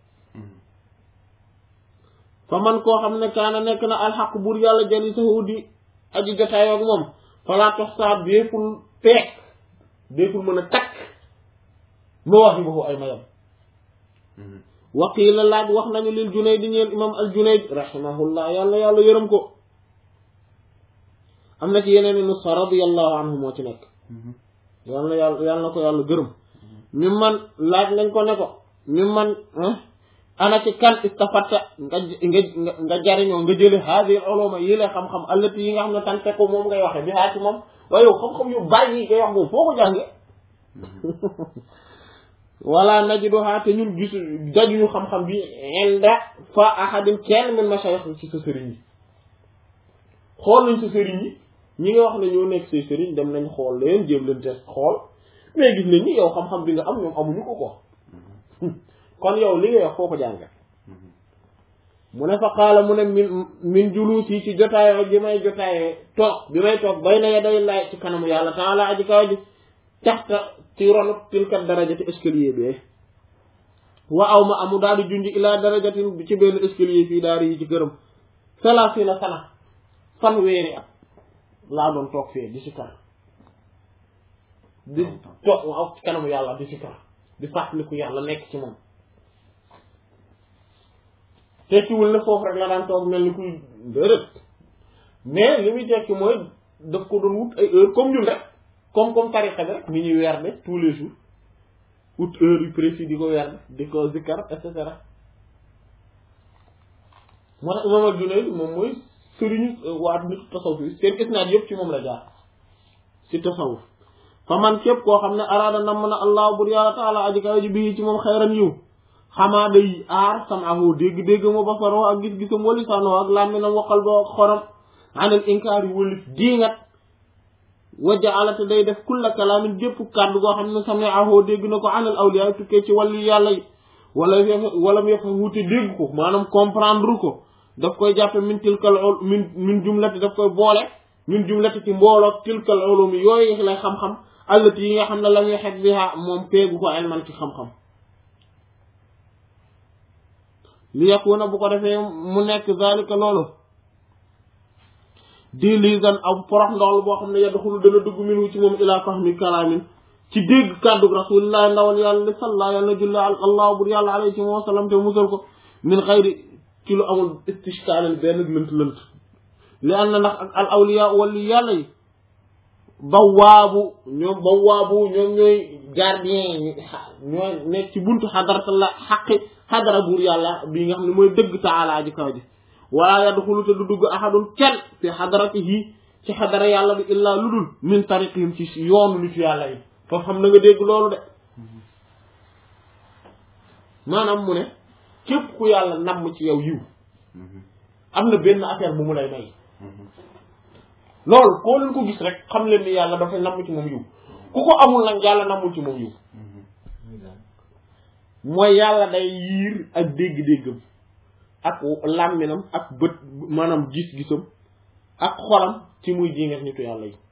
fa man koo xam ne kaana nekk na alxaq buur yàlla jali sahu di aji jotaay ak moom falaa tox saa deeful peek deeful mën a takk ma waxi boobu ay mayam waqiila laaj wax nañu lil Junayd ñeel imam al Junayd rahimahullah yàlla yërëm ko am na ci yeneen i nusxa radiyallahu anhu moo ci nekk yàlla na ko yàlla gërëm ñu man laaj nañ ko ne ko ñu man ana ci kan istafatta nga jariñoo nga jële haadi uluma yi la xam-xam allati yi nga xam ne tante ko moom ngay waxe bi haa ci moom waaye yow xam-xam yu bàyyi yi ngay wax moom foo ko jànge wala najiduha te ñun gisu dajuñu xam-xam bi inda fa ahadin kenn min mashayikh ci sa sëriñ yi xool nañ sa sëriñ yi ñi nga wax ne ñoo nekk say sëriñ dem nañ xool leen jéem leen test xool mais gis nañ ni yow xam-xam bi nga am ñoom amuñu ko ko kon yow li ngay wax foo ko jànge mu ne fa qaala mu ne min juluus yi ci jotaayoo bi may toog bay na ya day laay ci kanamu yàlla taala aji kaw ji taxta ci ronu tilkat darajati escalier bi wa aw ma amu daal di junj ilaa darajatin ci benn escalier fii daal yi ci këram salaasina sana fanweeri at laa doon toog fee di sikar di toog waaw ci kanamu yàlla di sikar di fàttaliku yàlla nekk ci moom tekkiwul ne foofu rek la daan toog mel ni kuy déedéet mais li muy tekki mooy daf ko doon wut ay heure comme ñun rek comme tariqa bi rek ni ñuy werde tous les jours wut heure yu précis di ko werde di ko zikkar et cetera moo tax imam al-Junayd moom mooy sëriñu waa nit tasawuf yi seen isnaad yëpp ci moom la jaar ci tasawuf fa man képp koo xam ne araada namm na allah bur yàlla taala aji kaw ji bii ci moom xayran yiw xamaa day aar sam'ahu dégg-dégg mu basaroo ak gis-gisam wa lisaanoo ak làmminam wa qalboo ak xoram anil inkaar yi wëlif diingat wa ja'alate day def kulla kalaamin gépp kàddu goo xam ne sami'ahu dégg na ko anil awliya tukkee ci wàllu yàlla yi wala mu yafhamu te dégg ko maanaam comprendre ko daf koy jàppe min tilkal min jumlati daf koy boole min jumlati ci mbooloo tilkal ulumi yooyu lay xam-xam allati yi nga xam ne lam yaxet biha moom peegu ko ilman ci xam-xam li yakuna bu ko defee mu nekk zalika loolu di lisan ab porox ndoxlu boo xam ne yadxulu dana dugg minhu ci moom ila fahmi kalaamin ci dégg kàddu rasulillahi ndawal yàlla li salla yàlla na julli allah bur yàlla alayhi wa sallam te musal ko min xayri ci lu amul istishkaalin benn lënt-lënt li am na ndax ak al awliya wali yàlla yi bawaabu ñoom ñooy gardien ñooy nekk ci buntu xadaratallah xaqi xadara buur yàlla bii nga xam ne mooy dëgg taala ji kaw ji wala yadxulu te du dugg ahadun kenn fi xadaratihi ci xadara yàlla bi illaa lu dul min tariqihim ci yoonu nitu yàlla yi foofu xam na nga dégg loolu de maanaam mu ne képp ku yàlla namm ci yow yiw am na benn affaire bu mu lay may loolu koo leen ko gis rek xam leen ni yàlla dafay namm ci moom yiw ku ko amul nag yàlla nammul ci moom yiw mooy yàlla day yiir ak dégg-déggam ak làmminam ak bët maanaam gis-gisam ak xolam ci muy jéngat nitu yàlla yi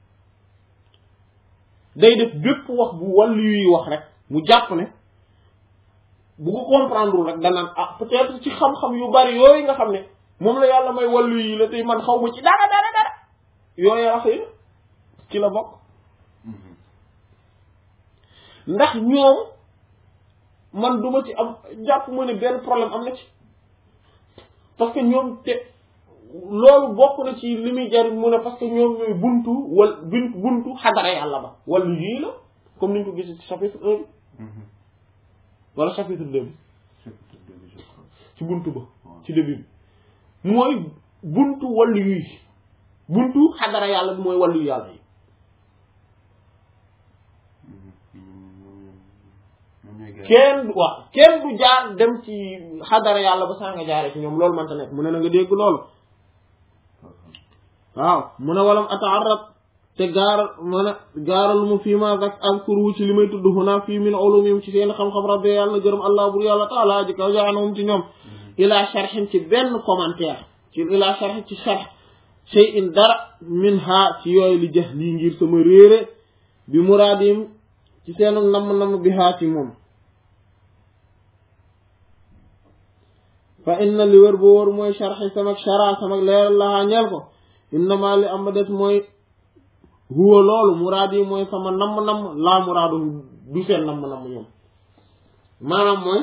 day def bépp wax bu wàllu yuy wax rek mu jàpp ne bu ko comprendre rek danaan ah peut-être ci xam-xam yu bari yooyu nga xam ne moom la yàlla may wàllu yi la tey man xaw ma ci dara yooyu wax yi ci la bokk ndax ñoom man duma ci am jàpp ma ne benn problème am na ci parce que ñoom te loolu bokk na ci li muy jariñ mu ne parce que ñoom ñooy buntu xadara yàlla ba wàllu yii la comme niñ ko gisee ci chapitre 1 bi wala chapitre 2 bi ci buntu ba ci début bi mooy buntu wàllu yi buntu xadara yàlla bi mooy wàllu yàlla yi kenn du jaar dem ci xadara yàlla ba saa nga jaaree ci ñoom loolu mënta nekk mu ne na nga dégg loolu waaw mu ne walam ata'arrab te gaaral mu fii ma dak azkuru ci li may tudd huna fii min ulumim ci seen xam-xam rabbi yàlla na gërëm allah bur yàlla taala ji kaw jaanahum ci ñoom ila sharhin ci benn commentaire ci ila sharhin ci sharh shay'in dara minha ci yooyu li jeex lii ngir sama réere bi muraadim ci seenu namm bi haa ci moom fa inna li wër boo wër mooy sharhi samak leeral lahaa ñeel ko innama li am ba des mooy huwa loolu muraad yi mooy sama namm laa muraadu du seen namm ñoom maanaam mooy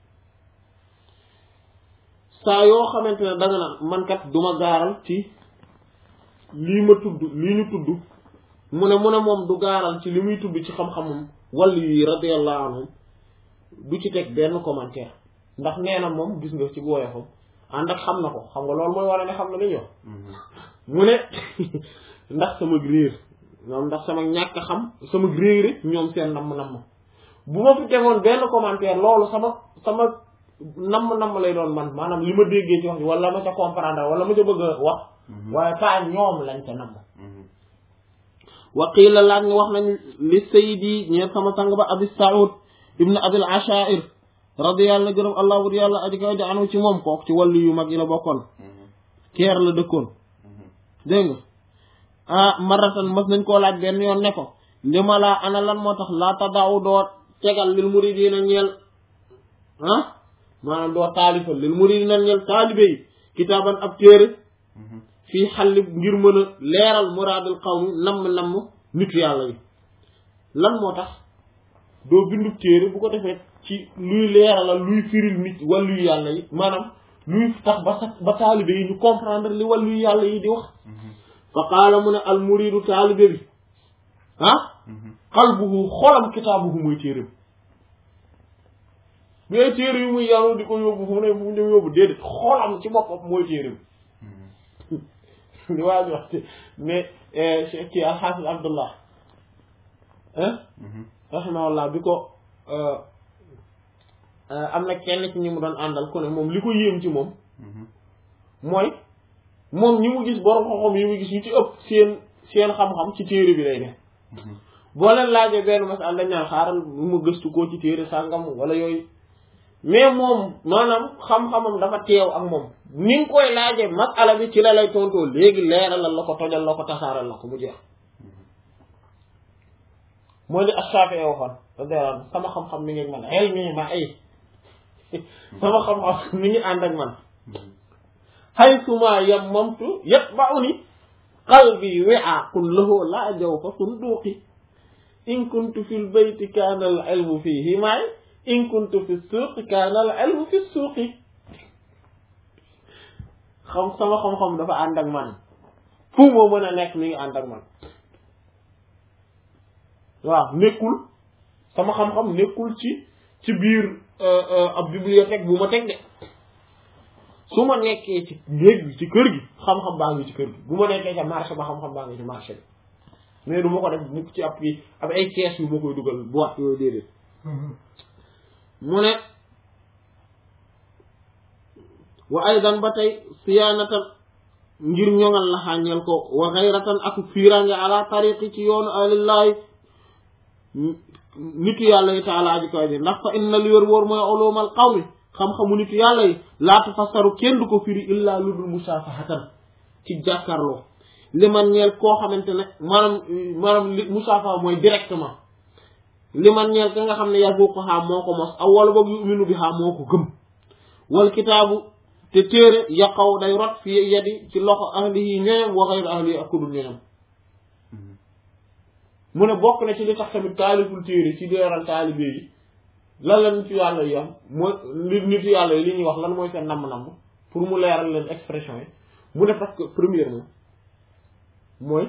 saa yoo xamante ne danga naan man kat duma gaaral ci lii ma tudd lii ñu tudd mu ne moom du gaaral ci li muy tudd ci xam-xamam wàllu yi radiyallahu anhum du ci teg benn commentaire ndax nee na moom gis nga ci woyofam ànd ak xam na ko xam nga loolu mooy war a ne xam na li ñu wax mu ne ndax sama réer ñoom ndax sama ñàkk xam sama réer ñoom seen namm bu ma fi tegoon benn commentaire loolu sama namm lay doon man maanaam li ma déggee ci wax ji wala ma ca comprendre wala ma ca bëgg a wax waaye pas ñoom lañ ca namm waqiila laaj nga wax nañ li sayidi ñeer sama sang ba abi saud ibnu abil ashair radiyallahu gërëm allah bur yàlla aji kaw ja anu ci moom kook ci wàllu yu mag yi la bokkoon keer la dëkkoon dégg nga maratan mas nañ koo laaj benn yoon ne ko li ma laa ana lan moo tax laa tadaaw doo tegal lil muridina ñeel maanaam doo taalifal lil muridina ñeel taalibe yi kitaaban ab téere fii xalli ngir mën a leeral muraadul qawmi namm nitu yàlla yi lan moo tax doo bindu téere bu ko defee ci luy leeralal luy firil nit wàllu yàlla yi maanaam luy tax ba taalibe yi ñu comprendre li wàllu yàlla yi di wax fa qaala mu ne al muridu taalibe bi qalbuhu xolam kitaabuhu muy téeréem bu ay téere yu muy yàlla di ko yóbbu fu mu ne fu mu yóbbu déedéet xolam ci boppam mooy téeréem li waa ji wax mais kii alxaafis abdullah rahimahullah bi ko am na kenn ci ñi mu doon àndal ku ne moom li ko yéem ci moom mooy moom ñi mu gis borom xam-xam yi mu gis ñu ci ëpp seen xam-xam ci téere bi lay ne boo leen laajee benn masal dañ naan xaaral mu gëstu koo ci téere sàngam wala yooyu mais moom maanaam xam-xamam dafa teew ak moom ni nga koy laajee masala bi ci la lay tontoo léegi leeralal la ko tojal la ko tasaaral la ko mu jeex mooy li Ash-Shafi'i waxoon radiyallahu sama xam-xam mi ngi ak man ilmi ma ay sama xam-xam mi ngi ànd ak man haysuma yammamtu yatba'uni qalbi wi'aqun lahu la jawfa sunduqi in kuntu fil bayti kana al ilmu fihi ma'i in kuntu fi suuqi kana al ilmu fi suuqi sama xam-xam dafa ànd ak man fu moo mën a nekk mi ngi ànd ak man waaw nekkul sama xam-xam nekkul ci biir ab bibliothèque bu ma teg de su ma nekkee ci néeg bi ci kër gi xam-xam baa ngi ci kër gi bu ma nekkee ca marché ba xam-xam baa ngi ci marché bi mais du ma ko def mukk ci ab ay kees yu ma koy dugal boîte yooyu déedéet mu ne wa aydan ba tey siyaanatan ngir ñoŋal la xàññeel ko wa xayratan ak fiiraange ala tariqi ci yoonu alillahi nitu yàlla yi taala aji koy bi ndax fa inna li wér wóor mooy ulumal qawmi xam-xamu nitu yàlla yi laa tafassaru kenn du ko firi illaa lu dul musaafahatan ci jàkkaarloo li man ñeel koo xamante ne maanaam li musaafaha mooy directement li man ñeel ka nga xam ne yazuquha moo ko mos aw wala boog yu'minu biha moo ko gëm wal kitaabu te téere yaqaw day rot fi yadi ci loxo ahlihi ñoñam wa ghayru ahlihi ak kudul ñoñam mu ne bokk na ci li tax tamit taaliful téere ci leeral taalibe yi lan la nitu yàlla yi am mooy li nitu yàlla yi li ñuy wax lan mooy seen namm-namm pour mu leeral leen expression yi mu ne parce que premièrement mooy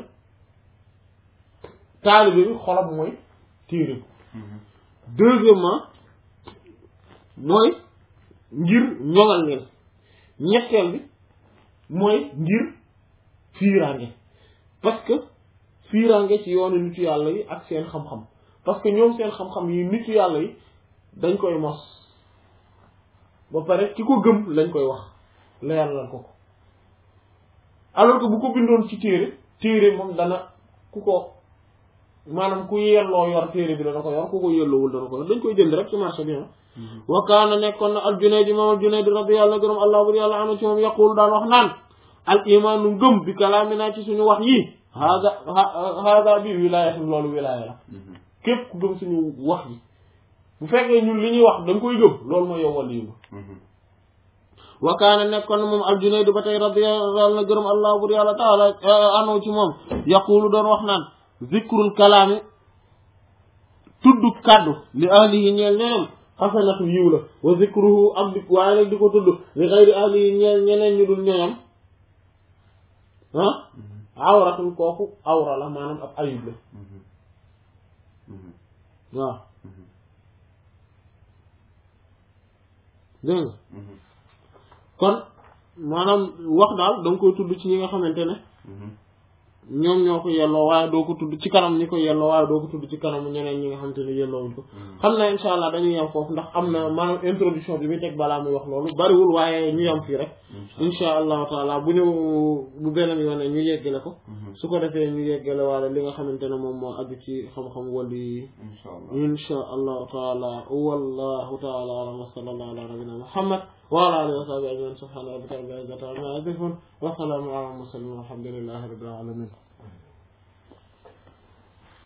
taalibe bi xolam mooy téere deuxièmement mooy ngir ñoŋal leen ñetteel bi mooy ngir fiiraange parce que fiiraange ci yoonu nitu yàlla yi ak seen xam-xam parce que ñoom seen xam-xam yi nitu yàlla yi dañ koy mos ba pare ki ko gëm lañ koy wax leeralal ko alors que bu ko bindoon ci téere moom dana ku ko maanaam ku yelloo yor téere bi dana ko yor ku ko yelloowul dana ko yor dañ koy jënd rek ci marché bi wa kaana nekkoon na al-Junayd moom al-Junayd radiyallahu gërëm allah bur yàlla anu ci moom yaqulu daan wax naan al imaanu ngëm bi kalaamina ci suñu wax yii hada bi wilaayatu loolu wilaaya la képp ku gëm suñu wax yi bu fekkee ñun li ñuy wax da nga koy gëm loolu mooy yow wàllu yi wa kaana nekkoon na moom al-Junayd ba tey radiyallahu na gërëm allah bur yàlla taala anu ci moom yaqulu doon wax naan zikrul kalaami tudd kaddu li ahlihi ñeel ñeneen xasanatu yiw la wa zikruhu am di waaye nag di ko tudd li xayri ahlihi ñeel ñeneen ñu dul ñoom awratun kooku awra la maanaam ab ayib la waaw dégg nga kon maanaam wax daal da nga koy tudd ci ñi nga xamante ne ñoom ñoo ko yelloo waaye doo ko tudd ci kanam ñi ko yelloo waaye doo ko tudd ci kanam ñeneen ñi nga xamante ne yelloowuñ ko xam na insha allah dañuy yem foofu ndax am na maanaam introduction bi muy teg balaa muy wax loolu bariwul waaye ñu yem fii rek insha allahu taala bu beneen yoone ñu yeggale ko su ko defee ñu yeggale waale li nga xamante ne moom moo aju ci xam-xam wali insha allahu taala wallahu taala alam wa sallallahu ala nabina muhammad wa ala alihi wa sahbihi ajmain subhana rabbika rabbil izzati amma yasifun wa salamun ala al mursalin walhamdulillahi rabbil alamin